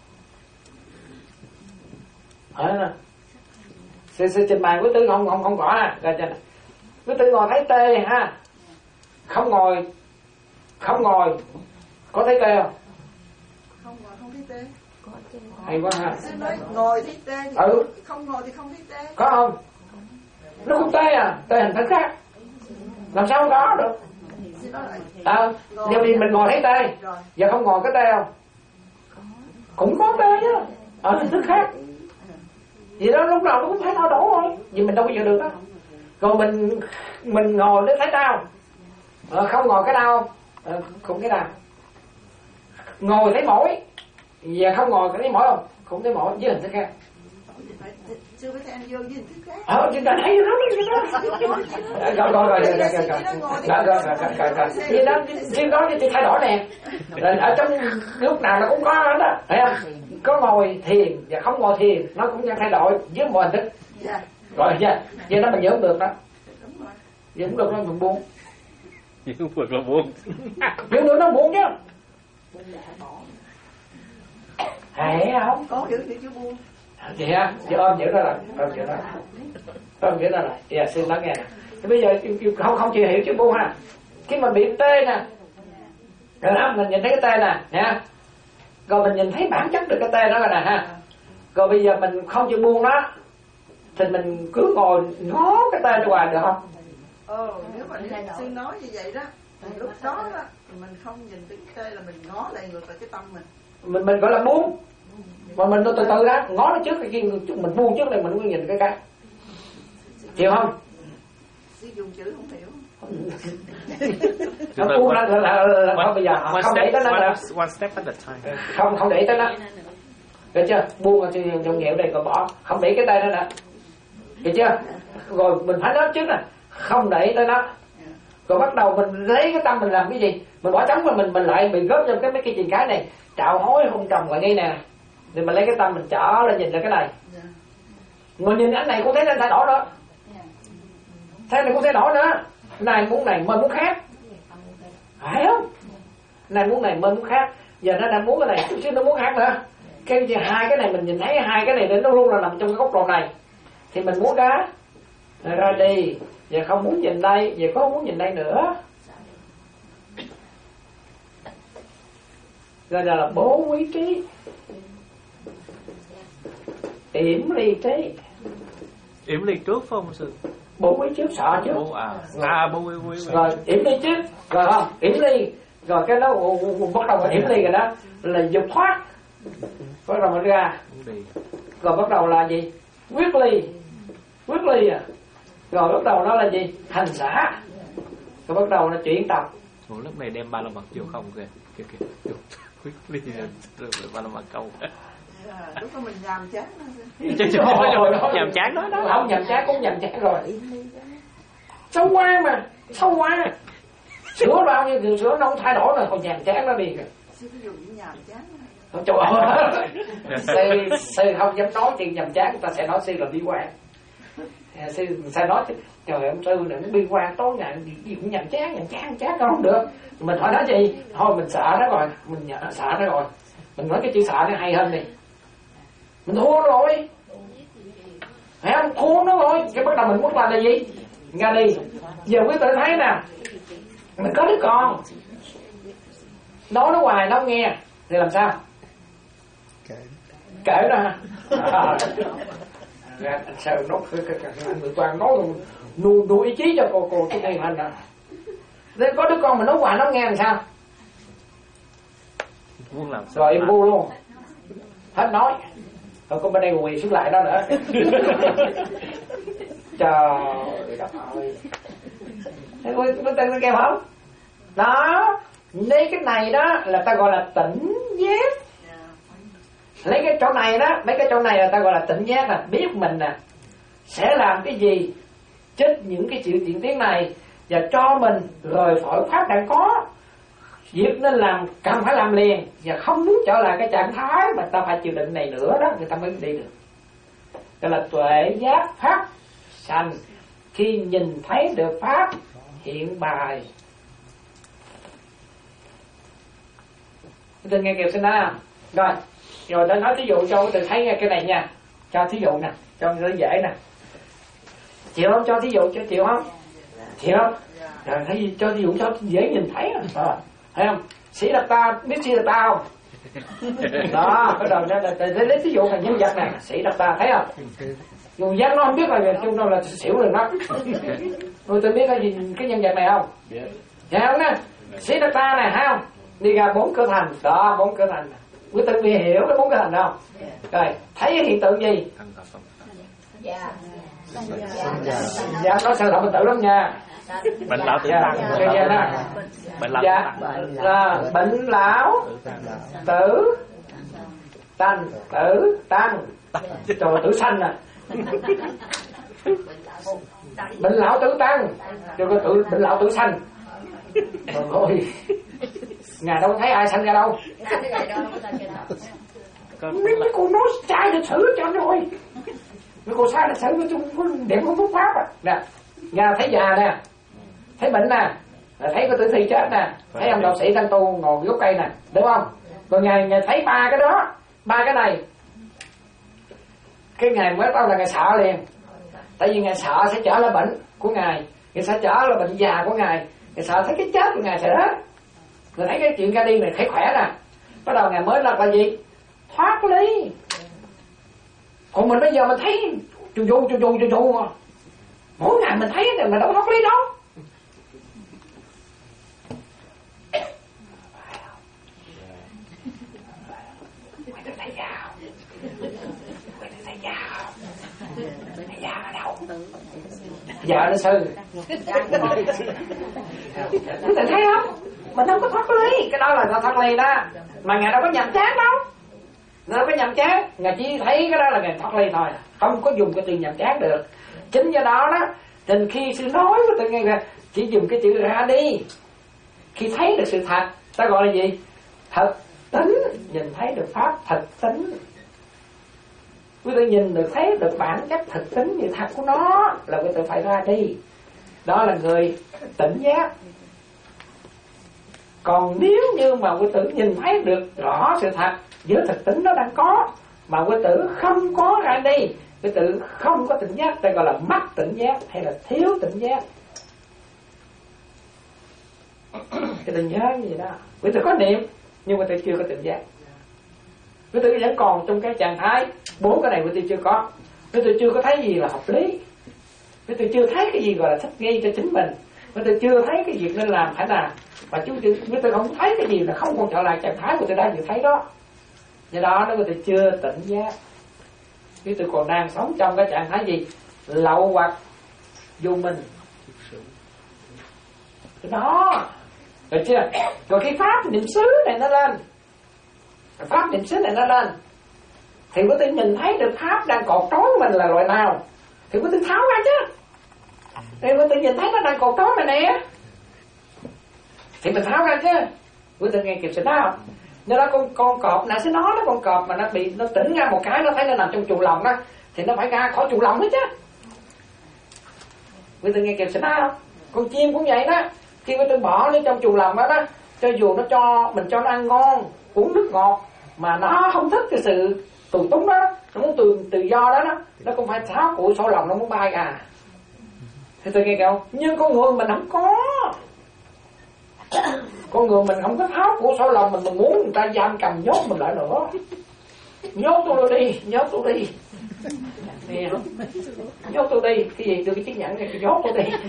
Ở nè. Sự, sự trình bày của Tư không không không rõ ha. Rồi trên này. Quý Tư ngồi thấy tê ha. Không ngồi, không ngồi, có thấy tê không? Không ngồi không thấy tê. Hay quá ha. Sư nói ngồi thấy tê thì ừ. không ngồi thì không thấy tê. Có không? Nó không tê à, tê hình thức khác. Làm sao không có được? À, nhưng vì mình ngồi thấy tê, giờ không ngồi có tê không? Cũng có tê chứ, ở hình thức khác. Vì đó lúc nào nó cũng thấy đau đổ thôi, vì mình đâu có giữ được đó. Còn mình mình ngồi nó thấy đau, à, không ngồi cái đau, à, cũng cái đau. Ngồi thấy mỏi, giờ không ngồi có thấy mỏi không? Cũng thấy mỏi với hình thức khác. Chưa có thấy anh vô với hình thức khác. Ờ, chúng ta thấy nó đó. Rồi, rồi, rồi, rồi, rồi, rồi, rồi, rồi, rồi, vì đó, riêng đó thì thay đổi nè. Ở trong lúc nào nó cũng có hết đó, thấy không? Có ngồi thiền và không ngồi thiền, nó cũng thay đổi với mọi hình thức. Rồi, chưa? Vậy đó mình giữ không được đó. Giữ không được nó mình buông. Giữ không được là buông. Giữ được nó buông chứ. Hay không? Có giữ giữ chứ buông. Vậy ha, giờ ôm giữ nó lại, ôm giữ nó lại, ôm giữ nó lại. Dạ, xin lắng nghe nè. Thì bây giờ không không chịu hiểu chứ buông ha. Khi mà bị tê nè, rồi đó, mình nhìn thấy cái tê nè, nha. Rồi mình nhìn thấy bản chất được cái tê đó rồi nè ha. Rồi bây giờ mình không chịu buông nó, thì mình cứ ngồi ngó cái tê ra ngoài được không? Ờ, nếu mà sư nói như vậy đó, thì lúc đó đó, mình không nhìn thấy cái tê là mình ngó lại ngược lại cái tâm mình. Mình mình gọi là buông. Mà mình từ từ đó, ngó nó trước cái kia, mình buông trước này mình mới nhìn cái cái. Chịu không? Sư dùng chữ không hiểu. Nó buông là, là, là, là không bây giờ one không để tới nó nữa. One step at a time. Không không để tới nó. Được chưa? Buông thì dùng nhẹo đây còn bỏ, không để cái tay nó nữa. Được chưa? Rồi mình phải nói trước nè, không để tới nó. Rồi bắt đầu mình lấy cái tâm mình làm cái gì? Mình bỏ trống mà mình mình lại mình góp trong cái mấy cái chuyện cái này, trạo hối hôn trồng lại ngay nè. Thì mình lấy cái tâm mình trở lên nhìn lại cái này. Mình nhìn ánh này cũng thấy nó thay đổi nữa. Thế này cũng thay đổi nữa. Này muốn này mơ muốn khác. Phải không? Này muốn này mơ muốn khác. Giờ nó đang muốn cái này, chút xíu nó muốn khác nữa. Cái hai cái này mình nhìn thấy hai cái này nó luôn là nằm trong cái góc độ này. Thì mình muốn đó ra đi. Giờ không muốn nhìn đây, giờ có không muốn nhìn đây nữa. Rồi là bố quý trí, yểm ly trí. Yểm ly trước phải không sư? Bố quý trước sợ chứ. Bố à, à bố quý quý. Rồi yểm ly trước, rồi không? Yểm ly, rồi cái đó bắt đầu là yểm ly rồi đó, là dục thoát. Bắt đầu mình ra. Rồi bắt đầu là gì? Quyết ly. quyết ly à. Rồi bắt đầu nó là gì? Hành xả. Rồi bắt đầu nó chuyển tập. Ủa, lúc này đem ba la mật vô không kìa. Kìa kìa. Quyết ly rồi ba la mật câu. À, lúc đó mình nhàm chán đó. Nhàm chán đó đó. Không nhàm chán cũng nhàm chán rồi. Sâu qua mà, sâu qua. Sửa bao nhiêu sửa nó không thay đổi rồi, còn nhàm chán nó đi rồi. Sư ví dụ như nhàm chán. Không trời ơi. Sư, sư không dám nói chuyện nhàm chán, người ta sẽ nói sư là bi quan. Sư sẽ nói trời ông sư này bi quan tối ngày gì cũng nhàm chán, nhàm chán, chán không được. Mình hỏi nói gì? Thôi mình sợ nó rồi, mình sợ nó rồi. Mình nói cái chữ sợ nó hay hơn đi. Mình thua rồi. Phải không? Thua nó rồi. Cái bắt đầu mình muốn làm là gì? Ra đi. Giờ quý tự thấy nè, mình có đứa con, nói nó hoài nó không nghe thì làm sao? Kệ Kệ nó ha. À, sao nó người toàn nói nuôi nuôi ý chí cho cô cô cái này hành à. Nên có đứa con mà nói hoài nó nghe làm sao? Muốn làm sao? Rồi im bu luôn. Hết nói. Rồi con bên đây quỳ xuống lại đó nữa. Trời đất ơi. Thấy có có tên nó kêu không? Đó. Lấy cái này đó là ta gọi là tỉnh giác. Lấy cái chỗ này đó, mấy cái chỗ này là ta gọi là tỉnh giác nè, biết mình nè sẽ làm cái gì, chết những cái chữ chuyển tiếng này và cho mình rời khỏi pháp đang có. Việc nên làm cần phải làm liền và không muốn trở lại cái trạng thái mà ta phải chịu đựng này nữa đó người ta mới đi được. Đó là tuệ giác pháp sanh khi nhìn thấy được pháp hiện bài. Tôi nghe kìa xin đó. Rồi, rồi tôi nói thí dụ cho tôi thấy nghe cái này nha. Cho thí dụ nè, cho nó dễ nè. Chịu không? Cho thí dụ cho chịu không? Chịu không? Rồi thấy cho thí dụ cho dễ nhìn thấy rồi. Thấy không? Sĩ Đạt Ta, biết Sĩ Đạt Ta không? Đó, bắt đầu ra là lấy thí dụ thành nhân vật này, Sĩ Đạt Ta thấy không? Dù giác nó không biết là chung đâu là xỉu rồi đó. Rồi tôi biết cái gì cái nhân vật này không? Dạ không nè? Sĩ Đạt Ta này thấy không? Đi ra bốn cửa thành, đó bốn cửa thành. Quý tự bị hiểu cái bốn cửa thành không? Rồi, thấy cái hiện tượng gì? Dạ. Dạ, có sơ động mình tự lắm nha. Bệnh lão tử tăng. Bệnh lão là bệnh lão tử tăng tử tăng rồi tử sanh nè. Bệnh lão tử tăng rồi có tử bệnh lão tử sanh. Rồi thôi. Ngài đâu có thấy ai sanh ra đâu. Mấy mấy cô nói sai lịch sử cho rồi. Mấy cô sai lịch sử với chung điểm của phúc pháp à. Nè, Ngài thấy già nè, thấy bệnh nè, thấy có tử thi chết nè, thấy ông đạo sĩ đang tu ngồi gốc cây nè, đúng không? Rồi Ngài, Ngài thấy ba cái đó, ba cái này. Cái Ngài mới tao là Ngài sợ liền. Tại vì Ngài sợ sẽ trở lại bệnh của Ngài, Ngài sẽ trở lại bệnh già của Ngài, Ngài sợ thấy cái chết của Ngài sẽ đến. Người thấy cái chuyện ra đi này thấy khỏe nè. Bắt đầu Ngài mới là là gì? Thoát ly. Còn mình bây giờ mình thấy chu chu chu chu chu chu mà. Mỗi ngày mình thấy thì mình đâu có thoát ly đâu. Quay được thấy giàu. Quay được thấy giàu. Thấy giàu ở đâu? Vợ nó sư. Mình thấy không? Mình không có thoát ly. Cái đó là nó thoát ly đó. Mà Ngài đâu có nhầm chán đâu. Ngài đâu có nhầm chán. Ngài chỉ thấy cái đó là Ngài thoát ly thôi. Không có dùng cái từ nhầm chán được. Chính do đó đó, nên khi sư nói với tôi nghe là chỉ dùng cái chữ ra đi. Khi thấy được sự thật, ta gọi là gì? Thật tính. Nhìn thấy được pháp thật tính. Quý tự nhìn được thấy được bản chất thực tính như thật của nó là quý tự phải ra đi. Đó là người tỉnh giác. Còn nếu như mà quý tử nhìn thấy được rõ sự thật giữa thực tính nó đang có mà quý tử không có ra đi, quý tử không có tỉnh giác, ta gọi là mất tỉnh giác hay là thiếu tỉnh giác. Cái tỉnh giác như vậy đó. Quý tử có niệm nhưng quý tử chưa có tỉnh giác. Quý tử vẫn còn trong cái trạng thái bốn cái này quý tử chưa có. Quý tử chưa có thấy gì là hợp lý. Quý tử chưa thấy cái gì gọi là thích nghi cho chính mình. Quý tử chưa thấy cái việc nên làm phải làm. Và chúng tôi, quý tử không thấy cái gì là không còn trở lại trạng thái của tôi đang vừa thấy đó. Do đó nó quý tử chưa tỉnh giác. Quý tử còn đang sống trong cái trạng thái gì? lậu hoặc vô minh. Đó, được chưa? Rồi cái pháp niệm xứ này nó lên, pháp niệm xứ này nó lên, thì có thể nhìn thấy được pháp đang cột trói mình là loại nào, thì có thể tháo ra chứ. Thì có thể nhìn thấy nó đang cột trói mình nè, thì mình tháo ra chứ. Có thể nghe kịp sự đó. Nếu đó con con cọp nãy sẽ nói đó, con cọp mà nó bị nó tỉnh ra một cái, nó thấy nó nằm trong chuồng lồng đó, thì nó phải ra khỏi chuồng lồng hết chứ. Quý vị nghe kịp sẽ nói không? Con chim cũng vậy đó. Khi quý vị bỏ nó trong chuồng lồng đó đó, cho dù nó cho mình cho nó ăn ngon, uống nước ngọt, mà nó không thích cái sự tù túng đó, nó muốn tự tự do đó, đó nó cũng phải tháo củi sổ lòng, nó muốn bay à. Thì tôi nghe kìa không? Nhưng con người mình không có. Con người mình không có tháo của sổ lòng, mình mình muốn người ta giam cầm nhốt mình lại nữa. Nhốt tôi đi, nhốt tôi đi. Nè, nhốt tôi đi. Cái gì đưa cái chiếc nhẫn này, nhốt tôi đi.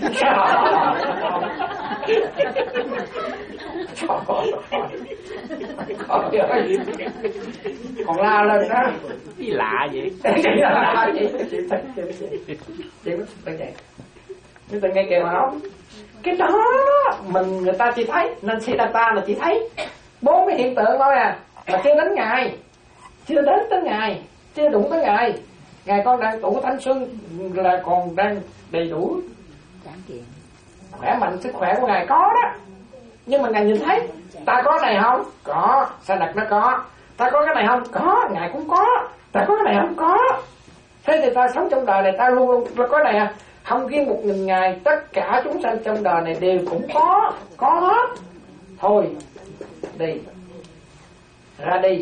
Còn la lên đó. Cái lạ vậy. Lạ vậy. Chị mất vậy. Chúng ta nghe kìa không? Cái đó mình người ta chỉ thấy, nên Siddhartha là chỉ thấy bốn cái hiện tượng thôi à, mà chưa đến ngày, chưa đến tới ngày, chưa đụng tới ngày. Ngày con đang tuổi thanh xuân là còn đang đầy đủ khỏe mạnh, sức khỏe của ngài có đó. Nhưng mà ngài nhìn thấy ta có này không? Có. Sa Đặc nó có. Ta có cái này không? Có. Ngài cũng có. Ta có cái này không? Có. Thế thì ta sống trong đời này ta luôn luôn có này à? Không riêng một nghìn ngày, tất cả chúng sanh trong đời này đều cũng có, có hết. Thôi, đi, ra đi.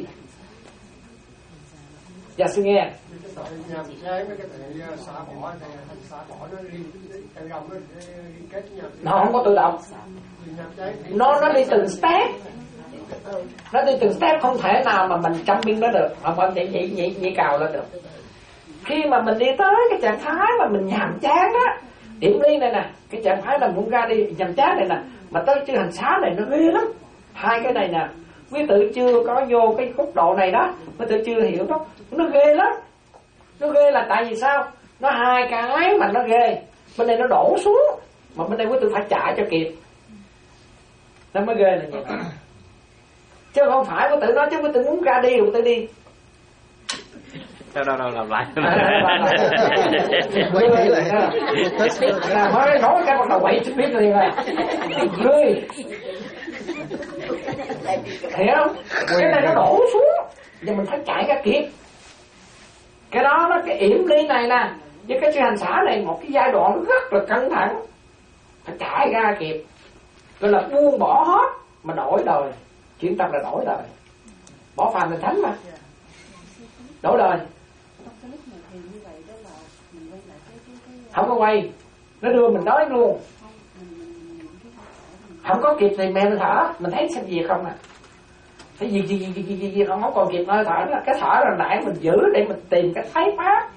Dạ xin nghe. Nó không có tự động. Nó nó đi từng step. Nó đi từng step, không thể nào mà mình trong biên đó được. Không phải nhảy nhảy nhảy nhảy cào lên được. Khi mà mình đi tới cái trạng thái mà mình nhàm chán á, điểm ly này nè, cái trạng thái là muốn ra đi nhàm chán này nè, mà tới chư hành xá này nó ghê lắm. Hai cái này nè, quý tự chưa có vô cái khúc độ này đó, quý tự chưa hiểu đó, nó ghê lắm. Nó ghê là tại vì sao? Nó hai cái mà nó ghê, bên đây nó đổ xuống, mà bên đây quý tự phải chạy cho kịp, nó mới ghê là vậy. Chứ không phải quý tự nói chứ quý tự muốn ra đi, quý tự đi. Đâu đâu đâu làm lại. Quay kỹ lại. Là mới nói cái bắt đầu quậy chút biết liền rồi. Ngươi hiểu không? Cái này nó đổ xuống, giờ mình phải chạy ra kịp. Cái đó nó cái yểm ly này nè, với cái chư hành xả này một cái giai đoạn rất là căng thẳng, phải chạy ra kịp. Gọi là buông bỏ hết mà đổi đời, chuyển tâm là đổi đời. Bỏ phàm thành thánh mà, đổi đời. Không có quay, nó đưa mình đói luôn. Không có kịp thì mẹ mình thở, mình thấy xem gì không à. Cái gì gì gì gì gì, gì không còn kịp hơi thở là cái thở là nãy mình giữ để mình tìm cái thấy pháp.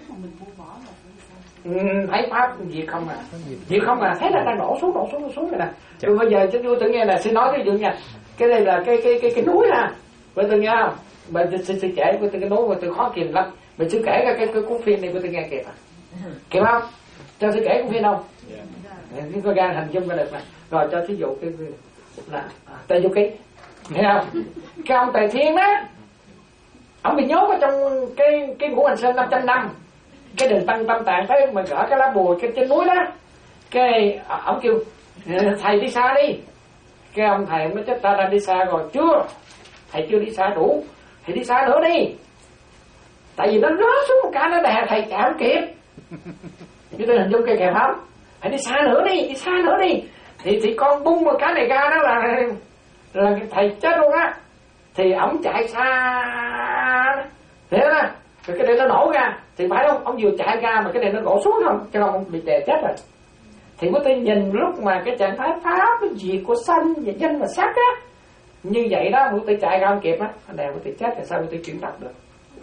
Ừ, thấy pháp gì không à, gì không à, thấy là đang đổ xuống đổ xuống đổ xuống rồi nè. Rồi bây giờ chú tự nghe là xin nói cái dụ nha, cái đây là cái cái cái cái núi ha, bây giờ nghe không? Bây giờ sư kể với cái núi, với tôi khó kìm lắm. Mình sư kể cái cái cái cuốn phim này với tôi nghe kịp à, kịp không? Cho sư kể cuốn phim không? Yeah. Có gan hình dung ra được nè. Rồi cho thí dụ cái là Tây Du Ký, nghe không? Cái ông Tề Thiên á, ông bị nhốt ở trong cái cái ngũ hành sơn năm trăm năm, cái đền Tăng Tâm Tạng tới mà gỡ cái lá bùa cái trên núi đó, cái ông kêu thầy đi xa đi. Cái ông thầy mới chết, ta đã đi xa rồi. Chưa, thầy chưa đi xa đủ, thầy đi xa nữa đi. Tại vì nó rớt xuống một cái nó đè thầy chạy không kịp. Như tôi hình dung kìa kìa không? Thầy đi xa nữa đi, đi xa nữa đi. Thì thì con bung một cái này ra đó là là thầy chết luôn á. Thì ổng chạy xa thế đó, rồi cái này nó nổ ra. Thì phải không? Ông vừa chạy ra mà cái này nó đổ xuống không? Cho ông bị đè chết rồi. Thì có thể nhìn lúc mà cái trạng thái pháp, cái diệt của sanh và danh và sắc á, như vậy đó, có thể chạy ra không kịp á, anh đè có thể chết, thì sao có thể chuyển tập được?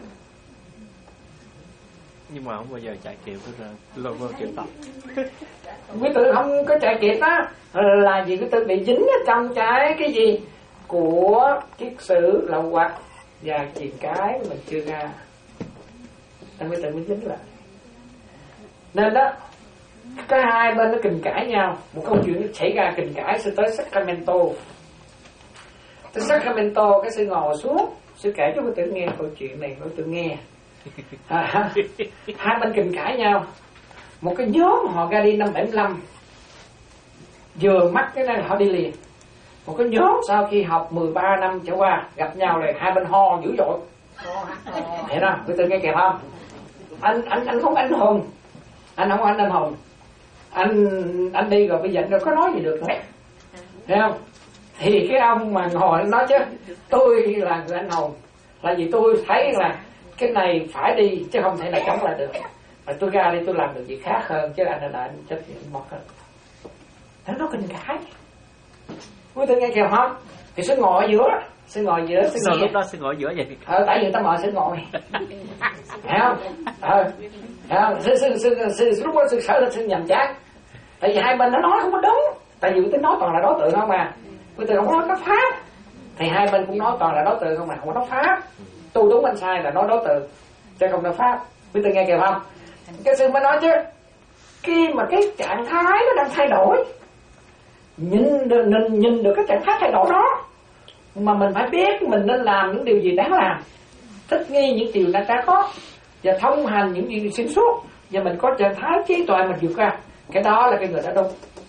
Nhưng mà không bao giờ chạy kịp hết rồi, lâu lâu chuyển tập. Quý tự không có chạy kịp á, là vì quý tự bị dính ở trong cái cái gì của kiết sử lậu hoặc và chìm cái mình chưa ra, anh quý tự mới dính lại. Nên đó có hai bên nó kình cãi nhau. Một câu chuyện nó xảy ra kình cãi sẽ tới Sacramento. Tới Sacramento cái sư ngồi xuống, sư kể cho cô tự nghe câu chuyện này, cô tự nghe. À, hai bên kình cãi nhau. Một cái nhóm họ ra đi năm bảy mươi lăm, vừa mắc cái này họ đi liền. Một cái nhóm sau khi học mười ba năm trở qua gặp nhau rồi hai bên ho dữ dội. Thế đó, cô tự nghe kịp không? Anh anh anh không anh hùng, anh không anh anh hùng. Anh anh đi rồi bây giờ đâu có nói gì được nữa, thấy không? Thì cái ông mà ngồi nói chứ tôi là người anh hùng, là vì tôi thấy là cái này phải đi chứ không thể nào chống lại được, mà tôi ra đi tôi làm được việc khác hơn, chứ anh là anh chết mất hơn. Thế nó kinh cãi. Quý tôi nghe kìa không? Thì sẽ ngồi ở giữa, sẽ ngồi giữa, sẽ ngồi lúc đó sẽ ngồi giữa vậy. Ờ, tại vì ta mời sẽ ngồi, thấy không? Ờ, thấy không? Sư sư sư sư lúc đó sư sợ là sư nhầm chán. Tại vì hai bên nó nói không có đúng. Tại vì tôi nói toàn là đối tượng không mà. Tôi tôi không có nói cái pháp. Thì hai bên cũng nói toàn là đối tượng không mà, không có nói pháp. Tôi đúng anh sai là nói đối tượng, chứ không nói pháp. Quý tôi nghe kìa không? Cái sư mới nói chứ, khi mà cái trạng thái nó đang thay đổi, nhìn được, nhìn, nhìn được cái trạng thái thay đổi đó, mà mình phải biết mình nên làm những điều gì đáng làm, thích nghi những điều đã đã có, và thông hành những gì xuyên suốt, và mình có trạng thái trí tuệ mình vượt qua. Cái đó là cái người đã đúng.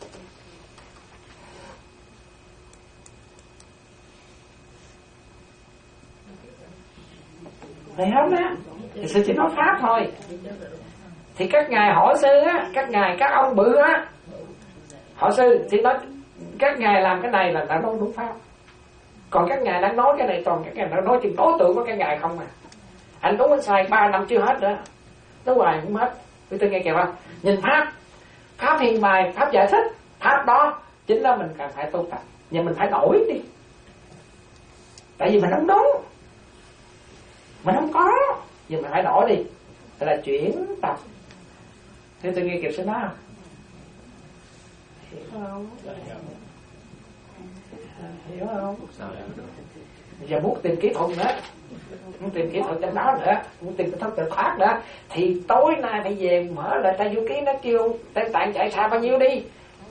Thấy không á? Thì sư chỉ nói pháp thôi. Thì các ngài hỏi sư á, các ngài các ông bự á, hỏi sư thì nói các ngài làm cái này là đã nói đúng pháp. Còn các ngài đang nói cái này toàn các ngài đang nói chừng đối tượng của các ngài không à. Anh đúng anh sai ba năm chưa hết nữa, nó hoài cũng hết. Quý tôi nghe kìa không? Nhìn pháp, pháp hiền bài, pháp giải thích, pháp đó chính là mình cần phải tu tập, và mình phải đổi đi. Tại vì mình không đúng, mình không có, nhưng mình phải đổi đi. Đây là chuyển tập. Thế tôi nghe kịp sẽ nói không? Hiểu không? Hiểu không? Giờ muốn tìm kỹ thuật nữa, muốn tìm kỹ thuật trong đó nữa, muốn tìm kỹ thuật tự thoát nữa, thì tối nay phải về mở lại tay vũ ký, nó kêu Tây Tạng chạy xa bao nhiêu đi.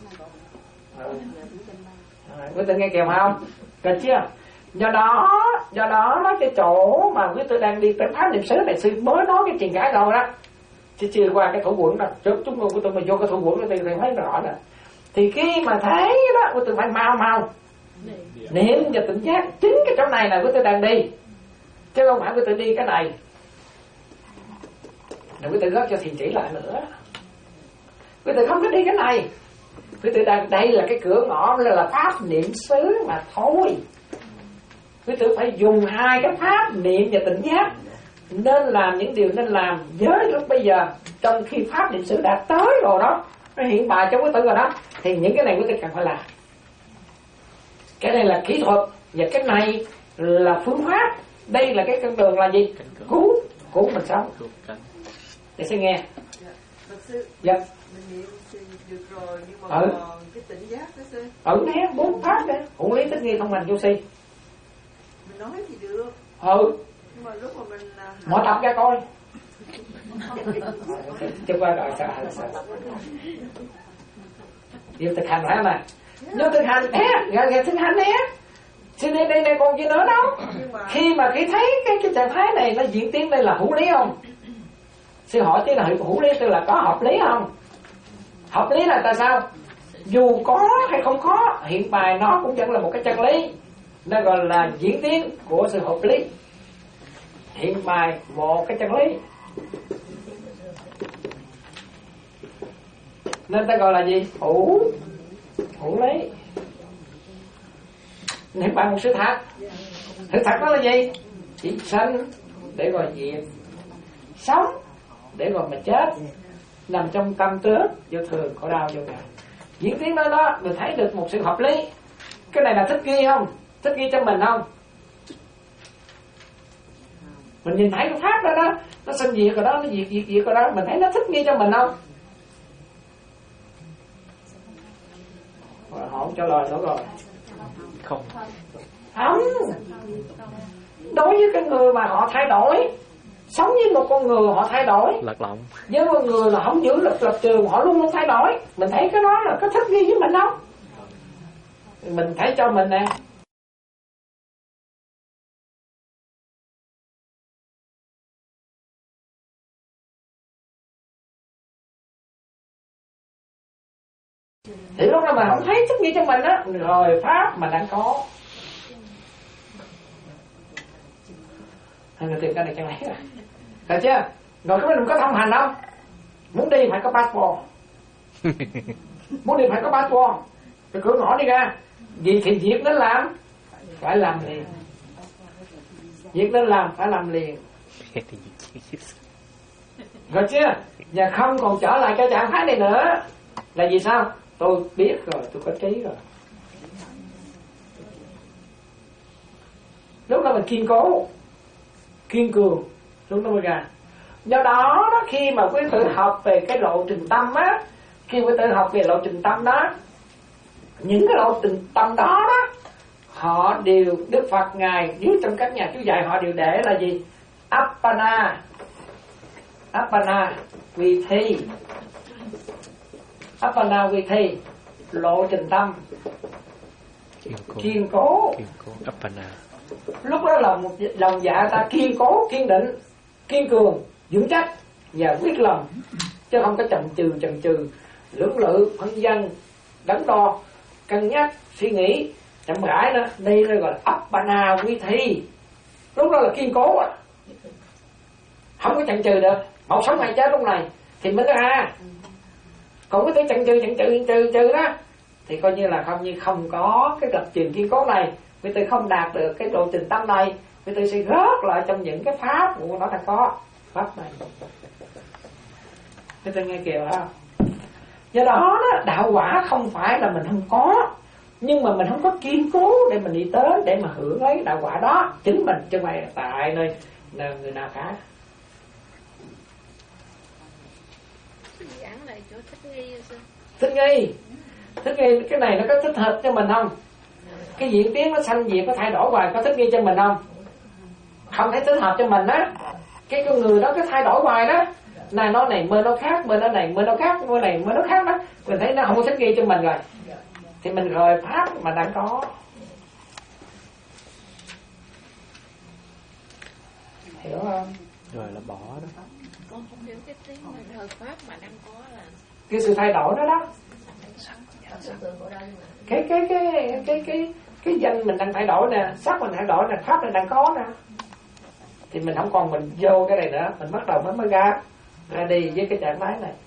Quý tôi nghe kịp không? Được chưa? Do đó, do đó nó cái chỗ mà quý tôi đang đi tới pháp niệm xứ này, sư mới nói cái chuyện cái rồi đó, chứ chưa qua cái thủ quẩn đó. Trước chúng tôi tôi mà vô cái thủ quẩn thì tôi thấy rõ rồi. Thì khi mà thấy đó, quý tôi phải mau mau niệm và tỉnh giác. Chính cái chỗ này là quý tôi đang đi, chứ không phải quý tôi đi cái này. Rồi quý tôi góp cho thiền chỉ lại nữa. Quý tôi không có đi cái này, quý tôi đang đây là cái cửa ngõ, là, là pháp niệm xứ mà thôi. Quý tôi phải dùng hai cái pháp niệm và tỉnh giác, nên làm những điều nên làm với lúc bây giờ. Trong khi pháp niệm xứ đã tới rồi đó, nó hiện bài cho quý tử rồi đó, thì những cái này quý tử cần phải làm. Cái này là kỹ thuật, và cái này là phương pháp. Đây là cái con đường là gì? Cứu, cứu mình sống. Để sẽ nghe. Bạch sư, dạ. Mình niệm thì được rồi, nhưng mà ừ. còn cái tỉnh giác đó sư. Ừ nè, bốn pháp đấy. Hữu lý thích nghi thông hành vô si. Mình nói thì được. Ừ. Nhưng mà lúc mà mình mở tập ra coi. Chưa qua rồi sao hả sao? Điều thực hành hả mà? Điều thực hành thế, gọi là thực hành nè. Xin đây đây này còn gì nữa đâu. Mà... Khi mà khi thấy cái cái trạng thái này nó diễn tiến đây là hữu lý không? Sư hỏi chứ là hữu lý tức là có hợp lý không? Hợp lý là tại sao? Dù có hay không có, hiện bài nó cũng vẫn là một cái chân lý. Nó gọi là diễn tiến của sự hợp lý. Hiện bài một cái chân lý, nên ta gọi là gì? Hữu hữu lý. Hiện bài một sự thật. Sự thật đó là gì? Chỉ sanh để rồi diệt, sống để rồi mà chết, nằm trong tâm tướng vô thường khổ đau vô ngã. Diễn tiến đó đó, mình thấy được một sự hợp lý. Cái này là thích nghi không? Thích nghi cho mình không? Mình nhìn thấy cái pháp đó đó, nó sinh diệt rồi đó, nó diệt diệt diệt rồi đó, mình thấy nó thích nghi cho mình không? Họ không trả lời nữa rồi. Không. Không. Đối với cái người mà họ thay đổi, sống với một con người họ thay đổi, lật lọng. với con người là không giữ lập lập trường, họ luôn luôn thay đổi. Mình thấy cái đó là có thích nghi với mình không? Mình thấy cho mình nè. Thì lúc đó mà không thấy thích nghi cho mình á, rồi pháp mà đang có. Hai người tìm cái này cho mấy rồi. Được chưa? Rồi cái mình có thông hành không? Muốn đi phải có passport. Muốn đi phải có passport. Rồi cửa ngõ đi ra. Vì thì việc nên làm, phải làm liền. Việc nên làm, phải làm liền. Rồi chưa? Và không còn trở lại cái trạng thái này nữa. Là vì sao? Tôi biết rồi, tôi có trí rồi. Lúc đó mình kiên cố, kiên cường, lúc đó mới ra. Do đó, đó khi mà quý tự học về cái lộ trình tâm á, khi quý tự học về lộ trình tâm đó, những cái lộ trình tâm đó đó, họ đều, Đức Phật Ngài viết trong các nhà chú dạy, họ đều để là gì? Appana, Appana Vithi, Appana Vithi, lộ trình tâm kiên cố. Kiên cố Appana. Lúc đó lòng lòng dạ ta kiên cố, kiên định, kiên cường, vững chắc và quyết lòng, chứ không có chần chừ chần chừ lưỡng lự, phân vân, đắn đo, cân nhắc, suy nghĩ chậm rãi nữa. Đây là gọi là Appana Vithi. Lúc đó là kiên cố à, không có chần chừ được, một sống hai chết lúc này thì mới có ra. Còn cái tới chần chừ chần chừ chần chừ chừ đó thì coi như là không, như không có cái lập trường kiên cố này, quý tư không đạt được cái lộ trình tâm này, quý tư sẽ rớt lại trong những cái pháp của nó đang có pháp này. Quý tư nghe kìa không? Do đó, đó đạo quả không phải là mình không có, nhưng mà mình không có kiên cố để mình đi tới, để mà hưởng lấy đạo quả đó chính mình, chứ không phải tại nơi người nào khác. Giảng lại chỗ thích nghi sao? Thích nghi, thích nghi cái này nó có thích hợp cho mình không? Cái diễn tiến nó sanh diệt, nó thay đổi hoài, có thích nghi cho mình không? Không thấy thích hợp cho mình á. Cái con người đó cứ thay đổi hoài đó, này nó này mơ nó khác, mơ nó này mơ nó khác, mơ này mơ nó khác đó, mình thấy nó không có thích nghi cho mình rồi, thì mình rời pháp mà đang có. Hiểu không? Rồi là bỏ đó. Con không hiểu cái tiếng mà rời pháp mà đang có là cái sự thay đổi đó đó. Cái cái cái cái cái cái danh mình đang thay đổi nè, sắc mình thay đổi nè, pháp mình đang có nè, thì mình không còn mình vô cái này nữa, mình bắt đầu mới mới ra ra đi với cái trạng thái này.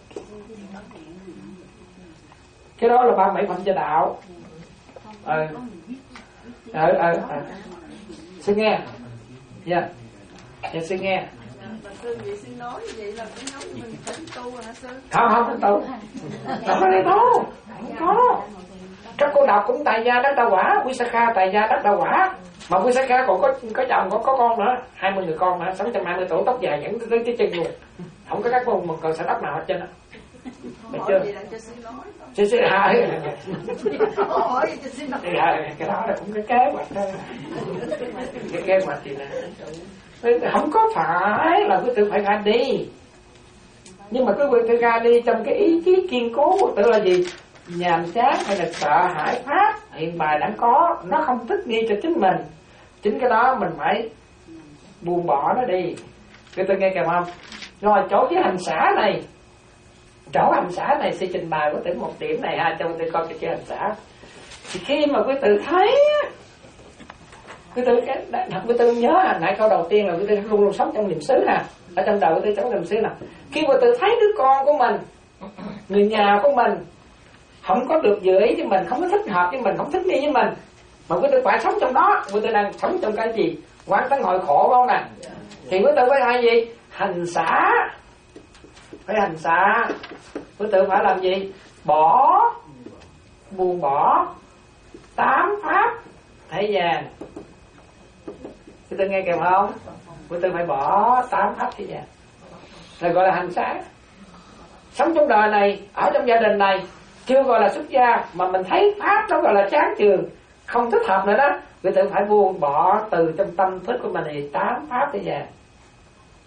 Cái đó là ba bảy phẩm cho đạo. Ờ ờ ờ xin nghe, dạ, dạ xin nghe. Sư vậy xin nói vậy là cái nhóm mình phải tu hả sư? Không không phải tu, không phải tu, không có. Các cô đọc cũng tại gia đất đa quả, Visakha tại gia đất đa quả, mà Visakha còn có có chồng, có có con nữa, hai mươi người con nữa, sống trăm hai mươi tuổi, tóc dài dẫn tới cái chân luôn, không có các con một còn xã đất nào hết trơn á. Được chưa? Xin xin hỏi. Hỏi cho xin nói. Cái đó là cũng cái kế hoạch thôi. Cái kế hoạch thì là không có phải là quý tử phải ra đi, nhưng mà quý tử ra đi trong cái ý chí kiên cố của tự là gì? Nhàm chán hay là sợ hãi pháp hiện bài đã có, nó không thích nghi cho chính mình. Chính cái đó mình phải buông bỏ nó đi. Quý tử nghe kìa không? Rồi chỗ cái hành xã này, chỗ hành xã này sẽ trình bày của tử một điểm này ha, cho quý tử coi cái chữ hành xã. Thì khi mà quý tử thấy, quý tử quý tử nhớ hành lại câu đầu tiên là quý tử luôn luôn sống trong niềm xứ nè, ở trong đầu quý tử sống trong niềm xứ nè. Khi quý tử thấy đứa con của mình, người nhà của mình không có được dự ý với mình, không có thích hợp với mình, không thích nghi với mình, mà quý tử phải sống trong đó, quý tử đang sống trong cái gì? Quán tấn hội khổ không nè? Thì quý tử phải hay gì? Hành xả, phải hành xả. Quý tử phải làm gì? Bỏ, buông bỏ tám pháp thế gian. Quý tử nghe kìa không? Quý tử phải bỏ tám pháp thế gian, là gọi là hành xả. Sống trong đời này, ở trong gia đình này chưa gọi là xuất gia, mà mình thấy pháp nó gọi là chán chường, không thích hợp nữa đó, quý tử phải buông bỏ từ trong tâm thức của mình thì tám pháp thế gian.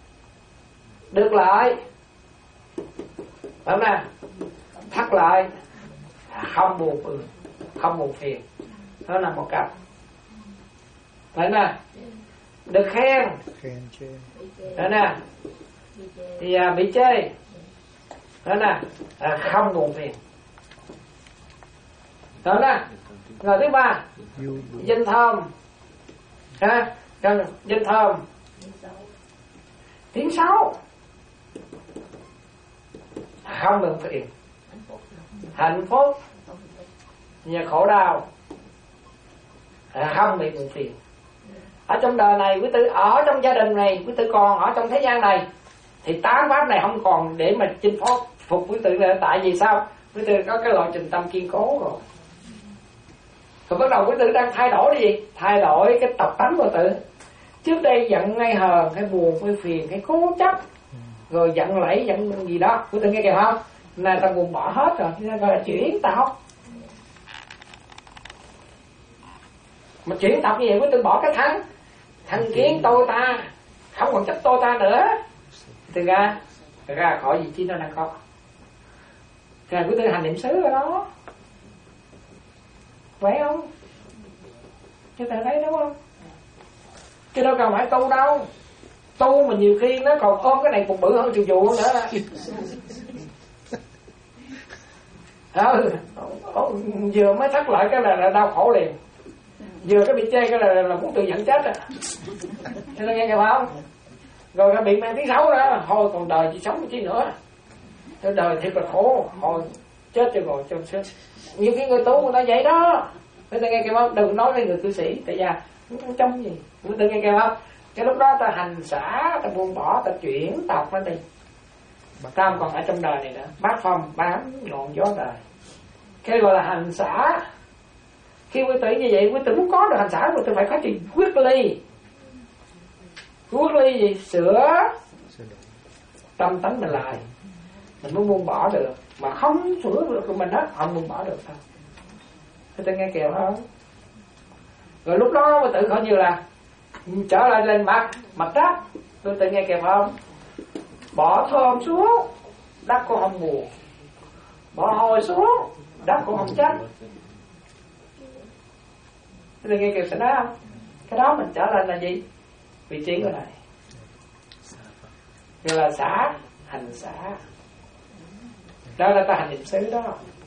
được lợi, phải không nào? Thất lợi, không buồn phiền, không buồn phiền, đó là một cặp. Phải không nào? Được khen, khen chê, đó nè, thì à, bị chê, đó nè, à, không buồn phiền, đó nè. Rồi thứ ba, danh thơm, ha, danh thơm, tiếng xấu, không buồn phiền, hạnh phúc, nhà khổ đau, à, không bị buồn phiền. Ở trong đời này quý tử, ở trong gia đình này quý tử còn ở trong thế gian này thì tám pháp này không còn để mà chinh phục phục quý tử nữa. Tại vì sao? Quý tử có cái lộ trình tâm kiên cố rồi. Rồi bắt đầu quý tử đang thay đổi cái gì? Thay đổi cái tập tánh của tự. Trước đây giận ngay hờn, hay buồn, hay phiền, hay cố chấp, rồi giận lẫy, giận gì đó, quý tử nghe kìa không? Này ta buồn bỏ hết rồi, nên gọi là chuyển tập. Mà chuyển tập như vậy quý tử bỏ cái thân, thân kiến tôi ta, không còn chấp tôi ta nữa, thì ra ra khỏi vị trí nó đang có. Thì quý tử hành niệm xứ ở đó, khỏe không? Chúng ta thấy đúng không? Chứ đâu cần phải tu đâu. Tu mà nhiều khi nó còn ôm cái này một bự hơn chịu dụ nữa là ừ, vừa mới thắt lại cái là, là đau khổ liền, vừa cái bị chê cái là, là muốn tự dẫn chết à. Thế nó nghe kìa phải không? Rồi cái bị mang tiếng xấu đó, thôi còn đời chỉ sống chi nữa, cái đời thiệt là khổ, thôi chết cho rồi cho chết. Nhiều khi người tu người ta vậy đó, người ta nghe kìa không? Đừng nói với người cư sĩ tại gia không trong gì, người ta nghe kìa không? Cái lúc đó ta hành xả, ta buông bỏ, ta chuyển tộc nó đi. Ta còn ở trong đời này nữa, bát phong bám ngọn gió đời, cái gọi là hành xả. Khi quý tử như vậy, quý tử muốn có được hành xả, quý tử phải có chuyện quyết ly. Quyết ly gì? Sửa tâm tánh mình lại, mình muốn buông bỏ được, mà không sửa được của mình hết, không buông bỏ được thôi. Quý tử nghe kìa không? Rồi lúc đó quý tử coi như là trở lại lên mặt mặt đất. Quý tử nghe kìa không? Bỏ thơm xuống, đất cũng không buồn. Bỏ hôi xuống, đất cũng không trách. Quý tử nghe kìa sẽ nói không? Cái đó mình trở lại là gì? Vị trí của này gọi là xả, hành xả. Đó là ta hành niệm xứ đó.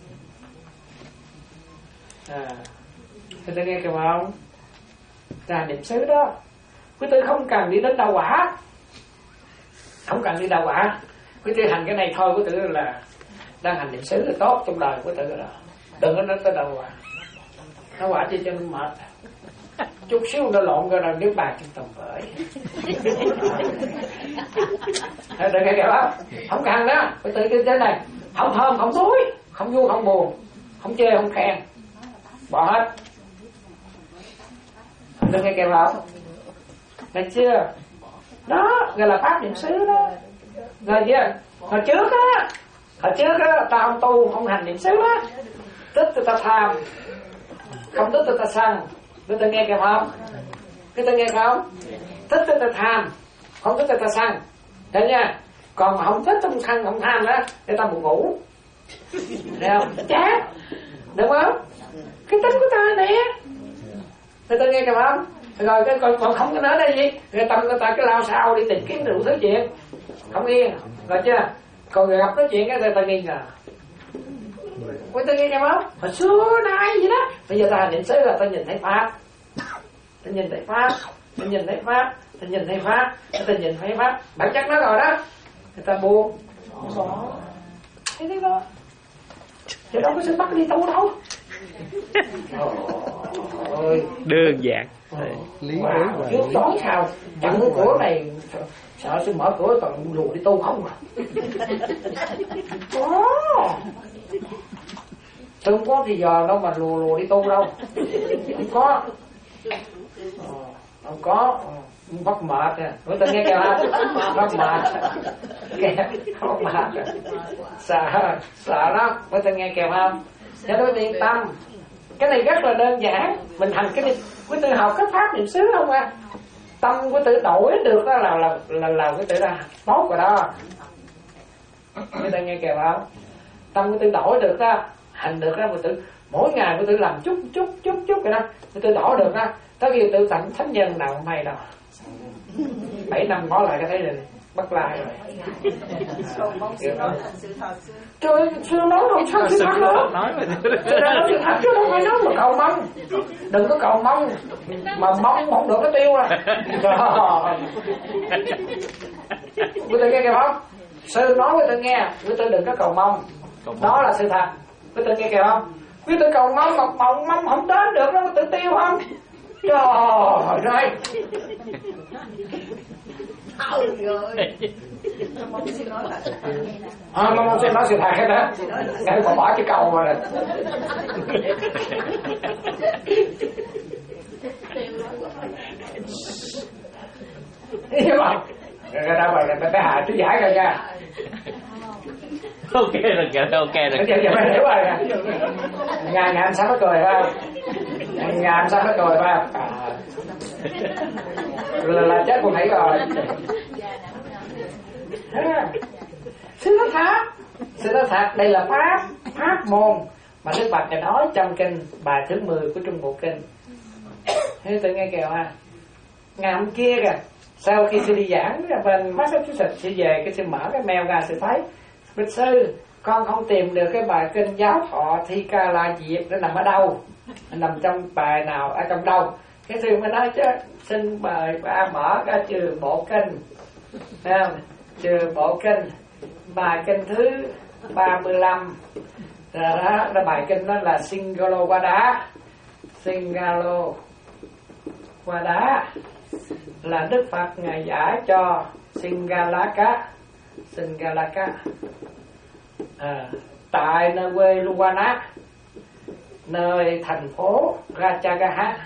À, quý tử nghe kìa không? Ta hành niệm xứ đó. Quý tử không cần đi đến đạo quả, không cần đi đạo quả, quý tử hành cái này thôi, quý tử là đang hành niệm xứ là tốt trong đời quý tử rồi. Đừng có nói tới đạo quả, đạo quả chỉ cho nó mệt, chút xíu nó lộn ra là nước bạc trên tầm bởi. Đừng nghe kìa đó, không cần đó, quý tử cái thế này, không thơm, không thối, không vui, không buồn, không chê, không khen, bỏ hết. Đừng nghe kìa không? Được chưa? Đó gọi là pháp niệm xứ đó. Rồi chưa? Hồi trước á, hồi trước á, ta không tu, không hành niệm xứ á, tức thì ta tham, không tức thì ta sân. Quý tử nghe kìa không? Quý tử nghe không? Thích thì ta tham, không thích thì ta sân. Thấy nha? Còn mà không thích, không sân, không tham đó, để ta buồn ngủ. Thấy không? Chán, đúng không? Cái tính của ta nè. Quý tử nghe kìa không? Rồi cái còn, còn không có nói đây gì, người tâm người ta cái lao sao đi tìm kiếm đủ thứ chuyện, không yên, rồi chưa? Còn người gặp nói chuyện cái người ta nghi ngờ. Quý tử nghe không? Hồi xưa nay gì đó, bây giờ ta hành niệm xứ là ta nhìn thấy pháp, ta nhìn thấy pháp, ta nhìn thấy pháp, ta nhìn thấy pháp, ta nhìn thấy pháp, bản chất nó rồi đó, người ta buông, bỏ, thấy thế đó, chứ đâu có sự bắt đi tu đâu. Ôi, đơn giản. Lý wow, đối trước đó sao chẳng có cửa này, sợ sẽ mở cửa toàn lùa đi tu không à. Có không có thì giờ đâu mà lùa lùa đi tu đâu, không có, không có, bắt mệt nè, người ta nghe kìa bắt mệt, kìa bắt mệt, sợ sợ lắm, người ta nghe kìa không? Cho tôi yên tâm, cái này rất là đơn giản, mình hành cái này, quý tử học cái pháp niệm xứ không à? tâm của tự đổi được đó là là là, là cái tự là tốt rồi đó. Người ta nghe kìa không? Tâm của tự đổi được đó, hành được đó, của tự mỗi ngày của tự làm chút chút chút chút vậy đó, của tự đổi được đó, tới khi tự thành thánh nhân nào không hay đâu. Bảy năm ngó lại cái thấy rồi bắt lại rồi. Trời, sư nói không sao sư thật nữa. Sư nói sự thật chứ không phải nói mà cầu mong. Đừng có cầu mong, mà mong không được cái tiêu à. Quý vị nghe kìa không? Sư nói với tôi nghe, quý tôi đừng có cầu mong. Đó là sự thật. Quý tôi nghe kìa không? Quý tôi cầu mong mà mong mong không đến được đó, quý tôi tiêu không? Trời ơi. Thôi rồi. Mong xin nói là À, mong xin nói sự thật hết đó. Ngay mà bỏ cái cầu rồi. Hiểu không? Rồi ra bài là phải hạ chú giải rồi nha. Ok rồi kìa, ok rồi. Giờ giờ mày hiểu rồi nè. Ngàn ngàn sao nó cười phải không? Ngàn ngàn sao nó cười phải không? Là, là chết con thấy rồi. Sư nói thật, sư nói thật, đây là pháp, pháp môn mà Đức Phật đã nói trong kinh bài thứ mười của Trung Bộ Kinh. Thế tôi nghe kìa ha. Ngày hôm kia kìa, sau khi sư đi giảng bên Massachusetts, sư về cái sư mở cái mail ra sư thấy, bạch sư, con không tìm được cái bài kinh Giáo Thọ Thi Ca La Diệp nó nằm ở đâu, nó nằm trong bài nào ở trong đâu. Cái sư mới nói chứ, xin mời ba mở ra Trường Bộ Kinh, thấy không? Trường Bộ Kinh, bài kinh thứ ba mươi lăm, rồi đó, là bài kinh đó là Singalo Vada. Singalo Vada là Đức Phật ngài giải cho Singalaka, Singalaka à, tại nơi quê Luwana, nơi thành phố Rajagaha.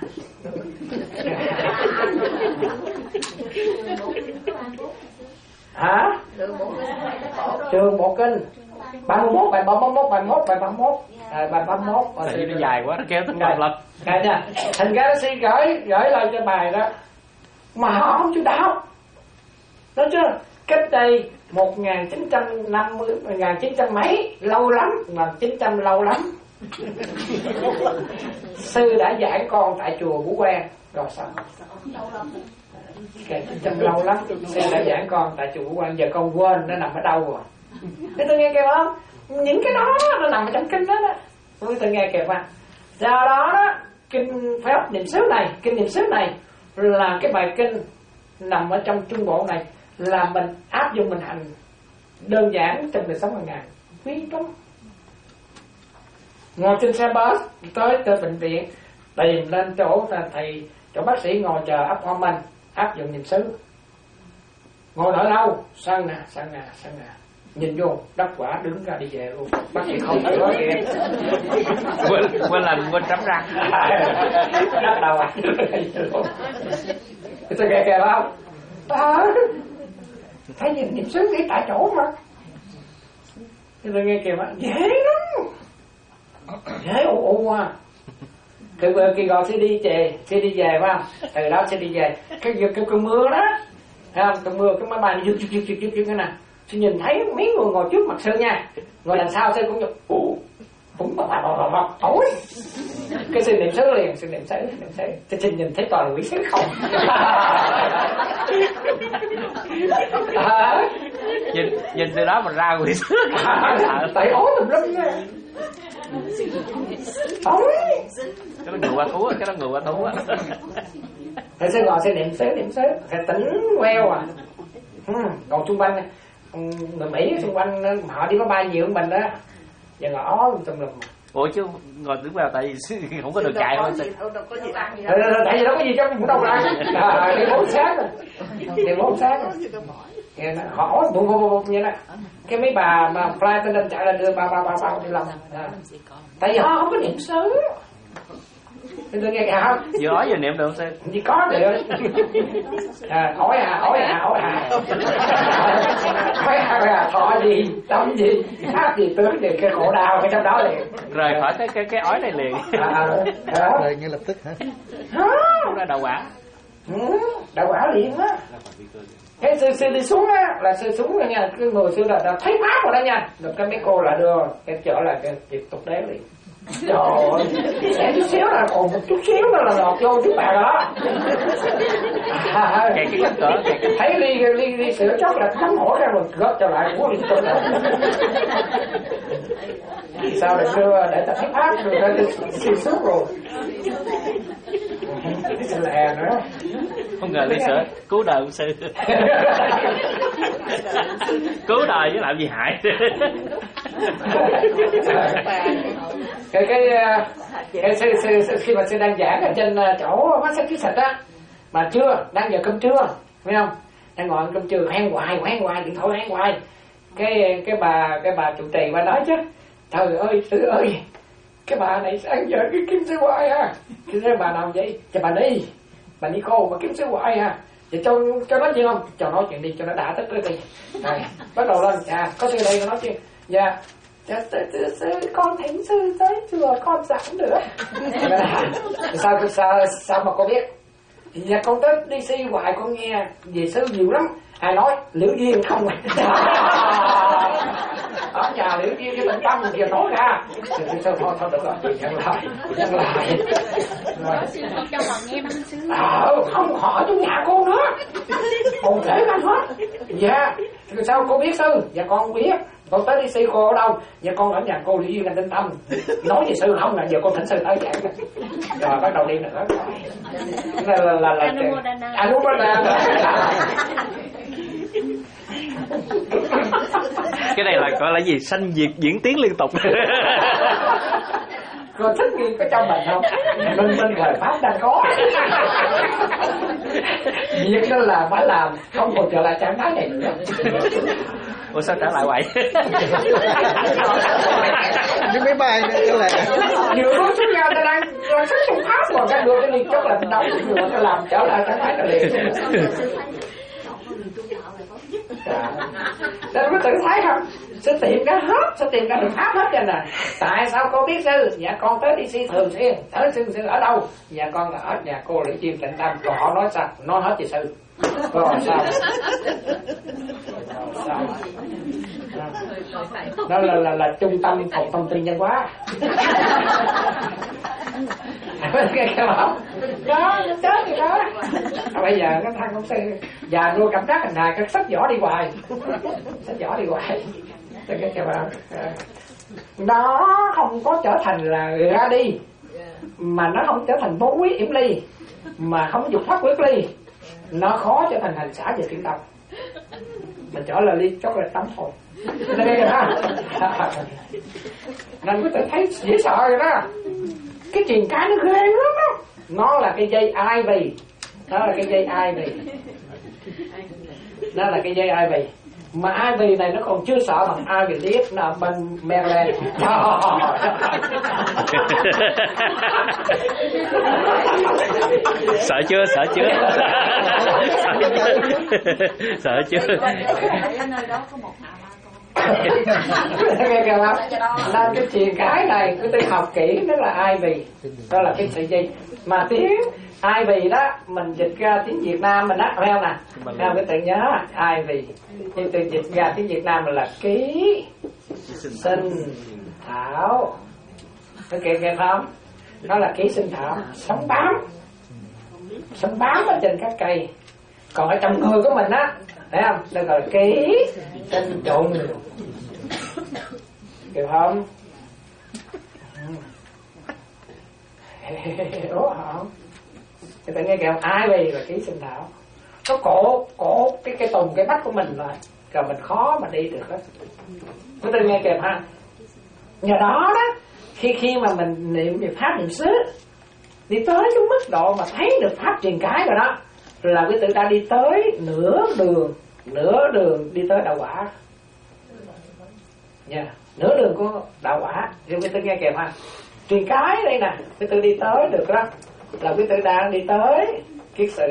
Hả? Trường Bộ Kinh ba mươi mốt, bài ba mươi mốt, bài mốt, bài ba mươi mốt, à, bài ba mươi mốt. Tại vì nó dài quá, nó kéo tính độc lập. Nha. Thành ra nó xin gửi gửi lại cho bài đó, mà họ không chịu đọc. Nói chưa? Cách đây một nghìn chín trăm năm mươi, một nghìn chín trăm mấy, lâu lắm, một nghìn chín trăm lâu lắm. Sư đã dạy con tại chùa Vũ Quang rồi xong. Cái trăm lâu lắm, sư đã giảng con tại chùa Vũ Quang, giờ con quên nó nằm ở đâu rồi. Thế tôi nghe kìa không? Những cái đó nó nằm ở trong kinh đó đó. Tôi nghe kìa mà. Do đó đó, kinh pháp niệm xứ này, kinh niệm xứ này là cái bài kinh nằm ở trong Trung Bộ này, là mình áp dụng mình hành đơn giản trong đời sống hàng ngày, quý lắm. Ngồi trên xe bus tới tới bệnh viện, tìm lên chỗ thầy, chỗ bác sĩ ngồi chờ appointment, áp dụng niệm xứ. Ngồi đợi lâu, sân nè, sân nè, sân nè, nhìn vô đắc quả đứng ra đi về luôn. Bác sĩ không thể nói gì. Quên quên làm quên trắm răng. Đắc đầu à. Tôi nghe kìa không? À, thấy nhìn niệm xứ nghĩ tại chỗ mà. Tôi nghe kìa mà dễ lắm, dễ ù ù à. Cái khi gọi sẽ đi về, sẽ đi về phải không? Từ đó sẽ đi về. Cái cái cái, cái mưa đó, thấy không? Cái mưa cái máy bay đi chút chút chút chút cái này. Sư nhìn thấy mấy người ngồi trước mặt Sư nha, ngồi đằng sau Sư cũng như ủ cũng bọc bọc bọc bọc tối. Cái Sư niệm xứ liền, Sư niệm xứ, niệm xứ. Cái Sư nhìn thấy toàn quỷ xứ không. À, nhìn nhìn từ đó mà ra quỷ xứ. tại ố tùm lum nha. Tối. Cái nó ngựa qua thú, cái nó ngựa qua thú á. Thầy sẽ gọi sẽ niệm xứ, niệm xứ, thầy tỉnh queo à. Ừ, còn xung quanh người Mỹ xung quanh họ đi máy bay nhiều hơn mình đó, giờ ngồi ó tùm lum. Ủa chứ ngồi đứng vào tại vì không có được chạy thôi. Đâu có gì ăn gì đâu. Tại vì đâu có gì trong cũng đâu ra. Đi bốn sáng rồi, đi bốn sáng rồi. Nghe nó họ bụng bụng bụng như đó. Cái mấy bà mà flight attendant chạy lên đưa ba ba ba ba đi lòng. Tại vì họ không có niệm xứ. Tôi nghe kìa không? Vừa nói vừa niệm được sao? Chỉ có được. À, hỏi à, hỏi à, hỏi à. Hỏi à, hỏi à, thọ gì, tâm gì, pháp gì, tướng gì, cái khổ đau cái trong đó liền. Rời khỏi cái cái cái ói này liền. À, à, Rồi ngay lập tức hả? Không ra đầu quả. ừ, đạo quả liền á. Cái sư sư đi xuống á là sư xuống rồi nha, cái người sư là, là thấy pháp rồi đó nha, được cái mấy cô là đưa cái trở lại cái tiếp tục đế liền. Trời ơi, sẽ chút xíu là còn một chút xíu nữa là lọt vô trước bà đó. À, cái cái cỡ thấy ly ly ly sữa chót là nắm hổ ra rồi gấp trở lại của liên tục. Sao lại đưa để ta thấy pháp rồi ra đi xuống rồi. Lè nữa. Không ngờ ly sữa cứu đời của sư. Cứu đời chứ làm gì hại. cái cái, cái sư, sư, sư, khi mà sư đang giảng ở trên chỗ mắt sách ký sạch á, mà trưa đang giờ cơm trưa, phải không? Đang ngồi ăn cơm trưa hoen hoài hoen hoài điện thoại hoen hoài. Cái cái bà cái bà trụ trì bà nói chứ, trời ơi sư ơi, cái bà này sáng giờ cái kiếm sư hoài à. Cái sư bà nào vậy? Cho bà đi, bà đi cô mà kiếm sư hoài à. Vậy cho cho nói chuyện không? Cho nói chuyện đi cho nó đã tất cái gì. Rồi bắt đầu lên, à có sư đây có nói chuyện. Dạ. Dạ, sư, sư, sư, con thỉnh sư tới chùa con giảng nữa. sao, sao sao mà con biết? Dạ con tới đi si hoài con nghe về sư nhiều lắm. Ai nói Liễu Duyên không? Ở nhà Liễu Duyên cái Tịnh Tâm kìa nói ra. Thôi thôi thôi được rồi, nhận lại, nhận lại. Con cho họ nghe băng sư. Ờ, không hỏi trong nhà cô nữa. Còn kể ra hết. Dạ, sao cô biết sư? Dạ con không biết. Con tới đi sư cô ở đâu? Dạ con ở nhà cô Liễu Duyên Tịnh Tâm. Nói về sư không là giờ con thỉnh sư tới giảng. Rồi bắt đầu đi nữa. Là là là là Anumodana. Cái này là gọi là gì? Sanh diệt diễn tiến liên tục. Cô thích nghi có trong mình không? Minh minh thời pháp đang có. Việc đó là phải làm, không còn trở lại trạng thái này nữa. Ủa sao trở lại vậy? Cái máy bay này cái là nhiều lúc xuất ra ta đang đang xuất trong pháp còn đang đưa cái liên chốt là đóng vừa ta làm trở lại trạng thái là liền. Nên mới tự thấy không? Sẽ tìm cái hết, sẽ tìm cái được pháp hết cho nè. Tại sao cô biết sư? Dạ con tới đi si thường xuyên. Tới sư sư ở đâu? Dạ con là ở nhà cô Liễu Duyên Tịnh Tâm. Còn họ nói sao? Nói hết về sư. Còn sao? Sao? Đó là là là trung tâm phòng thông tin văn hóa. Nghe không? Đó, chết rồi đó. Bây giờ cái thằng công sư già nuôi cảm giác hình này cái sách vỏ đi hoài, sách vỏ đi hoài. Cái cái bà nó không có trở thành là ra đi, mà nó không trở thành vô quý yểm ly, mà không dục thoát quyết ly, nó khó trở thành hành xả về thiện tâm. Mình trở là ly chốt là tắm thôi. Nên nghe hả? Nên có thể thấy dễ sợ rồi đó. Cái truyền cái nó ghê lắm đó. Nó là cái dây ivy. Nó là cái dây ivy. Nó là cái dây ivy. Mà ivy này nó còn chưa sợ bằng ivy leaf là bên Maryland. Sợ chưa? Sợ chưa? Sợ chưa? Nghe kìa không? Nên cái truyền cái này cứ tôi học kỹ nó là ivy. Đó là cái sợi dây. Mà tiếng ivy đó mình dịch ra tiếng Việt Nam mình á, phải không nè? Nào cái tự nhớ ivy. Nhưng từ dịch ra tiếng Việt Nam mình là ký sinh thảo. Cái kìa kìa không? Nó là ký sinh thảo, sống bám. Sống bám ở trên các cây. Còn ở trong người của mình á, thấy không? Đây gọi là ký sinh trùng. Kìa không? Đúng không? Thì tự nghe kìa ai vì là ký sinh thảo. Nó cổ, cổ cái cái tùng cái mắt của mình rồi. Rồi mình khó mà đi được hết. Nó tự nghe kìa ha. Nhờ đó đó, khi khi mà mình niệm về pháp niệm xứ, đi tới cái mức độ mà thấy được pháp truyền cái rồi đó, là quý tử đã đi tới nửa đường, nửa đường đi tới đạo quả. Nha, yeah. Nửa đường của đạo quả. Thì quý tử nghe kìa ha. Truyền cái đây nè, quý tử đi tới được đó, là quý tử đang đi tới kiết sự.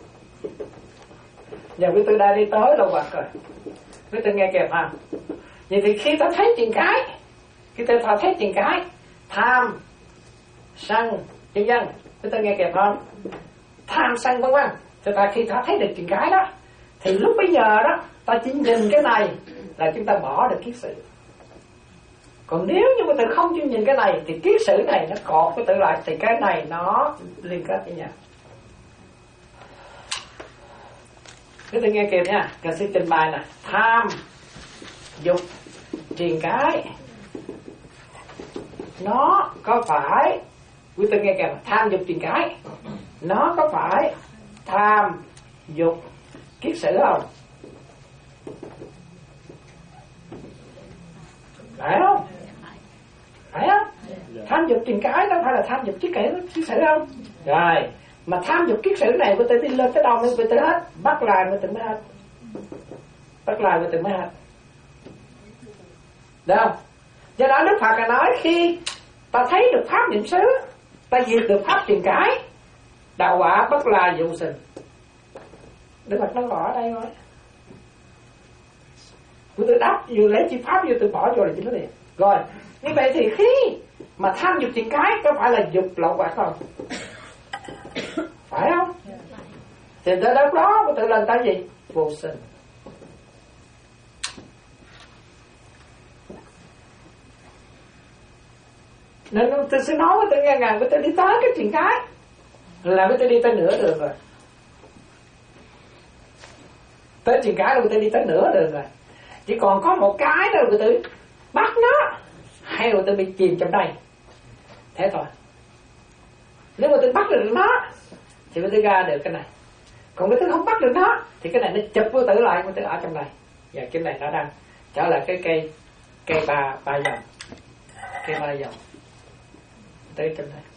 Giờ quý tử đã đi tới đâu vật rồi. Quý tử nghe kìa ha. Vậy thì khi ta thấy truyền cái, khi ta thấy truyền cái, tham, sân, chân dân, quý tử nghe kìa không? tham sân vân vân. Thì ta khi ta thấy được chuyện cái đó thì lúc bây giờ đó ta chỉ nhìn cái này là chúng ta bỏ được kiết sử. Còn nếu như mà tự không chịu nhìn cái này thì kiết sử này nó cột cái tự lại, thì cái này nó liên kết với nhau. Cái tự nghe kịp nha, Ca sĩ trình bày nè. Tham dục triền cái nó có phải, quý tự nghe kịp, tham dục triền cái nó có phải tham dục kiết sử không? Phải không? Phải không? Tham dục triền cái đó phải là tham dục kiết sử không? Rồi, mà tham dục kiết sử này của tôi đi lên tới đâu mới tôi tới hết, bắt lại mới từng mới hết, bắt lại mới từng mới hết, được không? Do đó Đức Phật là nói khi ta thấy được pháp niệm xứ, ta diệt được pháp triền cái, đạo quả bất là dụng sinh. Đức Phật nó bỏ ở đây thôi. Tôi đáp vừa lấy chi pháp vừa tôi bỏ vô là chỉ nó liền. Rồi, như vậy thì khi mà tham dục triền cái có phải là dục lậu hoặc không? Phải không? Thì tới đó đó của tự lần ta gì? Vô sinh. Nên tôi sẽ nói với tôi nghe ngàn với tôi đi tới cái triền cái là với tôi đi tới nửa đường rồi. Tới triền cái là với tôi đi tới nửa đường rồi. Chỉ còn có một cái đó là tôi bắt nó, hay là tôi bị chìm trong đây. Thế thôi. Nếu mà tôi bắt được nó thì tôi ra được cái này. Còn nếu tôi không bắt được nó thì cái này nó chụp vô tử lại, tôi ở trong này. Và cái này nó đang trở lại cái cây cây ba ba dòng, cây ba dòng tới trong này.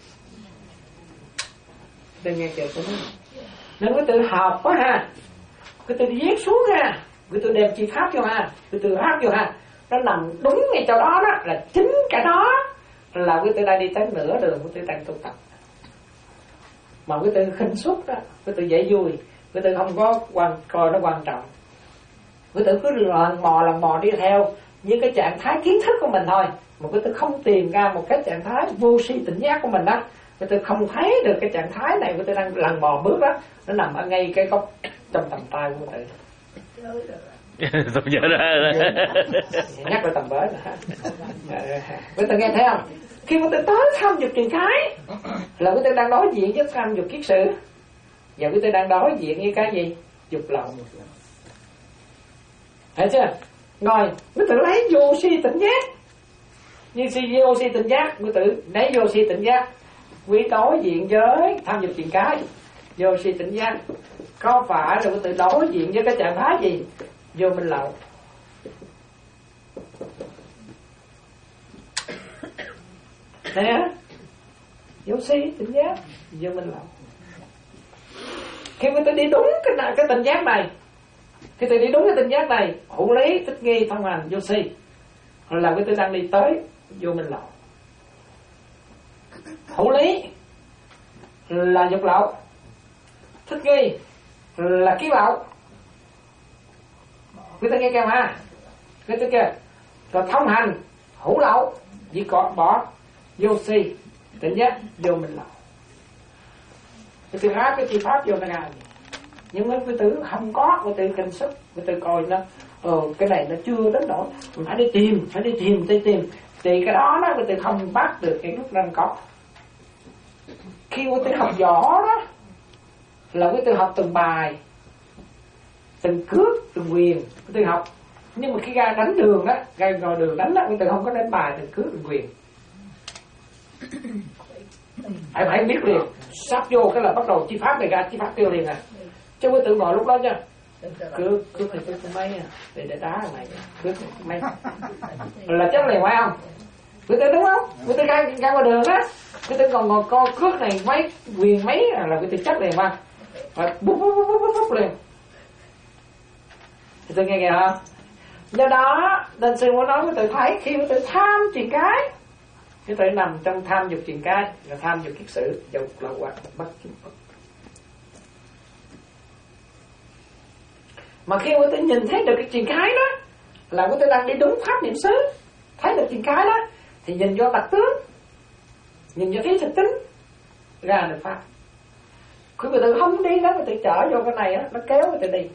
Tôi nghe kìa tôi nói. Nên cái tự học quá ha, cái tự viết xuống ha, cái tự đem chi pháp vô ha, cái tự hát vô ha, nó nằm đúng ngay chỗ đó đó, là chính cái đó là cái tự đang đi tới nửa đường của tự đang tu tập. Mà cái tự khinh suất đó, cái tự dễ vui, cái tự không có quan coi nó quan trọng, cái tự cứ lần mò lần mò đi theo những cái trạng thái kiến thức của mình thôi, mà cái tự không tìm ra một cái trạng thái vô si tỉnh giác của mình đó, cái tự không thấy được cái trạng thái này, cái tự đang lần mò bước đó, nó nằm ở ngay cái góc trong tầm tay của tự. Tôi nhớ ra Nhắc lại tầm bới nữa. Cái tự nghe thấy không? Khi mà tôi tới tham dục triền cái là quý tôi đang đối diện với tham dục kiết sử, và quý tôi đang đối diện với cái gì? Dục lậu. Thấy chưa? Rồi quý tự lấy vô si tỉnh giác, như si vô si tỉnh giác, quý tự lấy vô si tỉnh giác, quý đối diện với tham dục triền cái, vô si tỉnh giác có phải là quý tự đối diện với cái trạng thái gì? Vô minh lậu. Nè, vô si tỉnh giác, vô minh lậu. Khi người ta đi đúng cái này, cái tỉnh giác này, khi ta đi đúng cái tỉnh giác này, hữu lý thích nghi thông hành vô si, là người ta đang đi tới vô minh lậu. Hữu lý là dục lậu, thích nghi là kiết lậu. Người ta nghe kêu ha, người ta kêu rồi thông hành hữu lậu, chỉ có bỏ vô si tỉnh giác, vô minh lậu. Cái từ áp cái chi pháp vô nó ra, nhưng mà cái tử không có, cái tử kinh sức, cái tử coi nó ờ, cái này nó chưa đến độ, mình phải đi tìm, phải đi tìm, đi tìm, thì cái đó nó cái tử không bắt được cái lúc đang có. Khi cái tử học võ đó là cái tử học từng bài, từng cước, từng quyền, cái tử học. Nhưng mà khi ra đánh đường đó, ra ngồi đường đánh đó, cái tử không có đánh bài, từng cước, từng quyền. Phải phải biết liền, sắp vô cái là bắt đầu chi pháp này ra, chi pháp tiêu liền à. Chứ với tự ngồi lúc đó nha, cứ cứ phải cứ mấy à, để để đá này, cứ mấy là chắc liền phải không? Cứ tự đúng không? Cứ tự ra ra ngoài đường á, cứ tự còn ngồi co cước này mấy quyền mấy là cứ tự chắc liền mà, và bút bút bút bút bút liền. Thì tôi nghe kìa hả? Do đó, nên sư muốn nói với tự thấy khi với tự tham triền cái, cái tự nằm trong tham dục triền cái, là tham dục kiết sử, dục lậu hoặc bất chính Phật. Mà khi người ta nhìn thấy được cái triền cái đó, là người ta đang đi đúng pháp niệm xứ, thấy được triền cái đó, thì nhìn vô tật tướng, nhìn vô thấy thực tính, ra được pháp. Khi người tự không đi đó, người tự trở vô cái này á, nó kéo người tự đi.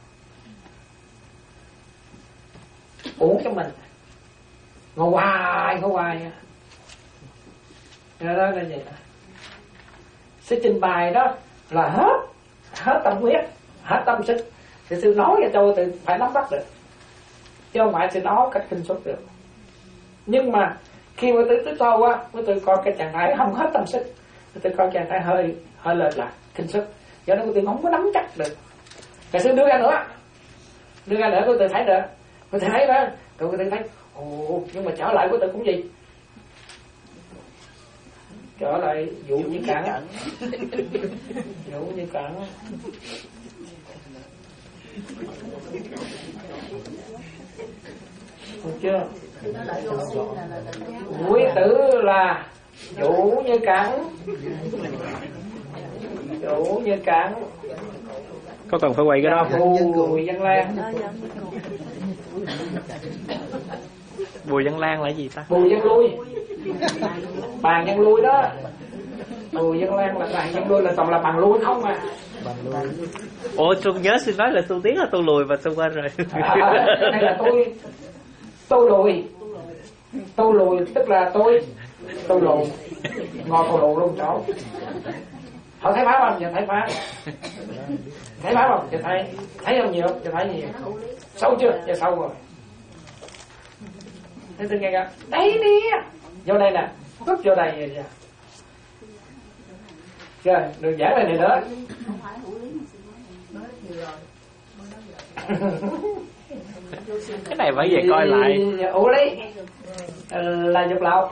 Uống cho mình ngồi hoài ngồi hoài đó là vậy đó. Sư trình bày đó là hết hết tâm huyết, hết tâm sức. Thì sư nói cho tôi tự phải nắm bắt được, chứ không phải sư nói cách kinh xuất được. Nhưng mà khi mà tôi tới sâu á, tôi coi cái trạng thái không hết tâm sức, tôi coi trạng thái hơi hơi lệch lạc kinh xuất, do đó tôi không có nắm chắc được. Rồi sư đưa ra nữa, đưa ra nữa tôi tự thấy được, tôi thấy đó, tôi tự thấy ồ, nhưng mà trở lại của tôi cũng gì, trở lại dụ như cẳng, dụ như cẳng. Được chưa? Quý tử là dụ như cẳng, dụ như cẳng. Có cần phải quay cái đó không? Bùi Văn Lan. Bùi Văn Lan là gì ta? Bùi Văn Lui. Bàn Văn Lui đó. Bùi Văn Lan là bàn Văn Lui, là toàn là bằng lui không à. Ủa tôi nhớ xin nói là tu tiến là tu lùi và tôi quên rồi. À, đây là tôi tu lùi. Tu lùi tức là tôi tu lùi. Ngồi tu lùi luôn chỗ. Họ thấy pháp không? Giờ thấy pháp. Thấy pháp không? Giờ thấy. Thấy không nhiều? Giờ thấy nhiều. Sâu chưa? Giờ sâu rồi. Thế tôi nghe kìa. Đấy đi. Vô đây nè. Rút vô đây vậy kìa. Rồi, đừng giảng lại này nữa. Cái này phải về coi lại. Ủa lý là dục lậu,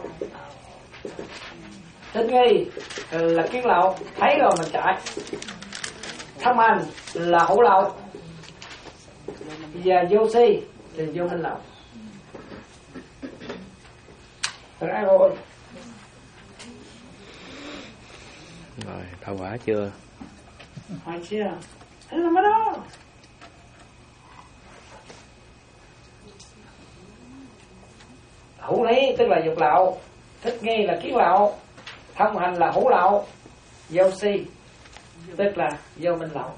thích nghi là kiến lậu, thấy rồi mình chạy. Thâm hành là hữu lậu, và vô si thì vô minh lậu. Ra rồi. Rồi, thảo quả chưa? Hỏi chưa? Thế là mới đó. Hữu lý tức là dục lậu, thích nghi là kiến lậu, thông hành là hữu lậu, vô si tức là vô minh lậu.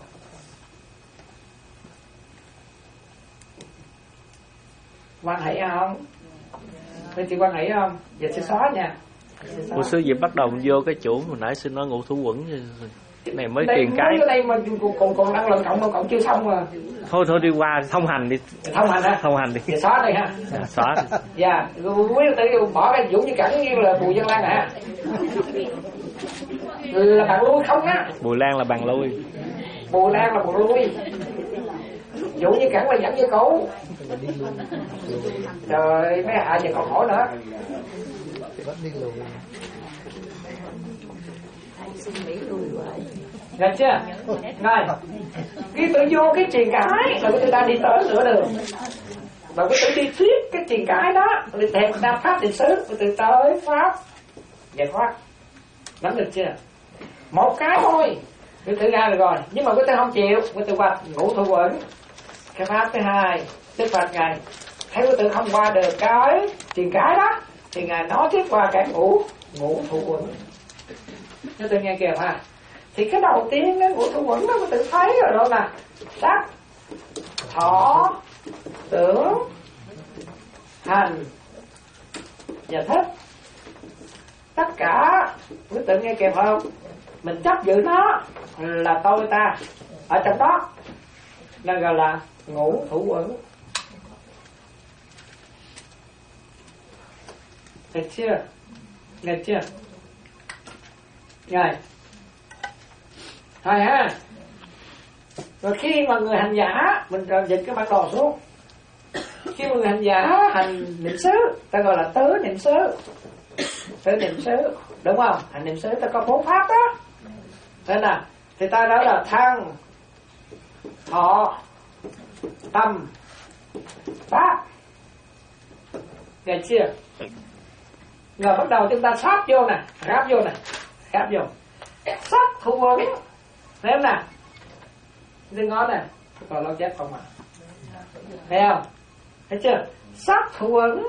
Quan hệ không? Vậy chị quan hệ không? Giờ sẽ xóa nha. Ủa sư gì bắt đầu vô cái chỗ hồi nãy sư nói ngũ thủ quẩn, cái này mới đây, truyền cái. Cái đây mà còn còn đang lần cộng đâu cộng chưa xong mà. Thôi thôi đi qua thông hành đi. Thông hành ha. Thông hành đi. Giờ xóa đây ha. À, xóa. Dạ, quý tự bỏ cái Vũ như Cẩn như là Bùi Văn Lan hả? Là bạn lui không á? Bùi Lan là bàn lui. Bùi Lan là bùi lui. Vũ như Cẩn là dẫn với cũ. Trời mấy hạ giờ còn hỏi nữa. Vẫn đi lùi. Được chưa? Này, cái tự vô cái truyền cái là người ta đi tới nửa đường. Và cái tự đi thuyết cái truyền cái đó, người thèm Nam Pháp định xứ, người tự tới Pháp giải thoát. Nắm được chưa? Một cái thôi, người tự ra được rồi. Nhưng mà người ta không chịu, người tự hoạch ngũ thủ quẩn. Cái pháp thứ hai, tức Phật Ngài thấy người tự không qua được cái truyền cái đó, thì Ngài nói tiếp qua cái ngũ ngũ thủ quẩn. Cho tôi nghe kìa ha. Thì cái đầu tiên cái ngũ thủ quẩn đó, người tự thấy rồi đó nè. Sắc, thọ, tưởng, hành và thích. Tất cả quý tự nghe kèm không? Mình chấp giữ nó là tôi ta ở trong đó, nên gọi là ngũ thủ quẩn. Được chưa? Được chưa? Rồi thôi ha. Rồi khi mà người hành giả, mình cần dịch cái bản đồ xuống. Khi mà người hành giả hành niệm xứ, ta gọi là tứ niệm xứ. Tứ niệm xứ, đúng không? Hành niệm xứ ta có bốn pháp đó. Thế nào? Thì ta nói là thân, thọ, tâm, pháp. Được chưa? Rồi bắt đầu chúng ta sáp vô nè, ráp vô nè, ráp vô. Sắc thủ quẩn. Thấy không nè? Đừng ngó nè, còn lâu chết không à? Thấy không? Thấy chưa? Sắc thủ quẩn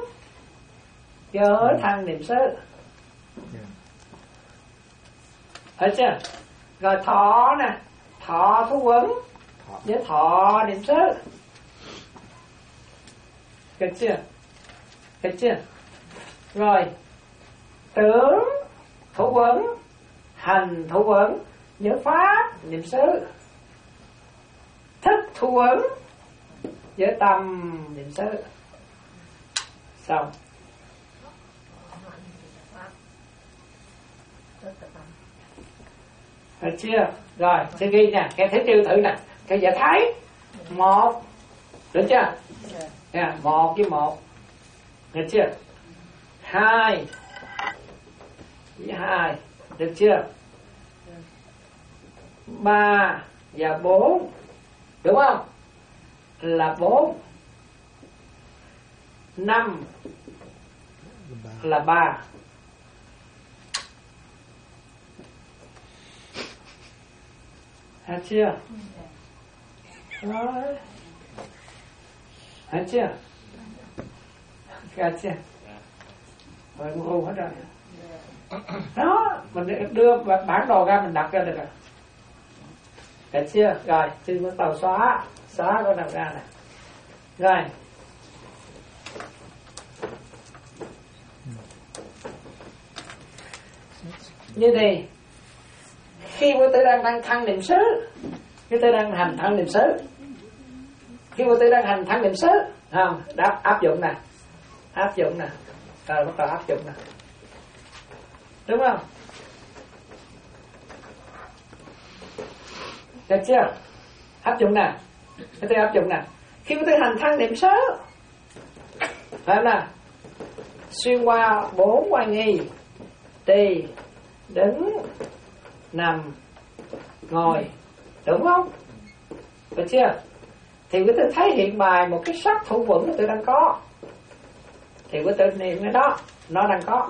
với thân niệm xứ. Thấy chưa? Rồi thọ nè, thọ thú quẩn với thọ niệm xứ. Được chưa? Được chưa? Rồi tưởng thủ quẩn, hành thủ quẩn với pháp niệm xứ, thức thủ quẩn với tâm niệm xứ. Xong. Được chưa? Rồi sẽ ghi nè, cái thứ tiêu thử nè, cái giải thấy một, được chưa? Yeah, một với một, được chưa? Hai với hai, được chưa? Ba và bốn, đúng không? Là bốn. Năm là ba. Hết chưa? Rồi. Hết chưa? Hết chưa? Rồi cũng hù hết rồi. Đó, mình đưa bản đồ ra mình đặt ra được rồi. Hết chưa? Rồi, xin bắt đầu xóa. Xóa con nào ra nè. Rồi. Như thế, khi vô tư đang đang thăng niệm xứ, cái tư đang hành thăng niệm xứ, khi vô tư đang hành thăng niệm xứ, không? Đáp áp dụng nè, áp dụng nè, rồi bắt đầu áp dụng nè, đúng không? Được chưa? Áp dụng nè, cái tư áp dụng nè, khi vô tư hành thăng niệm xứ, phải không nào? Xuyên qua bốn quan nghi, đi, đứng, nằm, ngồi, đúng không? Được chưa? Thì quý tôi thấy hiện bài một cái sắc thủ vững tôi đang có, thì quý tôi niệm cái đó nó đang có.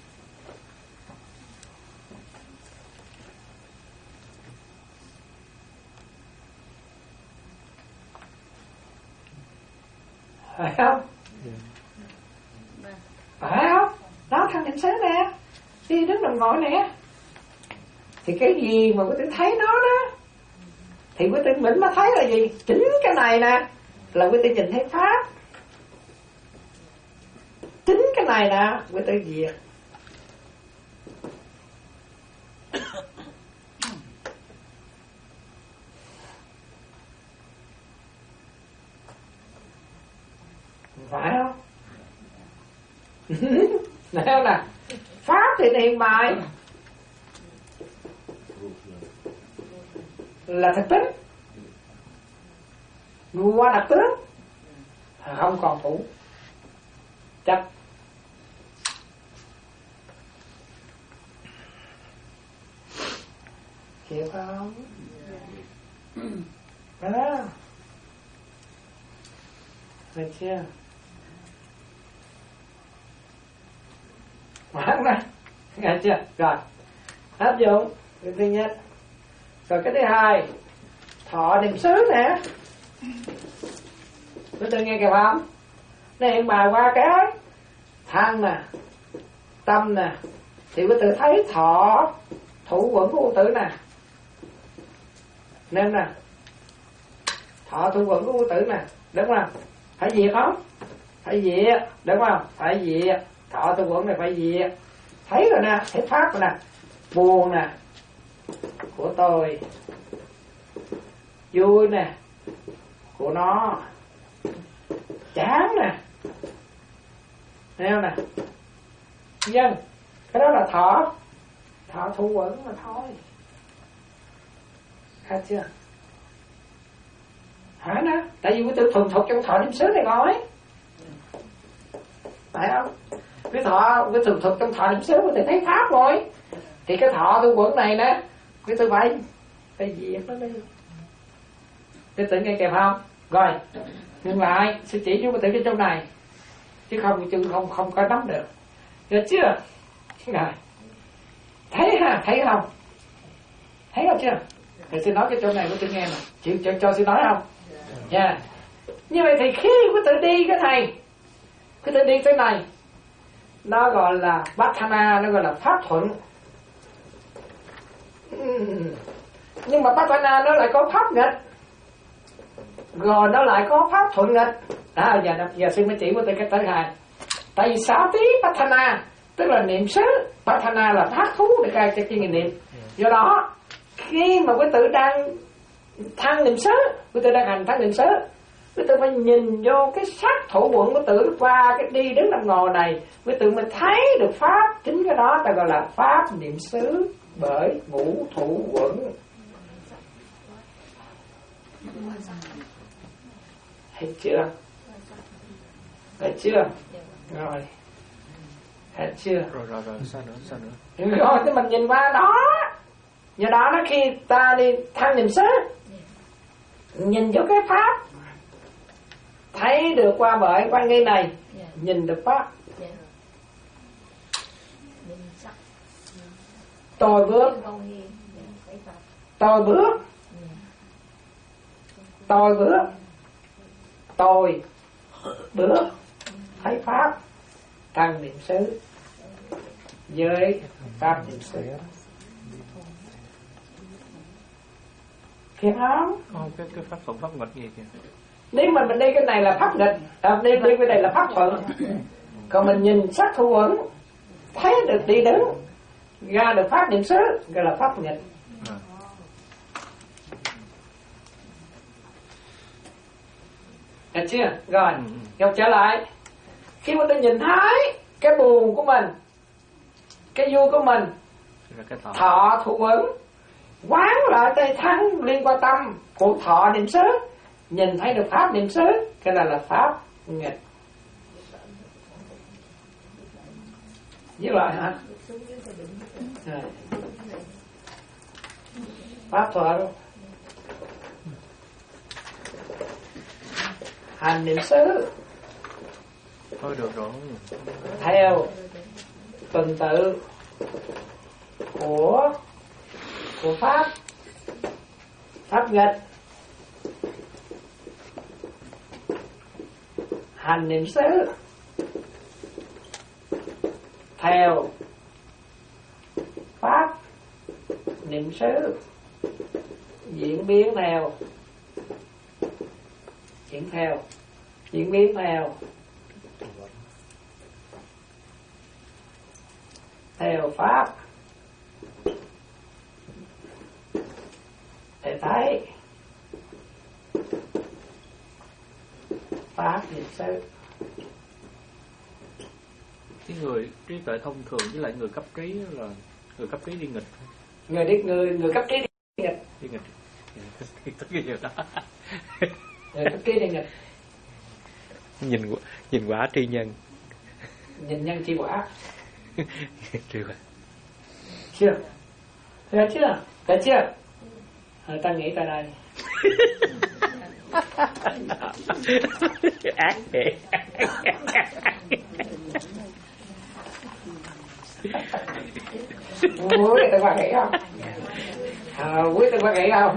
Phải không? Phải không? Nó thằng niệm xứ nè, đi đứng nằm ngồi nè. Thì cái gì mà quý tử thấy nó đó, thì quý tử mình mới thấy là gì? Chính cái này nè là quý tử nhìn thấy pháp. Chính cái này nè quý tử diệt. Phải không? Này không nè, pháp thì hiện bài là thực tính, người qua đặc tướng, không còn phụ chấp. Chịu không? Đó. Được chưa? Hoãn ra. Nghe chưa? Rồi. Áp dụng. Cái thứ nhất. Rồi cái thứ hai, thọ niệm xứ nè. Quý tử nghe kìa không? Nó hiện bài qua cái thân nè, tâm nè, thì quý tử thấy thọ thủ quẩn của quý tử nè. Nên nè, thọ thủ quẩn của quý tử nè, đúng không? Phải diệt không? Phải diệt, đúng không? Phải diệt, thọ thủ quẩn này phải diệt. Thấy rồi nè, thấy pháp rồi nè. Buồn nè, của tôi, vui nè, của nó, chán nè, thấy không nè? Dân, cái đó là thọ, thọ thủ quẩn mà thôi. Hết chưa? Hả nè, tại vì quý tử thuần thục trong thọ niệm xứ này rồi, phải không? Cái thọ, cái thuần thục trong thọ niệm xứ quý tử thấy pháp rồi, thì cái thọ thủ quẩn này nè, quý tử phải phải diệt nó đi. Quý tử nghe kịp không? Rồi, ngừng lại, sẽ chỉ cho quý tử cái chỗ này, chứ không chứ không không có nắm được. Được chưa? Rồi, thấy ha, thấy không? Thấy không chưa? Thì xin nói cái chỗ này quý tử nghe nè, chịu cho, cho xin nói không? Nha. Yeah. Như vậy thì khi quý tử đi cái này, quý tử đi cái này, nó gọi là Bhatthana, nó gọi là pháp thuận. Nhưng mà Patana nó lại có pháp nghịch, rồi nó lại có pháp thuận nghịch. À, giờ giờ sư mới chỉ của tôi cái tới hai. Tại vì sáu tí Patana tức là niệm xứ, Patana là thác thú để ra cho cái niệm. Do đó khi mà quý tử đang thăng niệm xứ, quý tử đang hành thăng niệm xứ, quý tử phải nhìn vô cái sắc thủ quận của tử qua cái đi đứng nằm ngồi này, quý tử mới thấy được pháp. Chính cái đó ta gọi là pháp niệm xứ bởi ngũ thủ quận. Thấy chưa? Thấy chưa? Rồi. Thấy chưa? Rồi rồi rồi, sao nữa, sao nữa? Rồi thì mình nhìn qua đó. Do đó nó khi ta đi thăng niệm xứ, nhìn vô cái pháp, thấy được qua bởi quan nghi này, nhìn được pháp. Tôi bước, tôi bước, tôi bước, tôi bước, thấy pháp, thăng niệm xứ với pháp niệm xứ. Hiểu không? Không, cái cái pháp thuận pháp nghịch gì kìa. Nếu mà mình đi cái này là pháp nghịch, à, đi đi cái này là pháp thuận. Còn mình nhìn sắc thủ quẩn, thấy được đi đứng, ra được pháp niệm xứ, gọi là pháp nghịch. À. Được chưa? Rồi, gặp trở lại. Khi mà tôi nhìn thấy cái buồn của mình, cái vui của mình, cái thọ. thọ thủ quẩn, quán lại tay thắng liên qua tâm của thọ niệm xứ, nhìn thấy được pháp niệm xứ, cái này là pháp nghịch. Với lại hả? Rồi. Pháp thuận, hành niệm xứ. Thôi được rồi. Theo tuần tự của của pháp pháp nghịch, hành niệm xứ theo pháp niệm xứ, diễn biến theo diễn theo diễn biến theo theo pháp để thấy pháp niệm xứ. Cái người trí tuệ thông thường với lại người cấp trí là người cấp trí đi nghịch. Người đi người người cấp trí đi nghịch. Đi nghịch. Tất cái điều đó. Người cấp trí đi nghịch. Nhìn nhìn quả tri nhân. Nhìn nhân chi quả. Chưa. Chưa. Được chưa? Được chưa? Rồi ta nghĩ tại đây. Ác vậy. Quý tự quan nghĩ không? À, quý tự quan nghĩ không?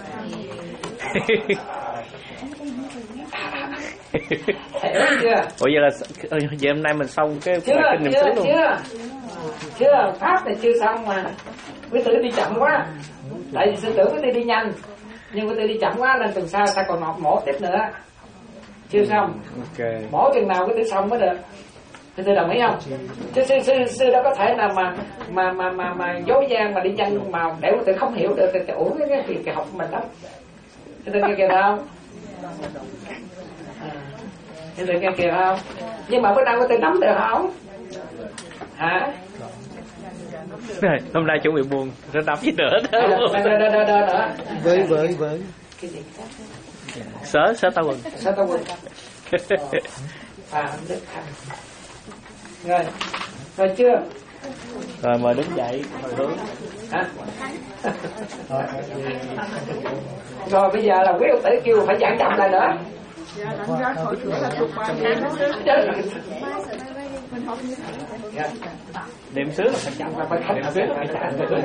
Hiểu chưa? Ủa vậy là vậy hôm nay mình xong cái chưa, kinh niệm chưa, xứ luôn. chưa, chưa, pháp này chưa xong mà. Quý tử đi chậm quá. Tại vì sư tử quý tử đi nhanh, nhưng quý tử đi chậm quá nên tuần sau ta còn nộp mổ tiếp nữa. Chưa xong. Okay. Mổ chừng nào quý tử xong mới được. Thì tôi đồng ý không? Chứ sư sư sư đó có thể nào mà mà mà mà mà dối gian mà đi chăng mà để quý tử không hiểu được thì ủa cái cái cái học của mình lắm. Thì tôi nghe kìa không? Thì tôi nghe kìa không? Nhưng mà bữa nay quý tử nắm được không? Hả? Hôm nay chuẩn bị buồn, nó đắp gì nữa đó. Với với với Sớ sớ tao quần. Sớ tao quần. Phạm Đức Thành. Rồi, rồi chưa? Rồi mời đứng dậy, mời hướng. Hả? Rồi bây giờ là quý ông tử kêu phải giảng chậm lại nữa. Niệm xứ là phải chậm, niệm xứ là phải chậm.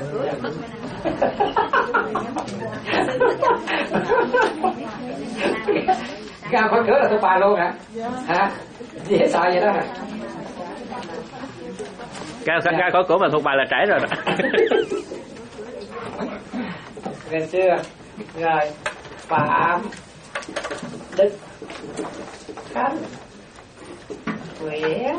Ra khỏi cửa là tôi bà luôn hả? Hả? Dễ sợ vậy đó hả? Ra, ra khỏi cửa mà thuộc bài là trễ rồi đó. Nghe chưa? Rồi Phạm Đức Khánh Nguyễn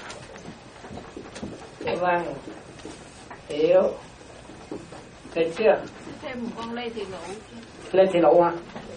Văn Hiểu. Nghe chưa? Thêm một con Lê Thị Lụ. Lê Thị Lụ hả?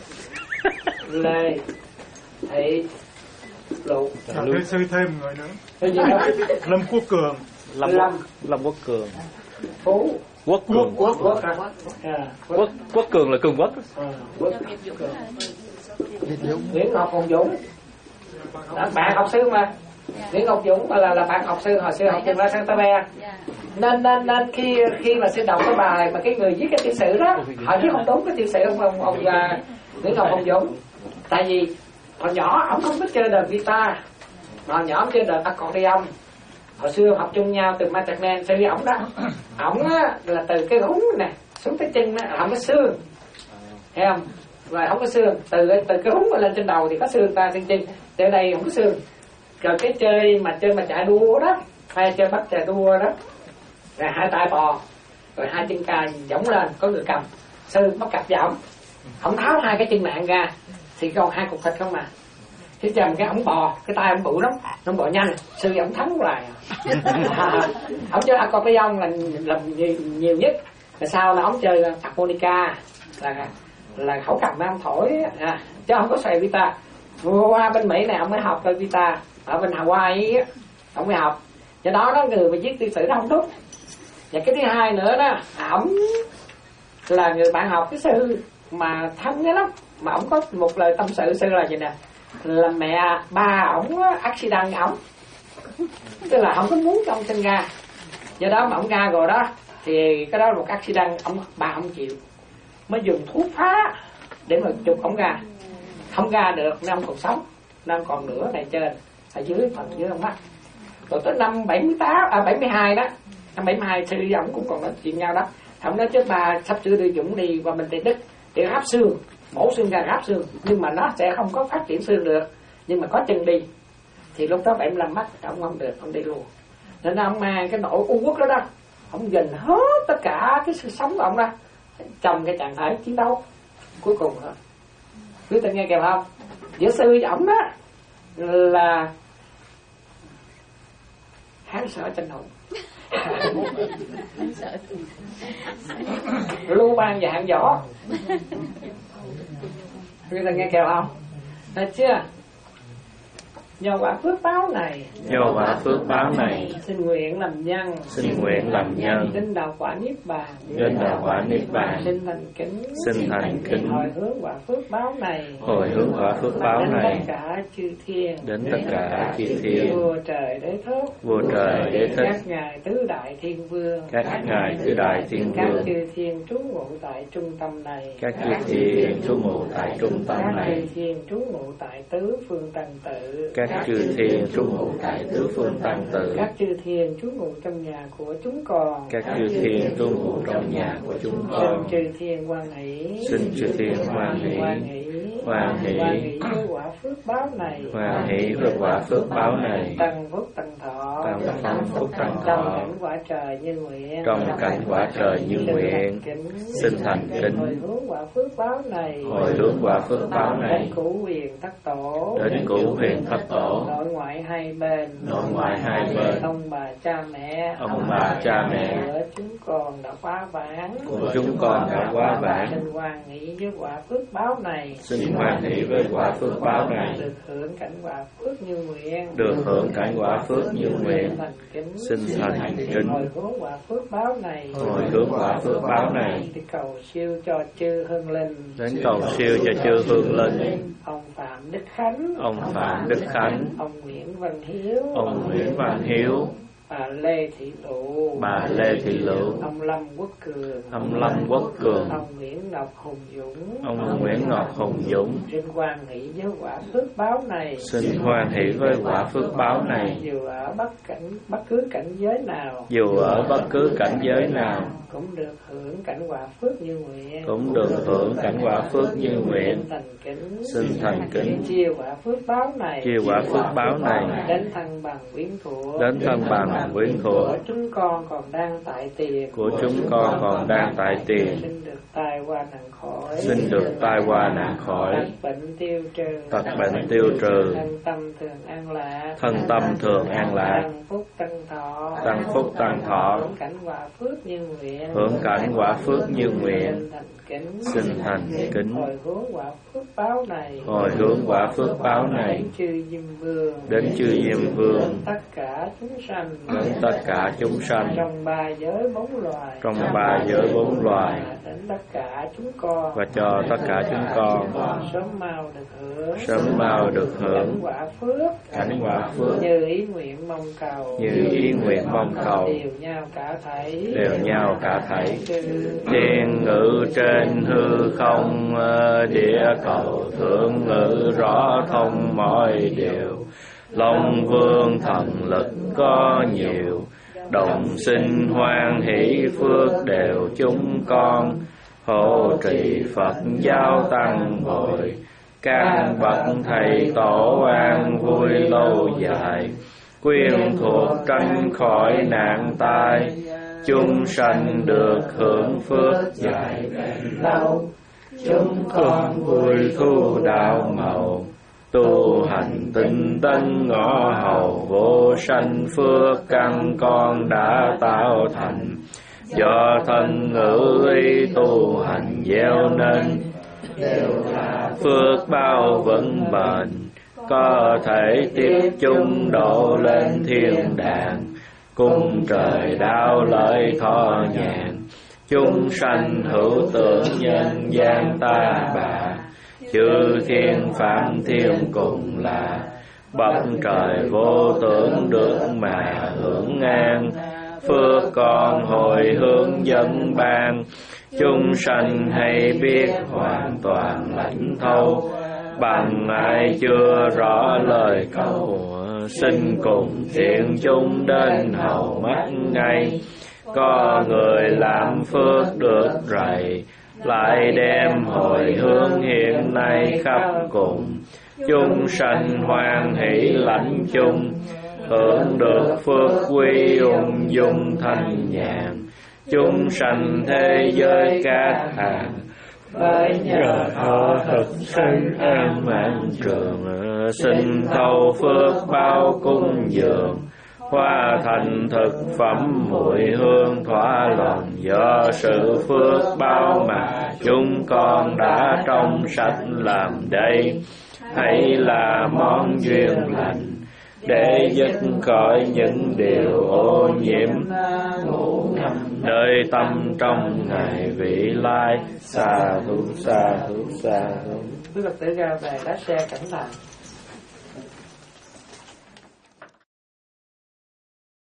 Lê Thị Lụ. À, thêm sư thêm người nữa. Cái gì đó? Lâm Quốc Cường. Lâm Lâm. Quốc, Lâm Quốc Cường. Phú Quốc Cường. Quốc Quốc hả? À, Quốc Quốc Cường là Cường Quốc. À, Quốc Cho Việt Dũng là Việt Dũng. Nguyễn Ngọc Hồng Dũng. Đó, bạn học sư mà. Nguyễn Ngọc Dũng là là bạn học sư hồi xưa học cùng ra Santa Be. dạ. Nên nên nên khi khi mà sư đọc cái bài mà cái người viết cái tiểu sử đó, họ viết không đúng cái tiểu sử ông ông, ông uh, Nguyễn Ngọc Hồng Dũng. Tại vì hồi nhỏ ông không biết chơi đờn guitar, mà hồi nhỏ ông chơi đờn accordion. Hồi xưa học chung nhau từ Maternelle, sư ổng đó, ổng á là từ cái gúng nè xuống tới chân á, không có xương, thấy không? Rồi không có xương, từ từ cái gúng lên trên đầu thì có xương ta trên chân, từ đây không có xương. Rồi cái chơi mà chơi mà chạy đua đó, hay chơi bắt chạy đua đó, rồi hai tay bò, rồi hai chân cài giỏng lên, có người cầm, sư bắt cặp vào ổng, ổng tháo hai cái chân mạng ra, thì còn hai cục thịt không mà. Thế chầm cái ổng bò, cái tay ổng bự lắm, nó bò nhanh, sư ổng thắng hoài. Ổng chơi accordion là làm nhiều, nhiều nhất, là sau là ổng chơi harmonica, là là khẩu cầm nam thổi, à, chứ không có xòe guitar. Qua bên Mỹ này ổng mới học chơi guitar, ở bên Hawaii á, ổng mới học. Do đó đó người mà viết tiểu sử đó không đúng. Và cái thứ hai nữa đó, ổng là người bạn học cái sư mà thân cái lắm, mà ổng có một lời tâm sự sư là gì nè, là mẹ ba ổng accident ổng, tức là không có muốn cho ông sinh ra, do đó mà ổng ra rồi đó thì cái đó là một accident, ông bà không chịu, mới dùng thuốc phá để mà chụp ổng ra, không ra được nên ông còn sống, nên còn nửa này trên ở dưới phần dưới ông mắt. Rồi tới năm bảy mươi tám à bảy mươi hai đó, năm bảy mươi hai thì ổng cũng còn nói chuyện nhau đó, ổng nói chứ bà sắp sửa đưa Dũng đi qua bên Tây Đức để gáp xương, mổ xương ra gáp xương, nhưng mà nó sẽ không có phát triển xương được, nhưng mà có chân đi. Thì lúc đó bảy mươi lăm mắt ông không được, ông đi luôn. Nên ông mang cái nỗi u uất đó đó, ông dành hết tất cả cái sự sống của ông đó trong cái trạng thái chiến đấu cuối cùng thôi. Quý vị nghe kìa không? Giữa sư với ổng đó là hán sở tranh hùng, lưu ban và hạng võ. Quý vị nghe kìa không? Thấy chưa? Nhờ quả phước báo này, nhờ quả phước báo này, xin nguyện làm nhân, xin nguyện làm nhân, đến đạo quả niết bàn, đến đạo quả niết bàn, xin thành kính, xin thành kính, hồi hướng quả phước báo này, hồi hướng quả phước báo đến này, tất cả chư thiên, đến tất cả chư thiên, vua trời đế thốt, vua trời đế thích, các ngài tứ đại thiên vương, các ngài tứ đại thiên các vương, chư thiên trú ngụ tại trung tâm này, các chư thiên trú ngụ tại trung tâm các này, chư thiên trú ngụ tại tứ phương tầng tự, các chư thiên trú ngụ tại tứ phương tăng tự, các chư thiên trú ngụ trong nhà của chúng con, các chư thiên trú ngụ trong nhà của chúng con, xin chư thiên quan hỷ, xin chư thiên hoan hỷ, hoan hỷ, hoan hỷ, hoan hỷ với quả phước báo này, hoan hỷ với quả phước báo này, tăng phúc tăng thọ, tăng tăng phúc tăng trong thọ, cảnh quả trời như nguyện, trong cảnh quả trời như nguyện, xin thành kính, hồi hướng quả phước báo này, hồi hướng quả phước báo này, đến cửu huyền thất tổ, đến cửu huyền thất tổ, nội ngoại hai bên, nội ngoại hai bên, ông bà cha mẹ, ông bà cha mẹ của chúng con đã quá vãng, của chúng con đã quá vãng, xin hoan hỷ với quả phước báo này, xin hoan hỷ với quả phước báo này, được hưởng cảnh quả phước như nguyện, được hưởng cảnh quả phước như nguyện, thành kính, xin thành kính, hồi hướng quả phước báo này, hồi hướng quả phước báo này, đi cầu siêu cho chư hương linh, đến cầu siêu cho chư hương linh, ông Phạm Đức Khánh, ông Phạm Đức Khánh, ông Nguyễn Văn Hiếu, ông Nguyễn Văn Hiếu, bà Lê Thị Lụ, bà Lê Thị Lụ, ông Lâm Quốc Cường, ông Lâm Quốc Cường, ông Nguyễn Ngọc Hùng Dũng, ông Nguyễn Ngọc Hùng Dũng, xin hoan hỷ với quả phước báo này, xin hoan hỷ với quả phước báo này, dù ở bất cảnh bất cứ cảnh giới nào, dù ở bất cứ cảnh giới nào, cũng được hưởng cảnh quả phước như nguyện, cũng được hưởng cảnh quả phước như nguyện, thành kính, xin thành kính, chia quả phước báo này, chia quả phước báo này, đến thân bằng quyến thuộc, đến thân bằng còn quyến thuộc, của chúng con còn đang tại tiền, của chúng con còn đang tại tiền, xin được tai qua nạn khỏi, xin được tai qua nạn khỏi, tật bệnh tiêu trừ, tật bệnh tiêu trừ, thân tâm thường an lạc, thân tâm thường an lạc, tăng phúc tăng thọ, tăng phúc tăng thọ, hưởng cảnh quả phước như nguyện, hưởng cảnh quả phước như nguyện, thành kính, xin thành kính, hồi hướng quả phước báo này, hồi hướng quả phước báo này đến chư Diêm Vương, đến chư Diêm Vương, đến tất cả chúng sanh, đến tất cả chúng sanh, trong ba giới bốn loài, trong ba giới bốn loài, đến tất cả chúng con, và cho tất cả chúng con sớm mau được hưởng, sớm mau được hưởng cảnh quả phước, cảnh quả phước như ý nguyện mong cầu, như ý nguyện mong cầu, đều nhau cả thảy, đều nhau cả thảy. Thiên ngự trên hư không, địa cầu thượng ngự rõ thông mọi điều. Long vương thần lực có nhiều, đồng sinh hoan hỷ phước đều chúng con. Hộ trì Phật giáo tăng bồi, các bậc thầy tổ an vui lâu dài. Quyên thuộc tránh khỏi nạn tai, chúng sanh được hưởng phước dài lâu. Chúng con vui thu đạo màu, tu hành tinh tấn ngõ hầu. Vô sanh phước căn con đã tạo thành, do thân ngữ ý tu hành gieo nên. Đều là phước bao vững bền, có thể tiếp chung độ lên thiên đàng. Cung trời đau lợi thọ nhàn, chúng sanh hữu tưởng nhân gian ta bà. Chư thiên phạm thiên cùng là, bậc trời vô tưởng được mà hưởng an. Phước con hồi hướng dẫn ban, chúng sanh hay biết hoàn toàn lãnh thấu. Bằng ai chưa rõ lời cầu, xin cùng thiện chúng đến hầu mắt ngay. Có người làm phước được rầy, lại đem hồi hướng hiện nay khắp cùng. Chúng sanh hoan hỷ lãnh chung, hưởng được phước quy ung dung thanh nhàn. Chúng sanh thế giới các hàng, với nhờ họ thực sinh an mạng trường. Xin thâu phước bao cung dường, hóa thành thực phẩm mùi hương thỏa lòng. Do sự phước bao mà chúng con đã trong sạch làm đây, hãy là món duyên lành để dứt khỏi những điều ô nhiễm. Nơi tâm trong ngày vị lai, xa thú xa thú xa thú. Quý Phật tử ra về lái xe cẩn thận.